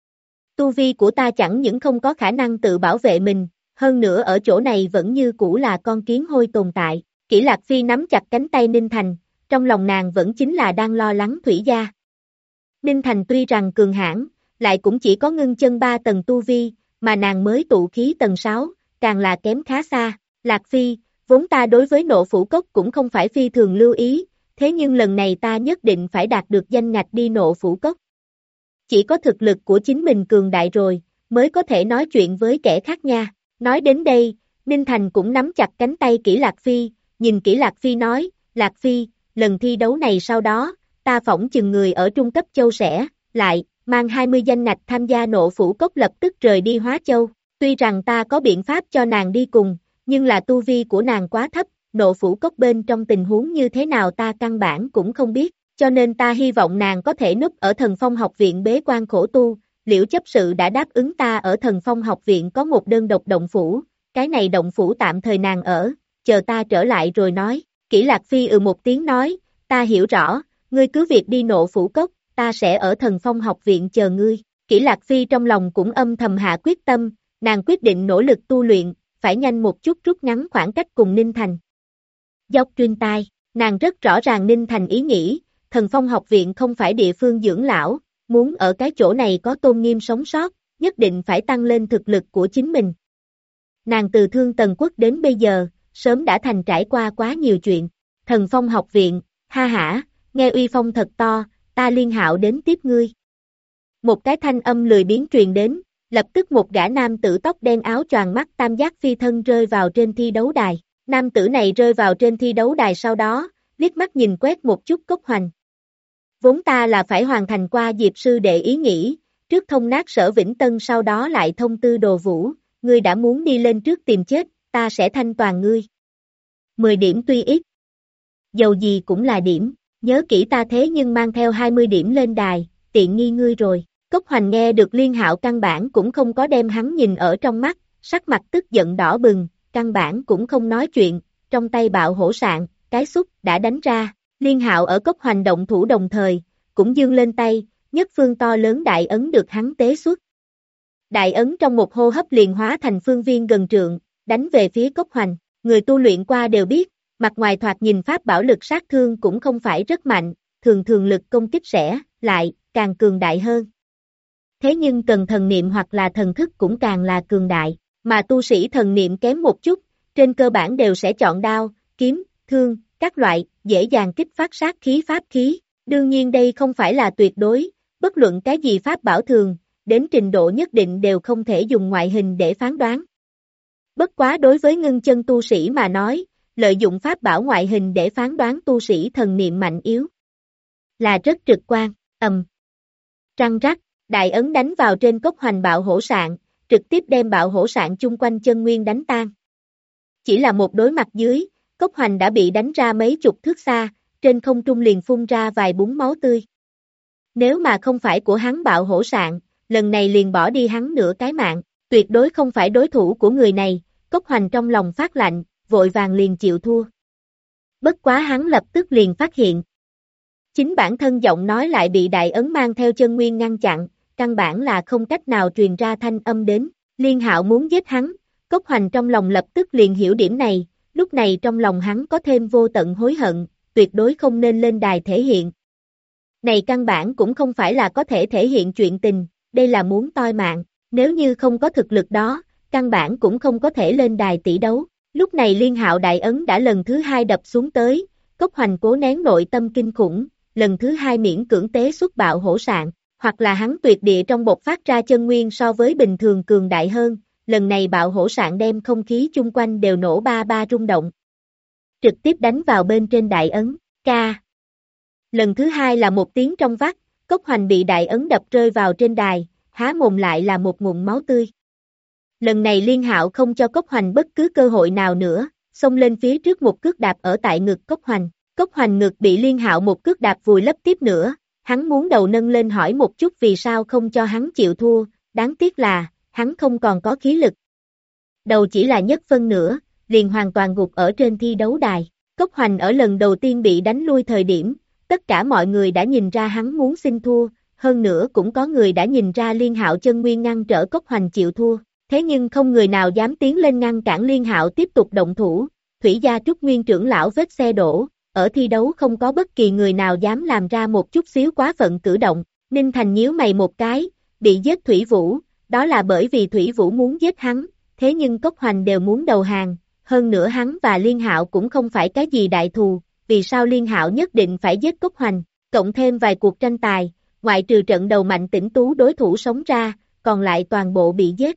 S1: Tu vi của ta chẳng những không có khả năng tự bảo vệ mình, hơn nữa ở chỗ này vẫn như cũ là con kiến hôi tồn tại. Kỷ Lạc Phi nắm chặt cánh tay Ninh Thành, trong lòng nàng vẫn chính là đang lo lắng Thủy Gia. Ninh Thành tuy rằng cường hãn, lại cũng chỉ có ngưng chân 3 tầng tu vi, mà nàng mới tụ khí tầng 6, càng là kém khá xa. Lạc Phi, vốn ta đối với Nộ Phủ Cốc cũng không phải phi thường lưu ý, thế nhưng lần này ta nhất định phải đạt được danh ngạch đi Nộ Phủ Cốc. Chỉ có thực lực của chính mình cường đại rồi, mới có thể nói chuyện với kẻ khác nha. Nói đến đây, Ninh Thành cũng nắm chặt cánh tay Kỷ Lạc Phi, nhìn Kỷ Lạc Phi nói, Lạc Phi, lần thi đấu này sau đó, ta phỏng chừng người ở Trung Cấp Châu sẽ, lại, mang 20 danh ngạch tham gia Nộ Phủ Cốc lập tức rời đi Hóa Châu. Tuy rằng ta có biện pháp cho nàng đi cùng, nhưng là tu vi của nàng quá thấp, Nộ Phủ Cốc bên trong tình huống như thế nào ta căn bản cũng không biết, cho nên ta hy vọng nàng có thể núp ở Thần Phong học viện bế quan khổ tu. Liễu chấp sự đã đáp ứng ta ở Thần Phong học viện có một đơn độc động phủ, cái này động phủ tạm thời nàng ở, chờ ta trở lại rồi nói. Kỷ Lạc Phi một tiếng nói, ta hiểu rõ, ngươi cứ việc đi Nộ Phủ Cốc, ta sẽ ở Thần Phong học viện chờ ngươi. Kỷ Lạc Phi trong lòng cũng âm thầm hạ quyết tâm, nàng quyết định nỗ lực tu luyện, phải nhanh một chút rút ngắn khoảng cách cùng Ninh Thành. Dốc truyền tai, nàng rất rõ ràng Ninh Thành ý nghĩ, Thần Phong học viện không phải địa phương dưỡng lão, muốn ở cái chỗ này có tôn nghiêm sống sót, nhất định phải tăng lên thực lực của chính mình. Nàng từ Thương Tần Quốc đến bây giờ, sớm đã thành trải qua quá nhiều chuyện. Thần Phong học viện, ha hả, nghe uy phong thật to, ta Liên Hạo đến tiếp ngươi. Một cái thanh âm lười biếng truyền đến, lập tức một gã nam tử tóc đen áo choàng mắt tam giác phi thân rơi vào trên thi đấu đài. Nam tử này rơi vào trên thi đấu đài sau đó, liếc mắt nhìn quét một chút Cốc Hoành. Vốn ta là phải hoàn thành qua Diệp sư đệ ý nghĩ, trước thông nát Sở Vĩnh Tân sau đó lại thông tư Đồ Vũ, ngươi đã muốn đi lên trước tìm chết, ta sẽ thanh toàn ngươi. 10 điểm tuy ít, dầu gì cũng là điểm, nhớ kỹ ta thế nhưng mang theo 20 điểm lên đài, tiện nghi ngươi rồi. Cốc Hoành nghe được Liên Hạo căn bản cũng không có đem hắn nhìn ở trong mắt, sắc mặt tức giận đỏ bừng, căn bản cũng không nói chuyện, trong tay bạo hổ sạn, cái xúc đã đánh ra. Liên Hạo ở Cốc Hoành động thủ đồng thời, cũng giương lên tay, nhất phương to lớn đại ấn được hắn tế xuất. Đại ấn trong một hô hấp liền hóa thành phương viên gần trượng, đánh về phía Cốc Hoành. Người tu luyện qua đều biết, mặt ngoài thoạt nhìn pháp bảo lực sát thương cũng không phải rất mạnh, thường thường lực công kích sẽ, lại, càng cường đại hơn. Thế nhưng cần thần niệm hoặc là thần thức cũng càng là cường đại, mà tu sĩ thần niệm kém một chút, trên cơ bản đều sẽ chọn đao, kiếm, thương, các loại, dễ dàng kích phát sát khí pháp khí. Đương nhiên đây không phải là tuyệt đối, bất luận cái gì pháp bảo thường, đến trình độ nhất định đều không thể dùng ngoại hình để phán đoán. Bất quá đối với ngưng chân tu sĩ mà nói, lợi dụng pháp bảo ngoại hình để phán đoán tu sĩ thần niệm mạnh yếu là rất trực quan. Răng rắc, đại ấn đánh vào trên Cốc Hoành bạo hổ sạn, trực tiếp đem bạo hổ sạn chung quanh chân nguyên đánh tan. Chỉ là một đối mặt dưới, Cốc Hoành đã bị đánh ra mấy chục thước xa, trên không trung liền phun ra vài búng máu tươi. Nếu mà không phải của hắn bạo hổ sạn, lần này liền bỏ đi hắn nửa cái mạng, tuyệt đối không phải đối thủ của người này. Cốc Hoành trong lòng phát lạnh, vội vàng liền chịu thua. Bất quá hắn lập tức liền phát hiện. Chính bản thân giọng nói lại bị đại ấn mang theo chân nguyên ngăn chặn, căn bản là không cách nào truyền ra thanh âm đến. Liên Hạo muốn giết hắn, Cốc Hoành trong lòng lập tức liền hiểu điểm này, lúc này trong lòng hắn có thêm vô tận hối hận, tuyệt đối không nên lên đài thể hiện. Này căn bản cũng không phải là có thể thể hiện chuyện tình, đây là muốn toi mạng, nếu như không có thực lực đó, căn bản cũng không có thể lên đài tỷ đấu. Lúc này Liên Hạo đại ấn đã lần thứ 2 đập xuống tới, Cốc Hoành cố nén nội tâm kinh khủng, lần thứ 2 miễn cưỡng tế xuất bạo hổ sạn, hoặc là hắn tuyệt địa trong bộc phát ra chân nguyên so với bình thường cường đại hơn, lần này bạo hổ sạn đem không khí chung quanh đều nổ ba ba rung động. trực tiếp đánh vào bên trên đại ấn, ca. Lần thứ hai là một tiếng trong vắt, Cốc Hoành bị đại ấn đập rơi vào trên đài, há mồm lại là một ngụm máu tươi. Lần này Liên Hạo không cho Cốc Hoành bất cứ cơ hội nào nữa, xông lên phía trước một cước đạp ở tại ngực Cốc Hoành. Cốc Hoành ngực bị Liên Hạo một cước đạp vùi lấp tiếp nữa, hắn muốn đầu nâng lên hỏi một chút vì sao không cho hắn chịu thua, đáng tiếc là, hắn không còn có khí lực. Đầu chỉ là nhất phân nữa, liền hoàn toàn gục ở trên thi đấu đài. Cốc Hoành ở lần đầu tiên bị đánh lui thời điểm, tất cả mọi người đã nhìn ra hắn muốn xin thua, hơn nữa cũng có người đã nhìn ra Liên Hạo chân nguyên ngăn trở Cốc Hoành chịu thua, thế nhưng không người nào dám tiến lên ngăn cản Liên Hạo tiếp tục động thủ. Thủy gia Trúc Nguyên trưởng lão vết xe đổ, ở thi đấu không có bất kỳ người nào dám làm ra một chút xíu quá phận cử động. Ninh Thành nhíu mày một cái, bị giết Thủy Vũ, đó là bởi vì Thủy Vũ muốn giết hắn, thế nhưng Cốc Hoành đều muốn đầu hàng, hơn nữa hắn và Liên Hạo cũng không phải cái gì đại thù, vì sao Liên Hạo nhất định phải giết Cốc Hoành, cộng thêm vài cuộc tranh tài, ngoại trừ trận đầu Mạnh Tĩnh Tú đối thủ sống ra, còn lại toàn bộ bị giết.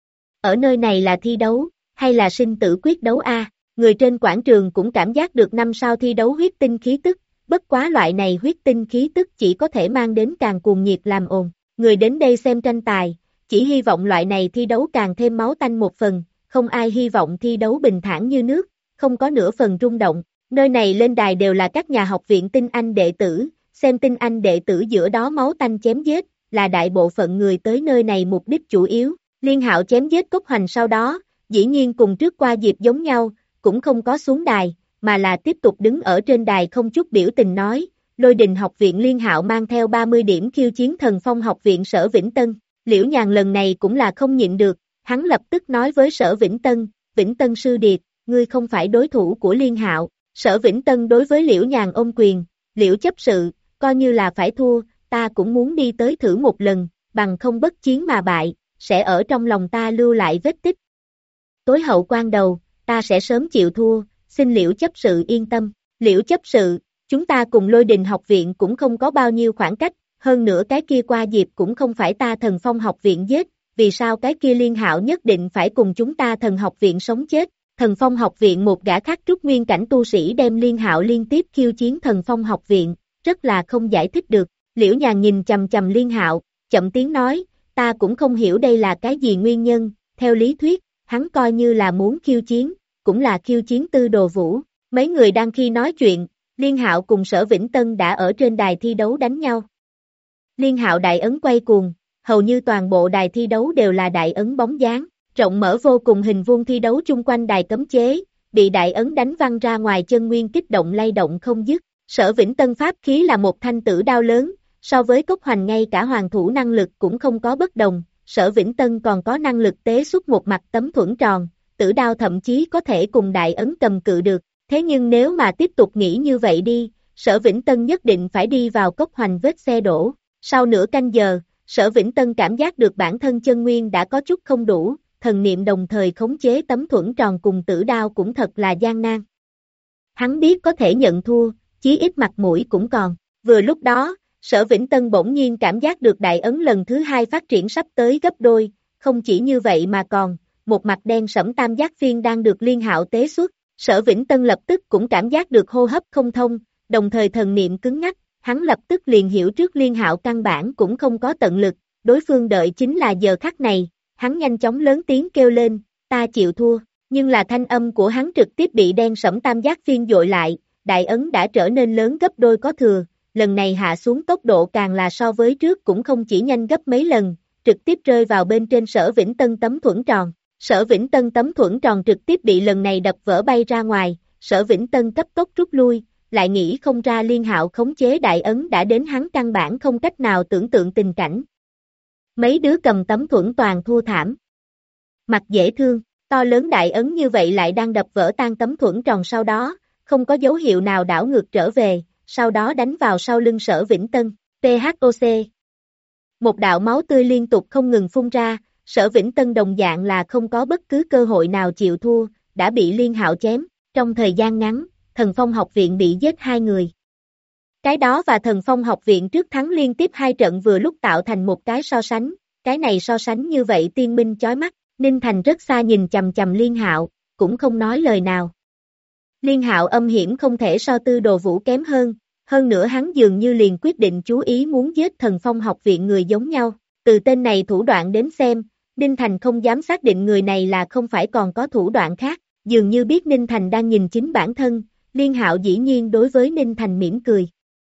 S1: Ở nơi này là thi đấu, hay là sinh tử quyết đấu a? Người trên quảng trường cũng cảm giác được năm sao thi đấu huyết tinh khí tức, bất quá loại này huyết tinh khí tức chỉ có thể mang đến càng cuồng nhiệt làm ồn. Người đến đây xem tranh tài, chỉ hy vọng loại này thi đấu càng thêm máu tanh một phần, không ai hy vọng thi đấu bình thản như nước, không có nửa phần rung động. Nơi này lên đài đều là các nhà học viện tinh anh đệ tử, xem tinh anh đệ tử giữa đó máu tanh chém giết, là đại bộ phận người tới nơi này mục đích chủ yếu. Liên Hạo chém giết Cốc Hoành sau đó, dĩ nhiên cùng trước qua dịp giống nhau, cũng không có xuống đài, mà là tiếp tục đứng ở trên đài không chút biểu tình nói, Lôi Đình học viện Liên Hạo mang theo 30 điểm khiêu chiến Thần Phong học viện Sở Vĩnh Tân. Liễu Nhàn lần này cũng là không nhịn được, hắn lập tức nói với Sở Vĩnh Tân sư điệt, ngươi không phải đối thủ của Liên Hạo. Sở Vĩnh Tân đối với Liễu Nhàn ôm quyền, Liễu chấp sự, coi như là phải thua, ta cũng muốn đi tới thử một lần, bằng không bất chiến mà bại, sẽ ở trong lòng ta lưu lại vết tích. Tối hậu quan đầu, ta sẽ sớm chịu thua, xin Liễu chấp sự yên tâm. Liễu chấp sự, chúng ta cùng Lôi Đình học viện cũng không có bao nhiêu khoảng cách, hơn nữa cái kia qua dịp cũng không phải ta Thần Phong học viện giết, vì sao cái kia Liên Hạo nhất định phải cùng chúng ta Thần học viện sống chết? Thần Phong học viện một gã khắc trúc nguyên cảnh tu sĩ đem Liên Hạo liên tiếp khiêu chiến Thần Phong học viện, rất là không giải thích được. Liễu Nhàn nhìn chầm chầm Liên Hạo, chậm tiếng nói, ta cũng không hiểu đây là cái gì nguyên nhân, theo lý thuyết, hắn coi như là muốn khiêu chiến, cũng là khiêu chiến Tư Đồ Vũ. Mấy người đang khi nói chuyện, Liên Hạo cùng Sở Vĩnh Tân đã ở trên đài thi đấu đánh nhau. Liên Hạo đại ấn quay cuồng, hầu như toàn bộ đài thi đấu đều là đại ấn bóng dáng, rộng mở vô cùng hình vuông thi đấu chung quanh đài cấm chế, bị đại ấn đánh văng ra ngoài chân nguyên kích động lay động không dứt. Sở Vĩnh Tân pháp khí là một thanh tử đao lớn, so với Cốc Hoành ngay cả hoàng thủ năng lực cũng không có bất đồng, Sở Vĩnh Tân còn có năng lực tế xuất một mặt tấm thuẫn tròn, tử đao thậm chí có thể cùng đại ấn cầm cự được, thế nhưng nếu mà tiếp tục nghĩ như vậy đi, Sở Vĩnh Tân nhất định phải đi vào Cốc Hoành vết xe đổ. Sau nửa canh giờ, Sở Vĩnh Tân cảm giác được bản thân chân nguyên đã có chút không đủ, thần niệm đồng thời khống chế tấm thuẫn tròn cùng tử đao cũng thật là gian nan. Hắn biết có thể nhận thua, chí ít mặt mũi cũng còn. Vừa lúc đó, Sở Vĩnh Tân bỗng nhiên cảm giác được đại ấn lần thứ hai phát triển sắp tới gấp đôi, không chỉ như vậy mà còn, một mặt đen sẫm tam giác phiên đang được Liên Hạo tế xuất. Sở Vĩnh Tân lập tức cũng cảm giác được hô hấp không thông, đồng thời thần niệm cứng ngắc, hắn lập tức liền hiểu trước Liên Hạo căn bản cũng không có tận lực, đối phương đợi chính là giờ khắc này, hắn nhanh chóng lớn tiếng kêu lên, ta chịu thua, nhưng là thanh âm của hắn trực tiếp bị đen sẫm tam giác phiên dội lại, đại ấn đã trở nên lớn gấp đôi có thừa, lần này hạ xuống tốc độ càng là so với trước cũng không chỉ nhanh gấp mấy lần, trực tiếp rơi vào bên trên Sở Vĩnh Tân tấm thuẫn tròn. Sở Vĩnh Tân tấm thuẫn tròn trực tiếp bị lần này đập vỡ bay ra ngoài, Sở Vĩnh Tân cấp tốc rút lui, lại nghĩ không ra Liên Hạo khống chế đại ấn đã đến hắn căn bản không cách nào tưởng tượng tình cảnh. Mấy đứa cầm tấm thuẫn toàn thua thảm. Mặt dễ thương, to lớn đại ấn như vậy lại đang đập vỡ tan tấm thuẫn tròn sau đó, không có dấu hiệu nào đảo ngược trở về, sau đó đánh vào sau lưng Sở Vĩnh Tân, PHOC. Một đạo máu tươi liên tục không ngừng phun ra, Sở Vĩnh Tân đồng dạng là không có bất cứ cơ hội nào chịu thua, đã bị Liên Hạo chém, trong thời gian ngắn, Thần Phong học viện bị giết 2 người. Cái đó và Thần Phong học viện trước thắng liên tiếp 2 trận vừa lúc tạo thành một cái so sánh, cái này so sánh như vậy tiên minh chói mắt, Ninh Thành rất xa nhìn chầm chầm Liên Hạo, cũng không nói lời nào. Liên Hạo âm hiểm không thể so Tư Đồ Vũ kém hơn nữa hắn dường như liền quyết định chú ý muốn giết Thần Phong học viện người giống nhau. Từ tên này thủ đoạn đến xem, Ninh Thành không dám xác định người này là không phải còn có thủ đoạn khác, dường như biết Ninh Thành đang nhìn chính bản thân, Liên Hạo dĩ nhiên đối với Ninh Thành mỉm cười.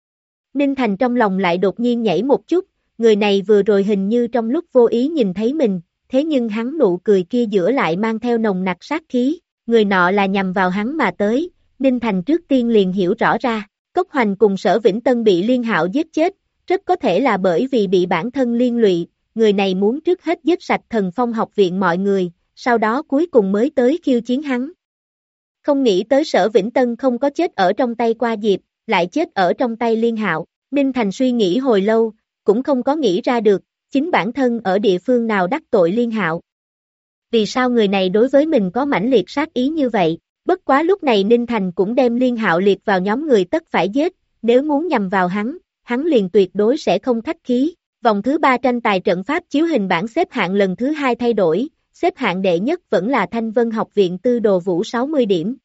S1: Ninh Thành trong lòng lại đột nhiên nhảy một chút, người này vừa rồi hình như trong lúc vô ý nhìn thấy mình, thế nhưng hắn nụ cười kia giữa lại mang theo nồng nặc sát khí, người nọ là nhằm vào hắn mà tới, Ninh Thành trước tiên liền hiểu rõ ra, Cốc Hoành cùng Sở Vĩnh Tân bị Liên Hạo giết chết, rất có thể là bởi vì bị bản thân liên lụy, người này muốn trước hết giết sạch Thần Phong học viện mọi người, sau đó cuối cùng mới tới khiêu chiến hắn. Không nghĩ tới Sở Vĩnh Tân không có chết ở trong tay Qua Diệp, lại chết ở trong tay Liên Hạo, Ninh Thành suy nghĩ hồi lâu, cũng không có nghĩ ra được, chính bản thân ở địa phương nào đắc tội Liên Hạo. Vì sao người này đối với mình có mãnh liệt sát ý như vậy? Bất quá lúc này Ninh Thành cũng đem Liên Hạo liệt vào nhóm người tất phải giết, nếu muốn nhằm vào hắn liền tuyệt đối sẽ không khách khí. Vòng thứ 3 tranh tài trận pháp chiếu hình bảng xếp hạng lần thứ 2 thay đổi, xếp hạng đệ nhất vẫn là Thanh Vân học viện Tư Đồ Vũ 60 điểm.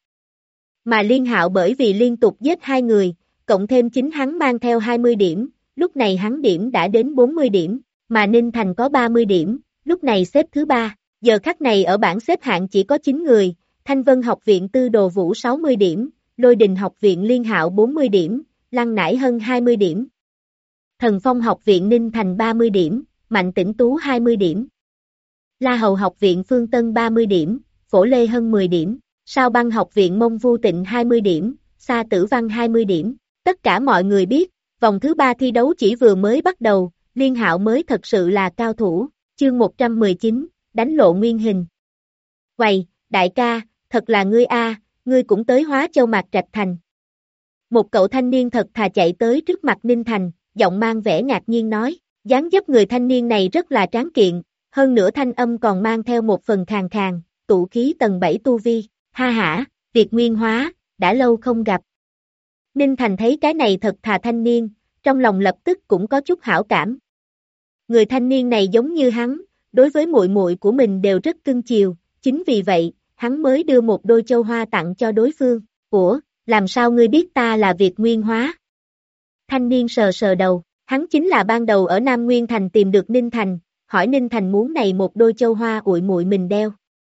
S1: Mà Liên Hạo bởi vì liên tục giết 2 người, cộng thêm chính hắn mang theo 20 điểm, lúc này hắn điểm đã đến 40 điểm, mà Ninh Thành có 30 điểm, lúc này xếp thứ 3. Giờ khắc này ở bảng xếp hạng chỉ có 9 người, Thanh Vân học viện Tư Đồ Vũ 60 điểm, Lôi Đình học viện Liên Hạo 40 điểm, Lăng Nải Hân 20 điểm. Thần Phong học viện Ninh Thành 30 điểm, Mạnh Tĩnh Tú 20 điểm. La Hầu học viện Phương Tân 30 điểm, Phổ Lê Hân 10 điểm, Sao Băng học viện Mông Vu Tịnh 20 điểm, Sa Tử Văn 20 điểm. Tất cả mọi người biết, vòng thứ 3 thi đấu chỉ vừa mới bắt đầu, Liên Hạo mới thật sự là cao thủ, chương 119, đánh lộ nguyên hình. Quầy, đại ca, thật là ngươi a, ngươi cũng tới Hóa Châu Mạc Trạch Thành. Một cậu thanh niên thật thà chạy tới trước mặt Ninh Thành, giọng mang vẻ ngạc nhiên nói, dáng dấp người thanh niên này rất là tráng kiện, hơn nữa thanh âm còn mang theo một phần khàn khàn, tụ khí tầng 7 tu vi, ha hả, Việt Nguyên Hóa, đã lâu không gặp. Ninh Thành thấy cái này thật thà thanh niên, trong lòng lập tức cũng có chút hảo cảm. Người thanh niên này giống như hắn, đối với muội muội của mình đều rất cưng chiều, chính vì vậy, hắn mới đưa một đôi châu hoa tặng cho đối phương. Ủa, làm sao ngươi biết ta là Việt Nguyên Hóa? Thanh niên sờ sờ đầu, hắn chính là ban đầu ở Nam Nguyên Thành tìm được Ninh Thành, hỏi Ninh Thành muốn này một đôi châu hoa ụi muội mình đeo.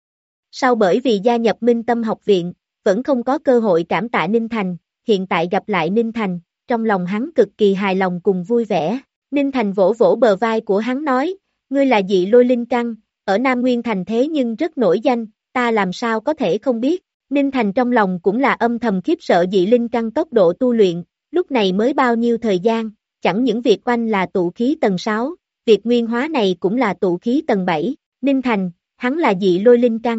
S1: Sau bởi vì gia nhập Minh Tâm học viện, vẫn không có cơ hội cảm tạ Ninh Thành, hiện tại gặp lại Ninh Thành, trong lòng hắn cực kỳ hài lòng cùng vui vẻ. Ninh Thành vỗ vỗ bờ vai của hắn nói, ngươi là Dị Lôi Linh Căn, ở Nam Nguyên Thành thế nhưng rất nổi danh, ta làm sao có thể không biết. Ninh Thành trong lòng cũng là âm thầm khiếp sợ Dị Linh Căn tốc độ tu luyện, lúc này mới bao nhiêu thời gian, chẳng những Việt Oanh là tụ khí tầng 6, Việt Nguyên Hóa này cũng là tụ khí tầng 7, Ninh Thành, hắn là Dị Lôi Linh Căn.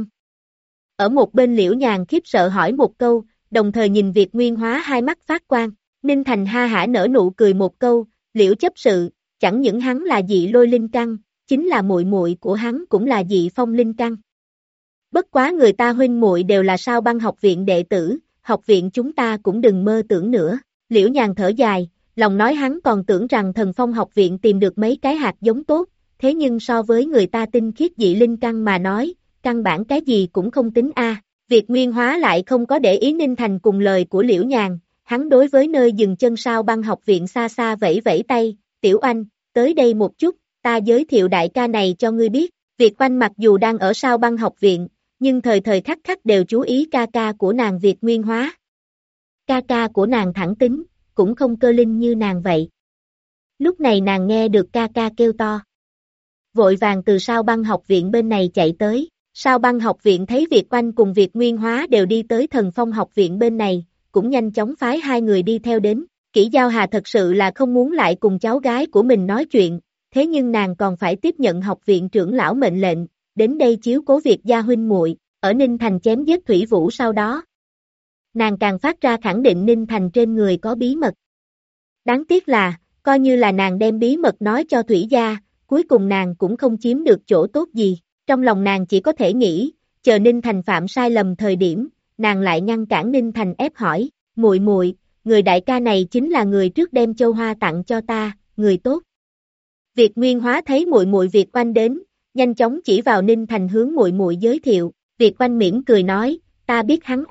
S1: Ở một bên Liễu Nhàn khiếp sợ hỏi một câu, đồng thời nhìn Việt Nguyên Hóa hai mắt phát quang, Ninh Thành ha hả nở nụ cười một câu, Liễu chấp sự, chẳng những hắn là Dị Lôi Linh Căn, chính là muội muội của hắn cũng là Dị Phong Linh Căn. Bất quá người ta huynh muội đều là Sao Băng học viện đệ tử, học viện chúng ta cũng đừng mơ tưởng nữa. Liễu Nhàn thở dài, lòng nói hắn còn tưởng rằng Thần Phong học viện tìm được mấy cái hạt giống tốt, thế nhưng so với người ta tinh khiết Dị Linh Căn mà nói, căn bản cái gì cũng không tính a. Việt Nguyên Hóa lại không có để ý Ninh Thành cùng lời của Liễu Nhàn, hắn đối với nơi dừng chân Sao Băng học viện xa xa vẫy vẫy tay, Tiểu Oanh, tới đây một chút, ta giới thiệu đại ca này cho ngươi biết. Việt Oanh mặc dù đang ở Sao Băng học viện, nhưng thời thời khắc khắc đều chú ý ca ca của nàng Việt Nguyên Hóa. Ca ca của nàng thẳng tính, cũng không cơ linh như nàng vậy. Lúc này nàng nghe được ca ca kêu to. Vội vàng từ Sao Băng học viện bên này chạy tới, Sao Băng học viện thấy Việt Oanh cùng Việt Nguyên Hóa đều đi tới Thần Phong học viện bên này, cũng nhanh chóng phái hai người đi theo đến. Kỷ Giao Hà thật sự là không muốn lại cùng cháu gái của mình nói chuyện, thế nhưng nàng còn phải tiếp nhận học viện trưởng lão mệnh lệnh, đến đây chiếu cố Việt gia huynh muội, ở Ninh Thành chém giết Thủy Vũ sau đó. Nàng càng phát ra khẳng định Ninh Thành trên người có bí mật. Đáng tiếc là, coi như là nàng đem bí mật nói cho Thủy gia, cuối cùng nàng cũng không chiếm được chỗ tốt gì. Trong lòng nàng chỉ có thể nghĩ, chờ Ninh Thành phạm sai lầm thời điểm, nàng lại ngăn cản Ninh Thành ép hỏi, muội muội, người đại ca này chính là người trước đem châu hoa tặng cho ta, người tốt. Việt Nguyên Hóa thấy muội muội Việt Oanh đến, nhanh chóng chỉ vào Ninh Thành hướng muội muội giới thiệu, Việt Oanh mỉm cười nói, ta biết hắn a,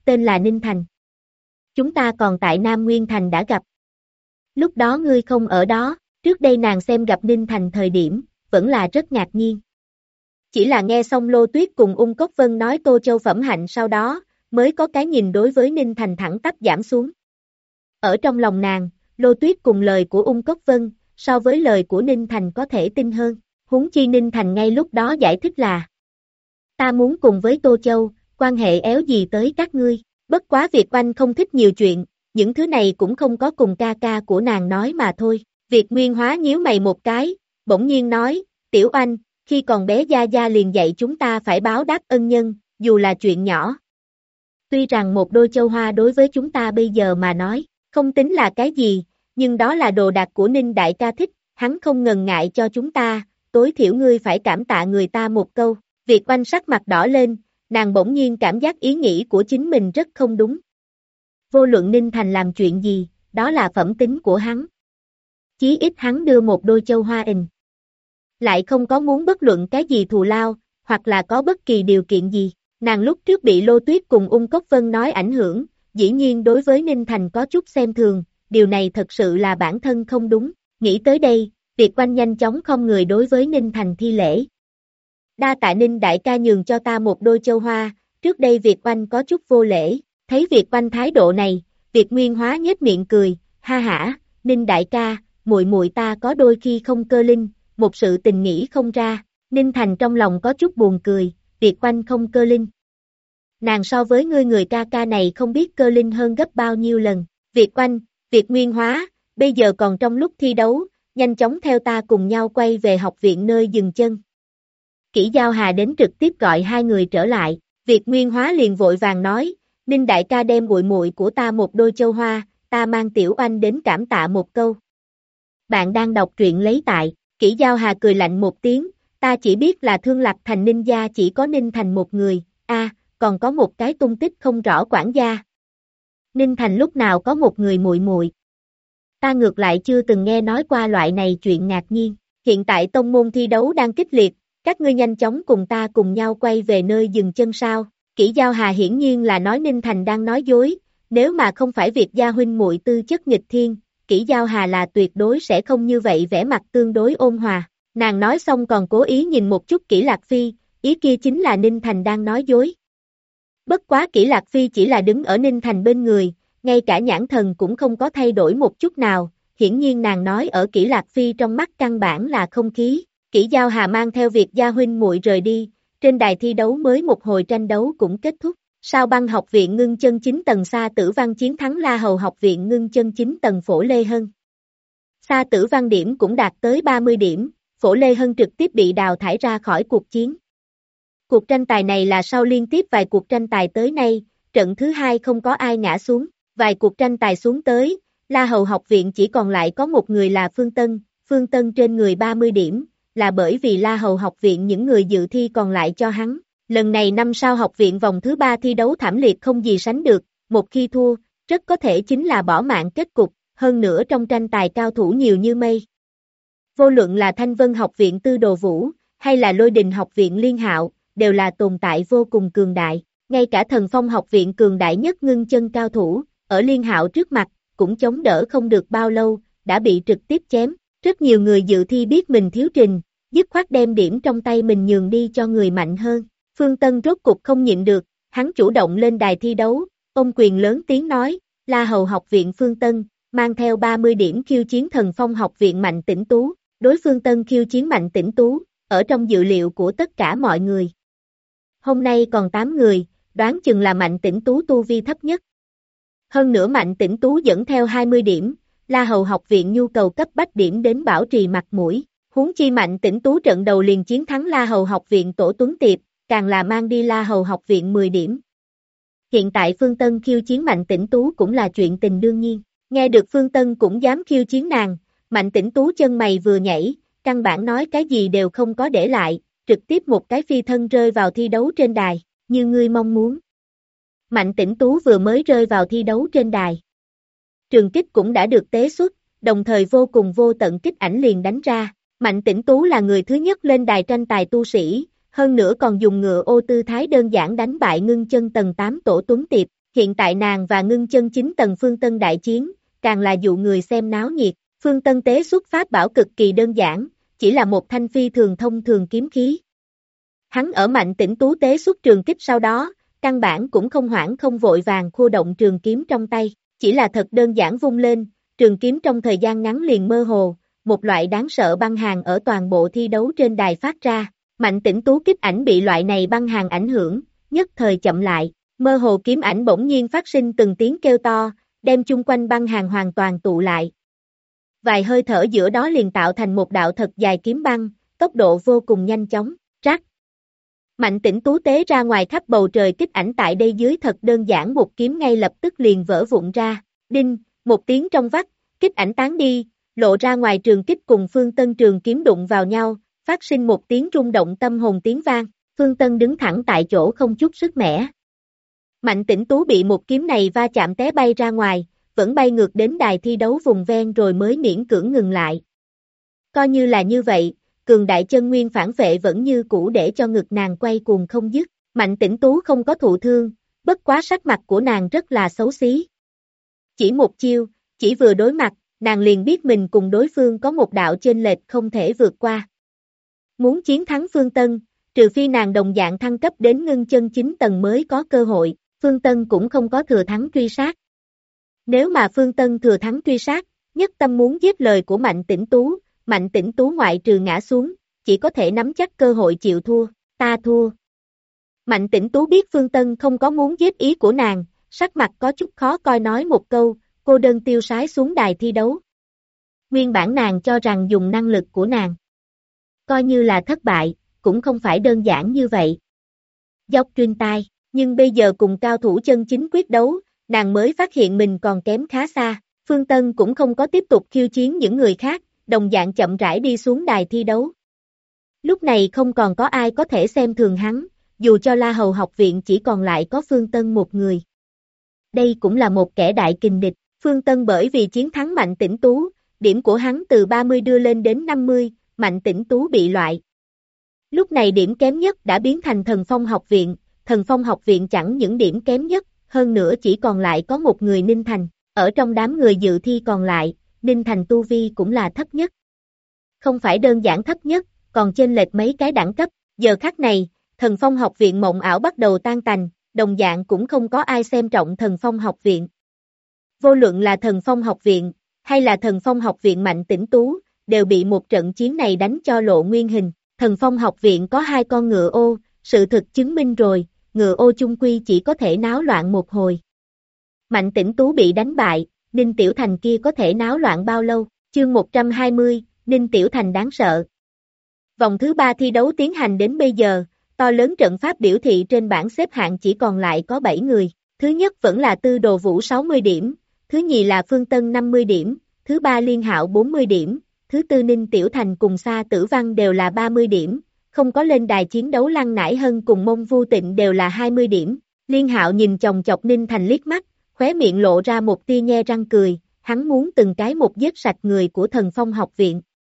S1: tên là Ninh Thành. Chúng ta còn tại Nam Nguyên Thành đã gặp. Lúc đó ngươi không ở đó, trước đây nàng xem gặp Ninh Thành thời điểm, vẫn là rất ngạc nhiên. Chỉ là nghe xong Lô Tuyết cùng Ung Cốc Vân nói Tô Châu phẩm hạnh sau đó, mới có cái nhìn đối với Ninh Thành thẳng tắp giảm xuống. Ở trong lòng nàng, Lô Tuyết cùng lời của Ung Cốc Vân, so với lời của Ninh Thành có thể tin hơn. Huống chi Ninh Thành ngay lúc đó giải thích là: ta muốn cùng với Tô Châu, quan hệ éo gì tới các ngươi, bất quá Việt Oanh không thích nhiều chuyện, những thứ này cũng không có cùng ca ca của nàng nói mà thôi. Việt Nguyên Hóa nhíu mày một cái, bỗng nhiên nói: Tiểu Oanh, khi còn bé Gia Gia liền dạy chúng ta phải báo đáp ân nhân, dù là chuyện nhỏ. Tuy rằng một đôi châu hoa đối với chúng ta bây giờ mà nói, không tính là cái gì, nhưng đó là đồ đạc của Ninh đại ca thích, hắn không ngần ngại cho chúng ta, tối thiểu ngươi phải cảm tạ người ta một câu. Việt Oanh sắc mặt đỏ lên, nàng bỗng nhiên cảm giác ý nghĩ của chính mình rất không đúng. Vô luận Ninh Thành làm chuyện gì, đó là phẩm tính của hắn. Chí ít hắn đưa một đôi châu hoa lại không có muốn bất luận cái gì thù lao, hoặc là có bất kỳ điều kiện gì. Nàng lúc trước bị Lô Tuyết cùng Ung Cốc Vân nói ảnh hưởng, dĩ nhiên đối với Ninh Thành có chút xem thường, điều này thật sự là bản thân không đúng. Nghĩ tới đây, Việt Oanh nhanh chóng không người đối với Ninh Thành thi lễ. Đa tạ Ninh đại ca nhường cho ta một đôi châu hoa, trước đây Việt Oanh có chút vô lễ, thấy Việt Oanh thái độ này, Việt Nguyên Hóa nhếch miệng cười, ha hả, Ninh đại ca, muội muội ta có đôi khi không cơ linh, một sự tình nghĩ không ra. Ninh Thành trong lòng có chút buồn cười, Việt Oanh không cơ linh. Nàng so với ngươi người ca ca này không biết cơ linh hơn gấp bao nhiêu lần. Việt Oanh, Việt Nguyên Hóa, bây giờ còn trong lúc thi đấu, nhanh chóng theo ta cùng nhau quay về học viện nơi dừng chân. Kỷ Giao Hà đến trực tiếp gọi hai người trở lại, Việt Nguyên Hóa liền vội vàng nói, Ninh đại ca đem muội muội của ta một đôi châu hoa, ta mang Tiểu Oanh đến cảm tạ một câu. Bạn đang đọc truyện lấy tại, Kỷ Giao Hà cười lạnh một tiếng, ta chỉ biết là Thương Lạc Thành Ninh gia chỉ có Ninh Thành một người, còn có một cái tung tích không rõ quản gia. Ninh Thành lúc nào có một người muội muội? Ta ngược lại chưa từng nghe nói qua loại này chuyện ngạc nhiên. Hiện tại tông môn thi đấu đang kịch liệt, các ngươi nhanh chóng cùng ta cùng nhau quay về nơi dừng chân sao? Kỷ Giao Hà hiển nhiên là nói Ninh Thành đang nói dối, nếu mà không phải việc gia huynh muội tư chất nghịch thiên, Kỷ Giao Hà là tuyệt đối sẽ không như vậy, vẻ mặt tương đối ôn hòa. Nàng nói xong còn cố ý nhìn một chút Kỷ Lạc Phi, ý kia chính là Ninh Thành đang nói dối. Bất quá Kỷ Lạc Phi chỉ là đứng ở Ninh Thành bên người, ngay cả nhãn thần cũng không có thay đổi một chút nào, hiển nhiên nàng nói ở Kỷ Lạc Phi trong mắt căn bản là không khí. Kỷ Giao Hà mang theo việc gia huynh muội rời đi, trên đài thi đấu mới một hồi tranh đấu cũng kết thúc. Sao Băng học viện Ngưng Chân 9 tầng Sa Tử Văn chiến thắng La Hầu học viện Ngưng Chân 9 tầng Phổ Lê Hân. Sa Tử Văn điểm cũng đạt tới 30 điểm, Phổ Lê Hân trực tiếp bị đào thải ra khỏi cuộc chiến. Cuộc tranh tài này là sau liên tiếp vài cuộc tranh tài tới nay, trận thứ hai không có ai ngã xuống, vài cuộc tranh tài xuống tới, La Hầu học viện chỉ còn lại có một người là Phương Tân trên người 30 điểm, là bởi vì La Hầu học viện những người dự thi còn lại cho hắn. Lần này năm sao học viện vòng thứ 3 thi đấu thảm liệt không gì sánh được, một khi thua, rất có thể chính là bỏ mạng kết cục, hơn nữa trong tranh tài cao thủ nhiều như mây. Vô luận là Thanh Vân học viện Tư Đồ Vũ, hay là Lôi Đình học viện Liên Hạo, đều là tồn tại vô cùng cường đại, ngay cả Thần Phong học viện cường đại nhất ngưng chân cao thủ, ở Liên Hạo trước mặt, cũng chống đỡ không được bao lâu, đã bị trực tiếp chém. Rất nhiều người dự thi biết mình thiếu trình, dứt khoát đem điểm trong tay mình nhường đi cho người mạnh hơn. Phương Tân rốt cục không nhịn được, hắn chủ động lên đài thi đấu, ôm quyền lớn tiếng nói, La Hầu học viện Phương Tân, mang theo 30 điểm khiêu chiến Thần Phong học viện Mạnh Tĩnh Tú, đối Phương Tân khiêu chiến Mạnh Tĩnh Tú, ở trong dự liệu của tất cả mọi người. Hôm nay còn 8 người, đoán chừng là Mạnh Tĩnh Tú tu vi thấp nhất. Hơn nữa Mạnh Tĩnh Tú dẫn theo 20 điểm, La Hầu học viện nhu cầu cấp bách điểm đến bảo trì mặt mũi, huống chi Mạnh Tĩnh Tú trận đầu liền chiến thắng La Hầu học viện Tổ Tuấn Tiệp, càng là mang đi La Hầu học viện 10 điểm. Hiện tại Phương Tân khiêu chiến Mạnh Tĩnh Tú cũng là chuyện tình đương nhiên, nghe được Phương Tân cũng dám khiêu chiến nàng, Mạnh Tĩnh Tú chân mày vừa nhảy, căn bản nói cái gì đều không có để lại, trực tiếp một cái phi thân rơi vào thi đấu trên đài, như ngươi mong muốn. Mạnh Tĩnh Tú vừa mới rơi vào thi đấu trên đài. Trường kích cũng đã được tế xuất, đồng thời vô cùng vô tận kích ảnh liền đánh ra. Mạnh Tĩnh Tú là người thứ nhất lên đài tranh tài tu sĩ, hơn nữa còn dùng ngựa ô tư thái đơn giản đánh bại ngưng chân tầng 8 Tổ Tuấn Tiệp. hiện tại nàng và Ngưng Chân Chính Tần Phương Tân đại chiến, càng là dụ người xem náo nhiệt. Phương Tân tế xuất pháp bảo cực kỳ đơn giản, chỉ là một thanh phi thường thông thường kiếm khí. Hắn ở Mạnh Tĩnh Tú tế xuất trường kích sau đó, căn bản cũng không hoảng không vội vàng khô động trường kiếm trong tay, chỉ là thật đơn giản vung lên, trường kiếm trong thời gian ngắn liền mơ hồ, một loại đáng sợ băng hàn ở toàn bộ thi đấu trên đài phát ra. Mạnh Tĩnh Tú kích ảnh bị loại này băng hàn ảnh hưởng, nhất thời chậm lại, mơ hồ kiếm ảnh bỗng nhiên phát sinh từng tiếng kêu to, đem chung quanh băng hàn hoàn toàn tụ lại. Vài hơi thở giữa đó liền tạo thành một đạo thật dài kiếm băng, tốc độ vô cùng nhanh chóng, rắc. Mạnh Tĩnh Tú tế ra ngoài khắp bầu trời kích ảnh tại đây dưới thật đơn giản một kiếm ngay lập tức liền vỡ vụn ra, đinh, một tiếng trong vắt, kích ảnh tán đi, lộ ra ngoài trường kích cùng Phương Tân trường kiếm đụng vào nhau, phát sinh một tiếng rung động tâm hồn tiếng vang, Phương Tân đứng thẳng tại chỗ không chút sức mẻ. Mạnh Tĩnh Tú bị một kiếm này va chạm té bay ra ngoài, vẫn bay ngược đến đài thi đấu vùng ven rồi mới miễn cưỡng ngừng lại. Coi như là như vậy, cường đại chân nguyên phản vệ vẫn như cũ để cho ngực nàng quay cuồng không dứt. Mạnh Tĩnh Tú không có thụ thương, bất quá sắc mặt của nàng rất là xấu xí. Chỉ một chiêu, chỉ vừa đối mặt, nàng liền biết mình cùng đối phương có một đạo chênh lệch không thể vượt qua. Muốn chiến thắng Phương Tân, trừ phi nàng đồng dạng thăng cấp đến Ngưng Chân Chính tầng mới có cơ hội, Phương Tân cũng không có thừa thắng truy sát. Nếu mà Phương Tân thừa thắng truy sát, nhất tâm muốn giết lời của Mạnh Tĩnh Tú ngoại trừ ngã xuống, chỉ có thể nắm chắc cơ hội chịu thua, ta thua. Mạnh Tĩnh Tú biết Phương Tân không có muốn giết ý của nàng, sắc mặt có chút khó coi nói một câu, cô đơn tiêu sái xuống đài thi đấu. Nguyên bản nàng cho rằng dùng năng lực của nàng, coi như là thất bại, cũng không phải đơn giản như vậy. Dốc truyền tai, nhưng bây giờ cùng cao thủ chân chính quyết đấu, nàng mới phát hiện mình còn kém khá xa. Phương Tân cũng không có tiếp tục khiêu chiến những người khác, đồng dạng chậm rãi đi xuống đài thi đấu. Lúc này không còn có ai có thể xem thường hắn, dù cho La Hầu học viện chỉ còn lại có Phương Tân một người. Đây cũng là một kẻ đại kình địch, Phương Tân bởi vì chiến thắng Mạnh Tĩnh Tú, điểm của hắn từ 30 đưa lên đến 50, Mạnh Tĩnh Tú bị loại. Lúc này điểm kém nhất đã biến thành Thần Phong học viện chẳng những điểm kém nhất, hơn nữa chỉ còn lại có một người Ninh Thành, ở trong đám người dự thi còn lại, Ninh Thành tu vi cũng là thấp nhất. Không phải đơn giản thấp nhất, còn chênh lệch mấy cái đẳng cấp, giờ khắc này, Thần Phong học viện mộng ảo bắt đầu tan tành, đồng dạng cũng không có ai xem trọng Thần Phong học viện. Vô luận là Thần Phong học viện, hay là Thần Phong học viện Mạnh Tĩnh Tú, đều bị một trận chiến này đánh cho lộ nguyên hình. Thần Phong học viện có 2 con ngựa ô, sự thực chứng minh rồi, ngựa ô chung quy chỉ có thể náo loạn một hồi. Mạnh Tĩnh Tú bị đánh bại, Ninh Tiểu Thành kia có thể náo loạn bao lâu? Chương 120, Ninh Tiểu Thành đáng sợ. Vòng thứ 3 thi đấu tiến hành đến bây giờ, to lớn trận pháp biểu thị trên bảng xếp hạng chỉ còn lại có 7 người. Thứ nhất vẫn là Tư Đồ Vũ 60 điểm, thứ nhì là Phương Tân 50 điểm, thứ ba Liên Hạo 40 điểm, thứ tư Ninh Tiểu Thành cùng Sa Tử Văn đều là 30 điểm, không có lên đài chiến đấu Lăng Nải Hân cùng Mông Vu Tịnh đều là 20 điểm. Liên Hạo nhìn chòng chọc Ninh Thành liếc mắt, khóe miệng lộ ra một tia nhe răng cười, hắn muốn từng cái một giết sạch người của Thần Phong học viện.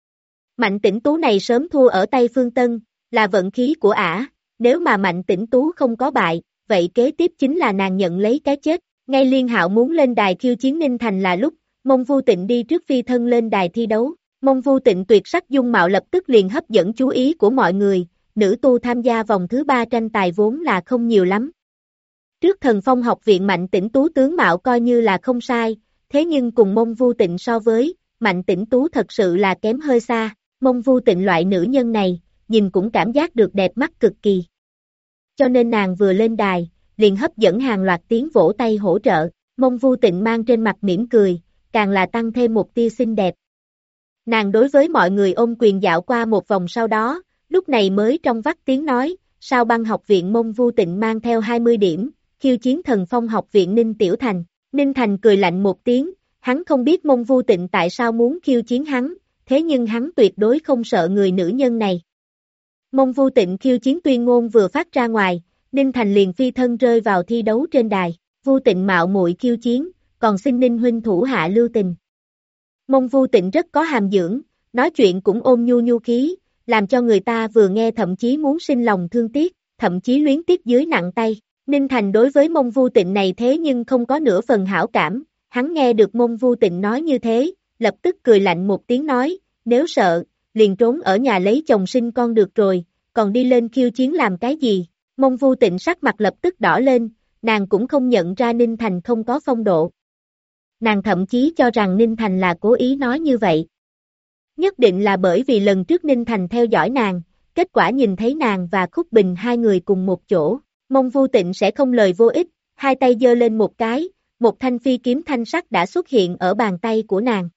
S1: Mạnh Tĩnh Tú này sớm thua ở tay Phương Tân, là vận khí của ả, nếu mà Mạnh Tĩnh Tú không có bại, vậy kế tiếp chính là nàng nhận lấy cái chết. Ngay Liên Hạo muốn lên đài khiêu chiến Ninh Thành là lúc, Mông Vu Tịnh đi trước phi thân lên đài thi đấu. Mông Vu Tịnh tuyệt sắc dung mạo lập tức liền hấp dẫn chú ý của mọi người, nữ tu tham gia vòng thứ 3 tranh tài vốn là không nhiều lắm. Trước Thần Phong học viện Mạnh Tĩnh Tú tướng mạo coi như là không sai, thế nhưng cùng Mông Vu Tịnh so với, Mạnh Tĩnh Tú thật sự là kém hơi xa. Mông Vu Tịnh loại nữ nhân này, nhìn cũng cảm giác được đẹp mắt cực kỳ. Cho nên nàng vừa lên đài, liền hấp dẫn hàng loạt tiếng vỗ tay hỗ trợ, Mông Vu Tịnh mang trên mặt mỉm cười, càng là tăng thêm một tia xinh đẹp. Nàng đối với mọi người ôm quyền dạo qua một vòng sau đó, lúc này mới trong vắt tiếng nói, Sao Băng học viện Mông Vu Tịnh mang theo 20 điểm, khiêu chiến Thần Phong học viện Ninh Tiểu Thành. Ninh Thành cười lạnh một tiếng, hắn không biết Mông Vu Tịnh tại sao muốn khiêu chiến hắn, thế nhưng hắn tuyệt đối không sợ người nữ nhân này. Mông Vu Tịnh khiêu chiến tuyên ngôn vừa phát ra ngoài, Ninh Thành liền phi thân rơi vào thi đấu trên đài, Vu Tịnh mạo muội khiêu chiến, còn xin Ninh huynh thủ hạ lưu tình. Mông Vu Tịnh rất có hàm dưỡng, nói chuyện cũng ôm nhu nhu khí, làm cho người ta vừa nghe thậm chí muốn sinh lòng thương tiếc, thậm chí luyến tiếc dưới nặng tay. Ninh Thành đối với Mông Vu Tịnh này thế nhưng không có nửa phần hảo cảm, hắn nghe được Mông Vu Tịnh nói như thế, lập tức cười lạnh một tiếng nói, nếu sợ, liền trốn ở nhà lấy chồng sinh con được rồi, còn đi lên khiêu chiến làm cái gì? Mông Vu Tịnh sắc mặt lập tức đỏ lên, nàng cũng không nhận ra Ninh Thành không có phong độ. Nàng thậm chí cho rằng Ninh Thành là cố ý nói như vậy. Nhất định là bởi vì lần trước Ninh Thành theo dõi nàng, kết quả nhìn thấy nàng và Khúc Bình hai người cùng một chỗ. Mông Vu Tịnh sẽ không lời vô ích, hai tay giơ lên một cái, một thanh phi kiếm thanh sắc đã xuất hiện ở bàn tay của nàng.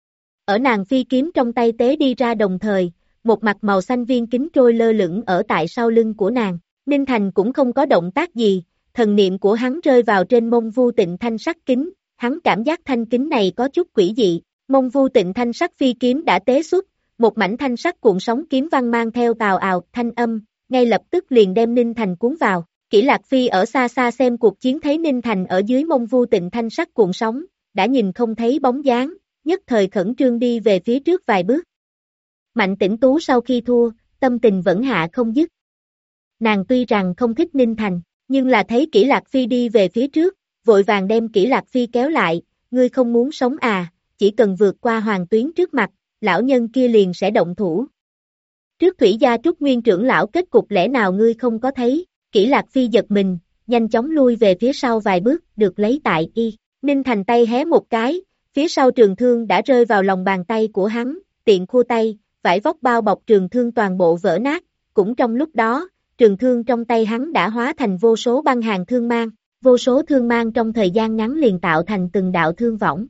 S1: Ở nàng phi kiếm trong tay tế đi ra đồng thời, một mặt màu xanh viên kính trôi lơ lửng ở tại sau lưng của nàng. Ninh Thành cũng không có động tác gì, thần niệm của hắn rơi vào trên Mông Vu Tịnh thanh sắc kính, hắn cảm giác thanh kính này có chút quỷ dị. Mông Vu Tịnh thanh sắc phi kiếm đã tế xuất, một mảnh thanh sắc cuộn sóng kiếm văn mang theo tào ào thanh âm, ngay lập tức liền đem Ninh Thành cuốn vào. Kỷ Lạc Phi ở xa xa xem cuộc chiến thấy Ninh Thành ở dưới Mông Vu Tịnh thanh sắc cuộn sóng, đã nhìn không thấy bóng dáng, nhất thời khẩn trương đi về phía trước vài bước. Mạnh Tĩnh Tú sau khi thua, tâm tình vẫn hạ không dứt. Nàng tuy rằng không thích Ninh Thành, nhưng là thấy Kỷ Lạc Phi đi về phía trước, vội vàng đem Kỷ Lạc Phi kéo lại, ngươi không muốn sống à, chỉ cần vượt qua hoàng tuyến trước mặt, lão nhân kia liền sẽ động thủ. Trước Thủy Gia Trúc Nguyên trưởng lão kết cục lẽ nào ngươi không có thấy? Kỷ Lạc Phi giật mình, nhanh chóng lui về phía sau vài bước, được lấy tại y. Ninh Thành tay hé một cái, phía sau trường thương đã rơi vào lòng bàn tay của hắn, tiện khua tay, vải vóc bao bọc trường thương toàn bộ vỡ nát, cũng trong lúc đó, trường thương trong tay hắn đã hóa thành vô số băng hàng thương mang, vô số thương mang trong thời gian ngắn liền tạo thành từng đạo thương võng.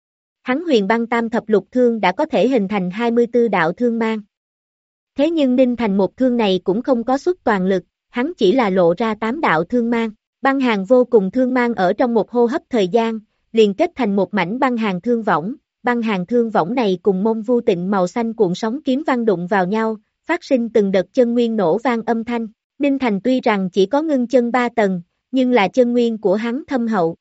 S1: Hắn huyền băng tam thập lục thương đã có thể hình thành 24 đạo thương mang. Thế nhưng Ninh Thành một thương này cũng không có xuất toàn lực, hắn chỉ là lộ ra 8 đạo thương mang, băng hàng vô cùng thương mang ở trong một hô hấp thời gian, liền kết thành một mảnh băng hàng thương võng. Băng hàng thương võng này cùng Mông Vu Tịnh màu xanh cuộn sóng kiếm văn đụng vào nhau, phát sinh từng đợt chân nguyên nổ vang âm thanh. Ninh Thành tuy rằng chỉ có ngưng chân 3 tầng, nhưng là chân nguyên của hắn thâm hậu.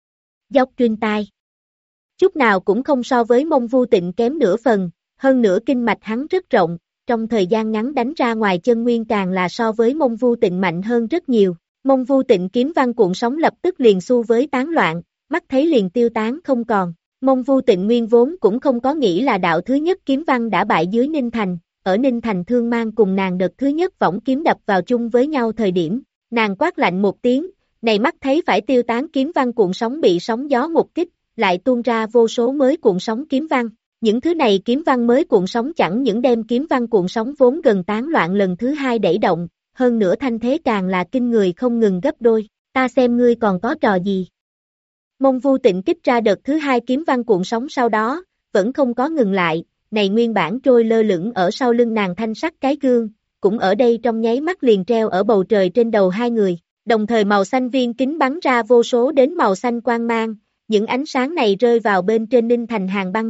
S1: Dốc truyền tai. Chút nào cũng không so với Mông Vu Tịnh kém nửa phần, hơn nữa kinh mạch hắn rất rộng, trong thời gian ngắn đánh ra ngoài chân nguyên càng là so với Mông Vu Tịnh mạnh hơn rất nhiều. Mông Vu Tịnh kiếm văn cuộn sóng lập tức liền xu với tán loạn, mắt thấy liền tiêu tán không còn. Mông Vu Tịnh nguyên vốn cũng không có nghĩ là đạo thứ nhất kiếm văn đã bại dưới Ninh Thành, ở Ninh Thành thương mang cùng nàng đợt thứ nhất võng kiếm đập vào chung với nhau thời điểm, nàng quát lạnh một tiếng, này mắt thấy phải tiêu tán kiếm văn cuộn sóng bị sóng gió một kích, lại tuôn ra vô số mới cuộn sóng kiếm văn. Những thứ này kiếm văn mới cuộn sóng chẳng những đem kiếm văn cuộn sóng vốn gần tán loạn lần thứ hai đẩy động, hơn nữa thanh thế càng là kinh người không ngừng gấp đôi, ta xem ngươi còn có trò gì. Mông Vu Tịnh kích ra đợt thứ hai kiếm văn cuộn sóng sau đó, vẫn không có ngừng lại, này nguyên bản trôi lơ lửng ở sau lưng nàng thanh sắc cái gương, cũng ở đây trong nháy mắt liền treo ở bầu trời trên đầu hai người, đồng thời màu xanh viên kính bắn ra vô số đến màu xanh quang mang, những ánh sáng này rơi vào bên trên Ninh Thành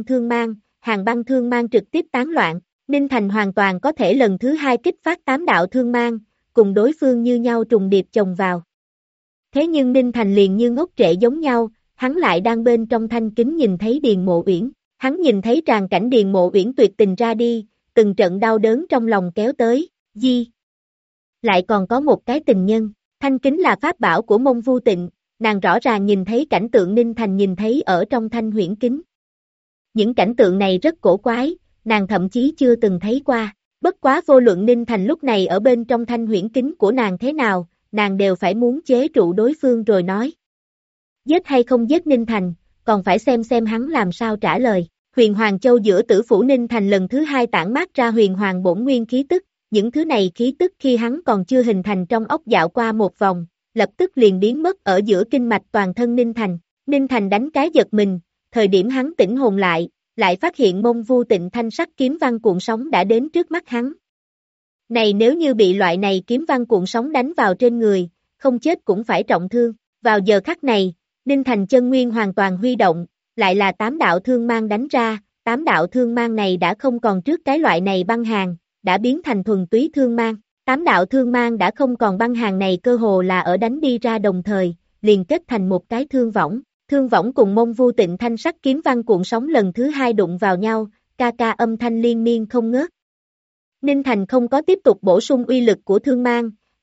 S1: hàng băng thương mang trực tiếp tán loạn, Ninh Thành hoàn toàn có thể lần thứ hai kích phát 8 đạo thương mang, cùng đối phương như nhau trùng điệp chồng vào. Thế nhưng Ninh Thành liền như ngốc trệ giống nhau, hắn lại đang bên trong thanh kính nhìn thấy Điền Mộ Uyển, hắn nhìn thấy tràng cảnh Điền Mộ Uyển tuyệt tình ra đi, từng trận đau đớn trong lòng kéo tới, lại còn có một cái tình nhân, thanh kính là pháp bảo của Mông Vu Tịnh, nàng rõ ràng nhìn thấy cảnh tượng Ninh Thành nhìn thấy ở trong thanh huyễn kính. Những cảnh tượng này rất cổ quái, nàng thậm chí chưa từng thấy qua, bất quá vô luận Ninh Thành lúc này ở bên trong thanh huyễn kính của nàng thế nào, nàng đều phải muốn chế trụ đối phương rồi nói. Giết hay không giết Ninh Thành, còn phải xem hắn làm sao trả lời. Huyền Hoàng Châu giữa tử phủ Ninh Thành lần thứ hai tản mát ra huyền hoàng bổn nguyên khí tức, những thứ này khí tức khi hắn còn chưa hình thành trong ốc dạo qua một vòng, lập tức liền biến mất ở giữa kinh mạch toàn thân Ninh Thành. Ninh Thành đánh cái giật mình, thời điểm hắn tỉnh hồn lại phát hiện Mông Vu Tịnh thanh sắc kiếm văn cuộn sóng đã đến trước mắt hắn. Này nếu như bị loại này kiếm văn cuộn sóng đánh vào trên người, không chết cũng phải trọng thương. Vào giờ khắc này, Ninh Thành chân nguyên hoàn toàn huy động, lại là 8 đạo thương mang đánh ra, 8 đạo thương mang này đã không còn trước cái loại này băng hàng, đã biến thành thuần túy thương mang. 8 đạo thương mang đã không còn băng hàng này cơ hồ là ở đánh đi ra đồng thời, liền kết thành một cái thương võng. Thương võng cùng Mông Vu Tịnh thanh sắc kiếm văn cuộn sóng lần thứ hai đụng vào nhau, ca ca âm thanh liên miên không ngớt. Ninh Thành không có tiếp tục bổ sung uy lực của thương mang,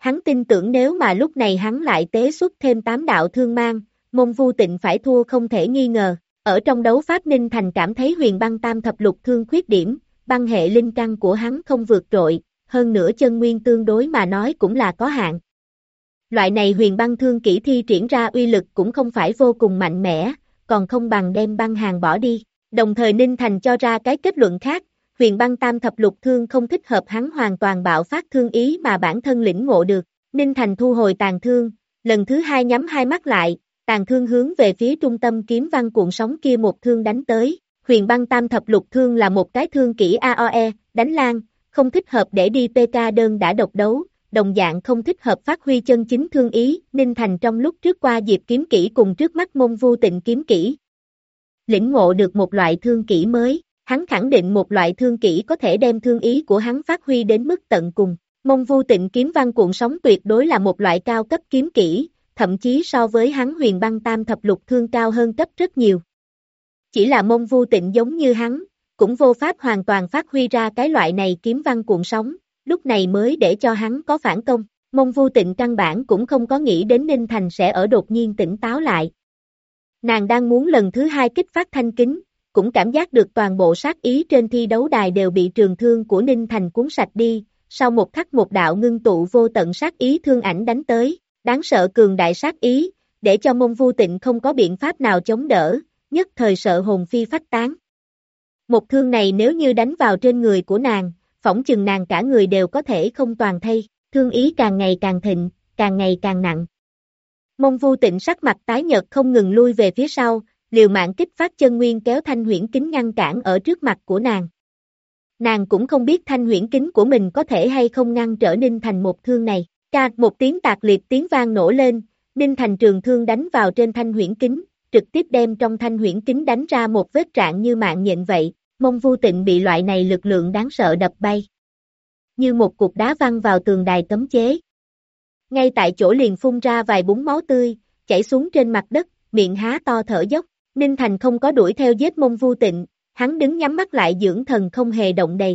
S1: Hắn tin tưởng nếu mà lúc này hắn lại tế xuất thêm 8 đạo thương mang, Mông Vu Tịnh phải thua không thể nghi ngờ. Ở trong đấu pháp Ninh Thành cảm thấy huyền băng tam thập lục thương khuyết điểm, băng hệ linh căn của hắn không vượt trội, hơn nữa chân nguyên tương đối mà nói cũng là có hạn. Loại này huyền băng thương kỹ thi triển ra uy lực cũng không phải vô cùng mạnh mẽ, còn không bằng đem băng hàng bỏ đi. Đồng thời Ninh Thành cho ra cái kết luận khác, huyền băng tam thập lục thương không thích hợp hắn hoàn toàn bạo phát thương ý mà bản thân lĩnh ngộ được. Ninh Thành thu hồi tàn thương, lần thứ hai nhắm hai mắt lại, tàn thương hướng về phía trung tâm kiếm văn cuộn sóng kia một thương đánh tới. Huyền băng tam thập lục thương là một cái thương kỹ AOE, đánh lan, không thích hợp để đi PK đơn đã độc đấu, đồng dạng không thích hợp phát huy chân chính thương ý. Ninh Thành trong lúc trước qua Diệp kiếm kỹ cùng trước mắt Mông Vu Tịnh kiếm kỹ, lĩnh ngộ được một loại thương kỹ mới, hắn khẳng định một loại thương kỹ có thể đem thương ý của hắn phát huy đến mức tận cùng. Mông Vu Tịnh kiếm văn cuộn sóng tuyệt đối là một loại cao cấp kiếm kỹ, thậm chí so với hắn huyền băng tam thập lục thương cao hơn cấp rất nhiều. Chỉ là Mông Vu Tịnh giống như hắn, cũng vô pháp hoàn toàn phát huy ra cái loại này kiếm văn cuộn sóng, lúc này mới để cho hắn có phản công. Mông Vu Tịnh căn bản cũng không có nghĩ đến Ninh Thành sẽ ở đột nhiên tỉnh táo lại. Nàng đang muốn lần thứ hai kích phát thanh kính, cũng cảm giác được toàn bộ sát ý trên thi đấu đài đều bị trường thương của Ninh Thành cuốn sạch đi, sau một khắc một đạo ngưng tụ vô tận sát ý thương ảnh đánh tới, đáng sợ cường đại sát ý, để cho Mông Vu Tịnh không có biện pháp nào chống đỡ, nhất thời sợ hồn phi phách tán. Một thương này nếu như đánh vào trên người của nàng, phỏng chừng nàng cả người đều có thể không toàn thây, thương ý càng ngày càng thịnh, càng ngày càng nặng. Mông Vu Tịnh sắc mặt tái nhợt không ngừng lui về phía sau, liều mạng kích phát chân nguyên kéo thanh huyễn kính ngăn cản ở trước mặt của nàng. Nàng cũng không biết thanh huyễn kính của mình có thể hay không ngăn trở Ninh Thành một thương này. Một tiếng tạc liệt tiếng vang nổ lên, Ninh Thành trường thương đánh vào trên thanh huyễn kính, trực tiếp đem trong thanh huyễn kính đánh ra một vết rạn như mạng nhện vậy. Mông Vu Tịnh bị loại này lực lượng đáng sợ đập bay, như một cục đá văng vào tường đài cấm chế. Ngay tại chỗ liền phun ra vài búng máu tươi, chảy xuống trên mặt đất, miệng há to thở dốc. Ninh Thành không có đuổi theo giết Mông Vu Tịnh, hắn đứng nhắm mắt lại dưỡng thần không hề động đậy.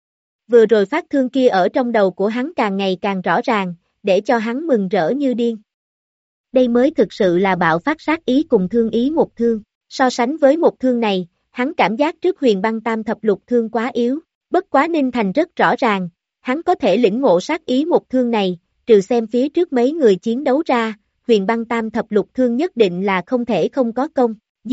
S1: Vừa rồi phát thương kia ở trong đầu của hắn càng ngày càng rõ ràng, để cho hắn mừng rỡ như điên. Đây mới thực sự là bạo phát sát ý cùng thương ý một thương. So sánh với một thương này, hắn cảm giác trước huyền băng tam thập lục thương quá yếu. Bất quá Ninh Thành rất rõ ràng, hắn có thể lĩnh ngộ sát ý một thương này, trừ xem phía trước mấy người chiến đấu ra, huyền băng tam thập lục thương nhất định là không thể không có công.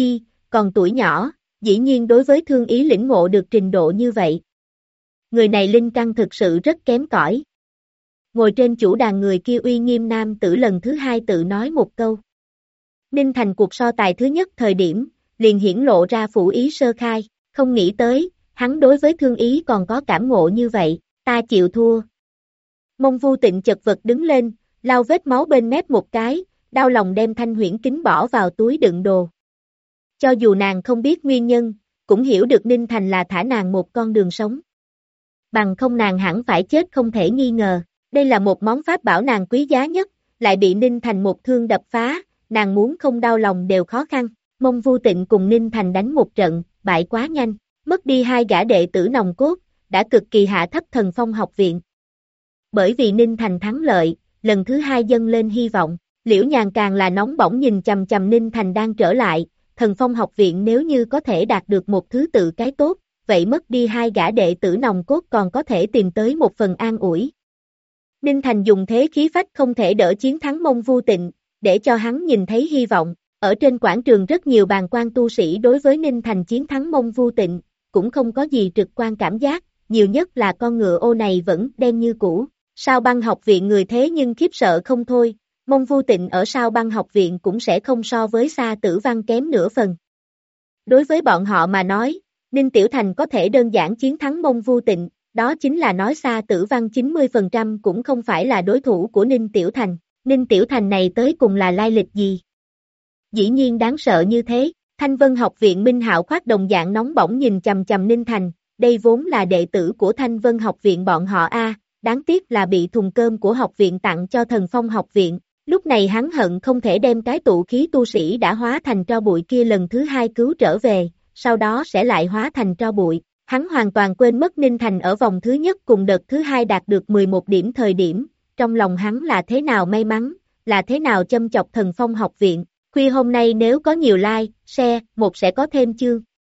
S1: Còn tuổi nhỏ, dĩ nhiên đối với thương ý lĩnh ngộ được trình độ như vậy. Người này linh căn thực sự rất kém cỏi. Ngồi trên chủ đàn người kia uy nghiêm nam tử lần thứ hai tự nói một câu. Ninh Thành cuộc so tài thứ nhất thời điểm, liền hiển lộ ra phủ ý sơ khai, không nghĩ tới, hắn đối với thương ý còn có cảm ngộ như vậy, ta chịu thua. Mông Vu Tịnh chật vật đứng lên, lau vết máu bên mép một cái, đau lòng đem thanh huyễn kính bỏ vào túi đựng đồ. Cho dù nàng không biết nguyên nhân, cũng hiểu được Ninh Thành là thả nàng một con đường sống. Bằng không nàng hẳn phải chết không thể nghi ngờ, đây là một món pháp bảo nàng quý giá nhất, lại bị Ninh Thành một thương đập phá, nàng muốn không đau lòng đều khó khăn. Mông Vu Tịnh cùng Ninh Thành đánh một trận, bại quá nhanh, mất đi hai gã đệ tử nòng cốt, đã cực kỳ hạ thấp Thần Phong học viện. Bởi vì Ninh Thành thắng lợi, lần thứ hai dâng lên hy vọng, Liễu Nhàn càng là nóng bỏng nhìn chằm chằm Ninh Thành đang trở lại. Thần Phong học viện nếu như có thể đạt được một thứ tự cái tốt, vậy mất đi hai gã đệ tử nòng cốt còn có thể tìm tới một phần an ủi. Ninh Thành dùng thế khí phách không thể đỡ chiến thắng Mông Vu Tịnh, để cho hắn nhìn thấy hy vọng. Ở trên quảng trường rất nhiều bàng quan tu sĩ đối với Ninh Thành chiến thắng Mông Vu Tịnh, cũng không có gì trực quan cảm giác, nhiều nhất là con ngựa ô này vẫn đen như cũ. Sao Băng học viện người thế nhưng khiếp sợ không thôi. Mông Vu Tịnh ở Sao Băng học viện cũng sẽ không so với Sa Tử Văn kém nửa phần. Đối với bọn họ mà nói, Ninh Tiểu Thành có thể đơn giản chiến thắng Mông Vu Tịnh, đó chính là nói Sa Tử Văn 90% cũng không phải là đối thủ của Ninh Tiểu Thành. Ninh Tiểu Thành này tới cùng là lai lịch gì? Dĩ nhiên đáng sợ như thế. Thanh Vân học viện Minh Hạo khoát đồng dạng nóng bỏng nhìn chằm chằm Ninh Thành, đây vốn là đệ tử của Thanh Vân học viện bọn họ đáng tiếc là bị thùng cơm của học viện tặng cho Thần Phong học viện. Lúc này hắn hận không thể đem cái tụ khí tu sĩ đã hóa thành tro bụi kia lần thứ hai cứu trở về, sau đó sẽ lại hóa thành tro bụi. Hắn hoàn toàn quên mất Ninh Thành ở vòng thứ nhất cùng đợt thứ hai đạt được 11 điểm thời điểm, trong lòng hắn là thế nào may mắn, là thế nào châm chọc Thần Phong học viện. Khuya hôm nay nếu có nhiều like, share, một sẽ có thêm chương.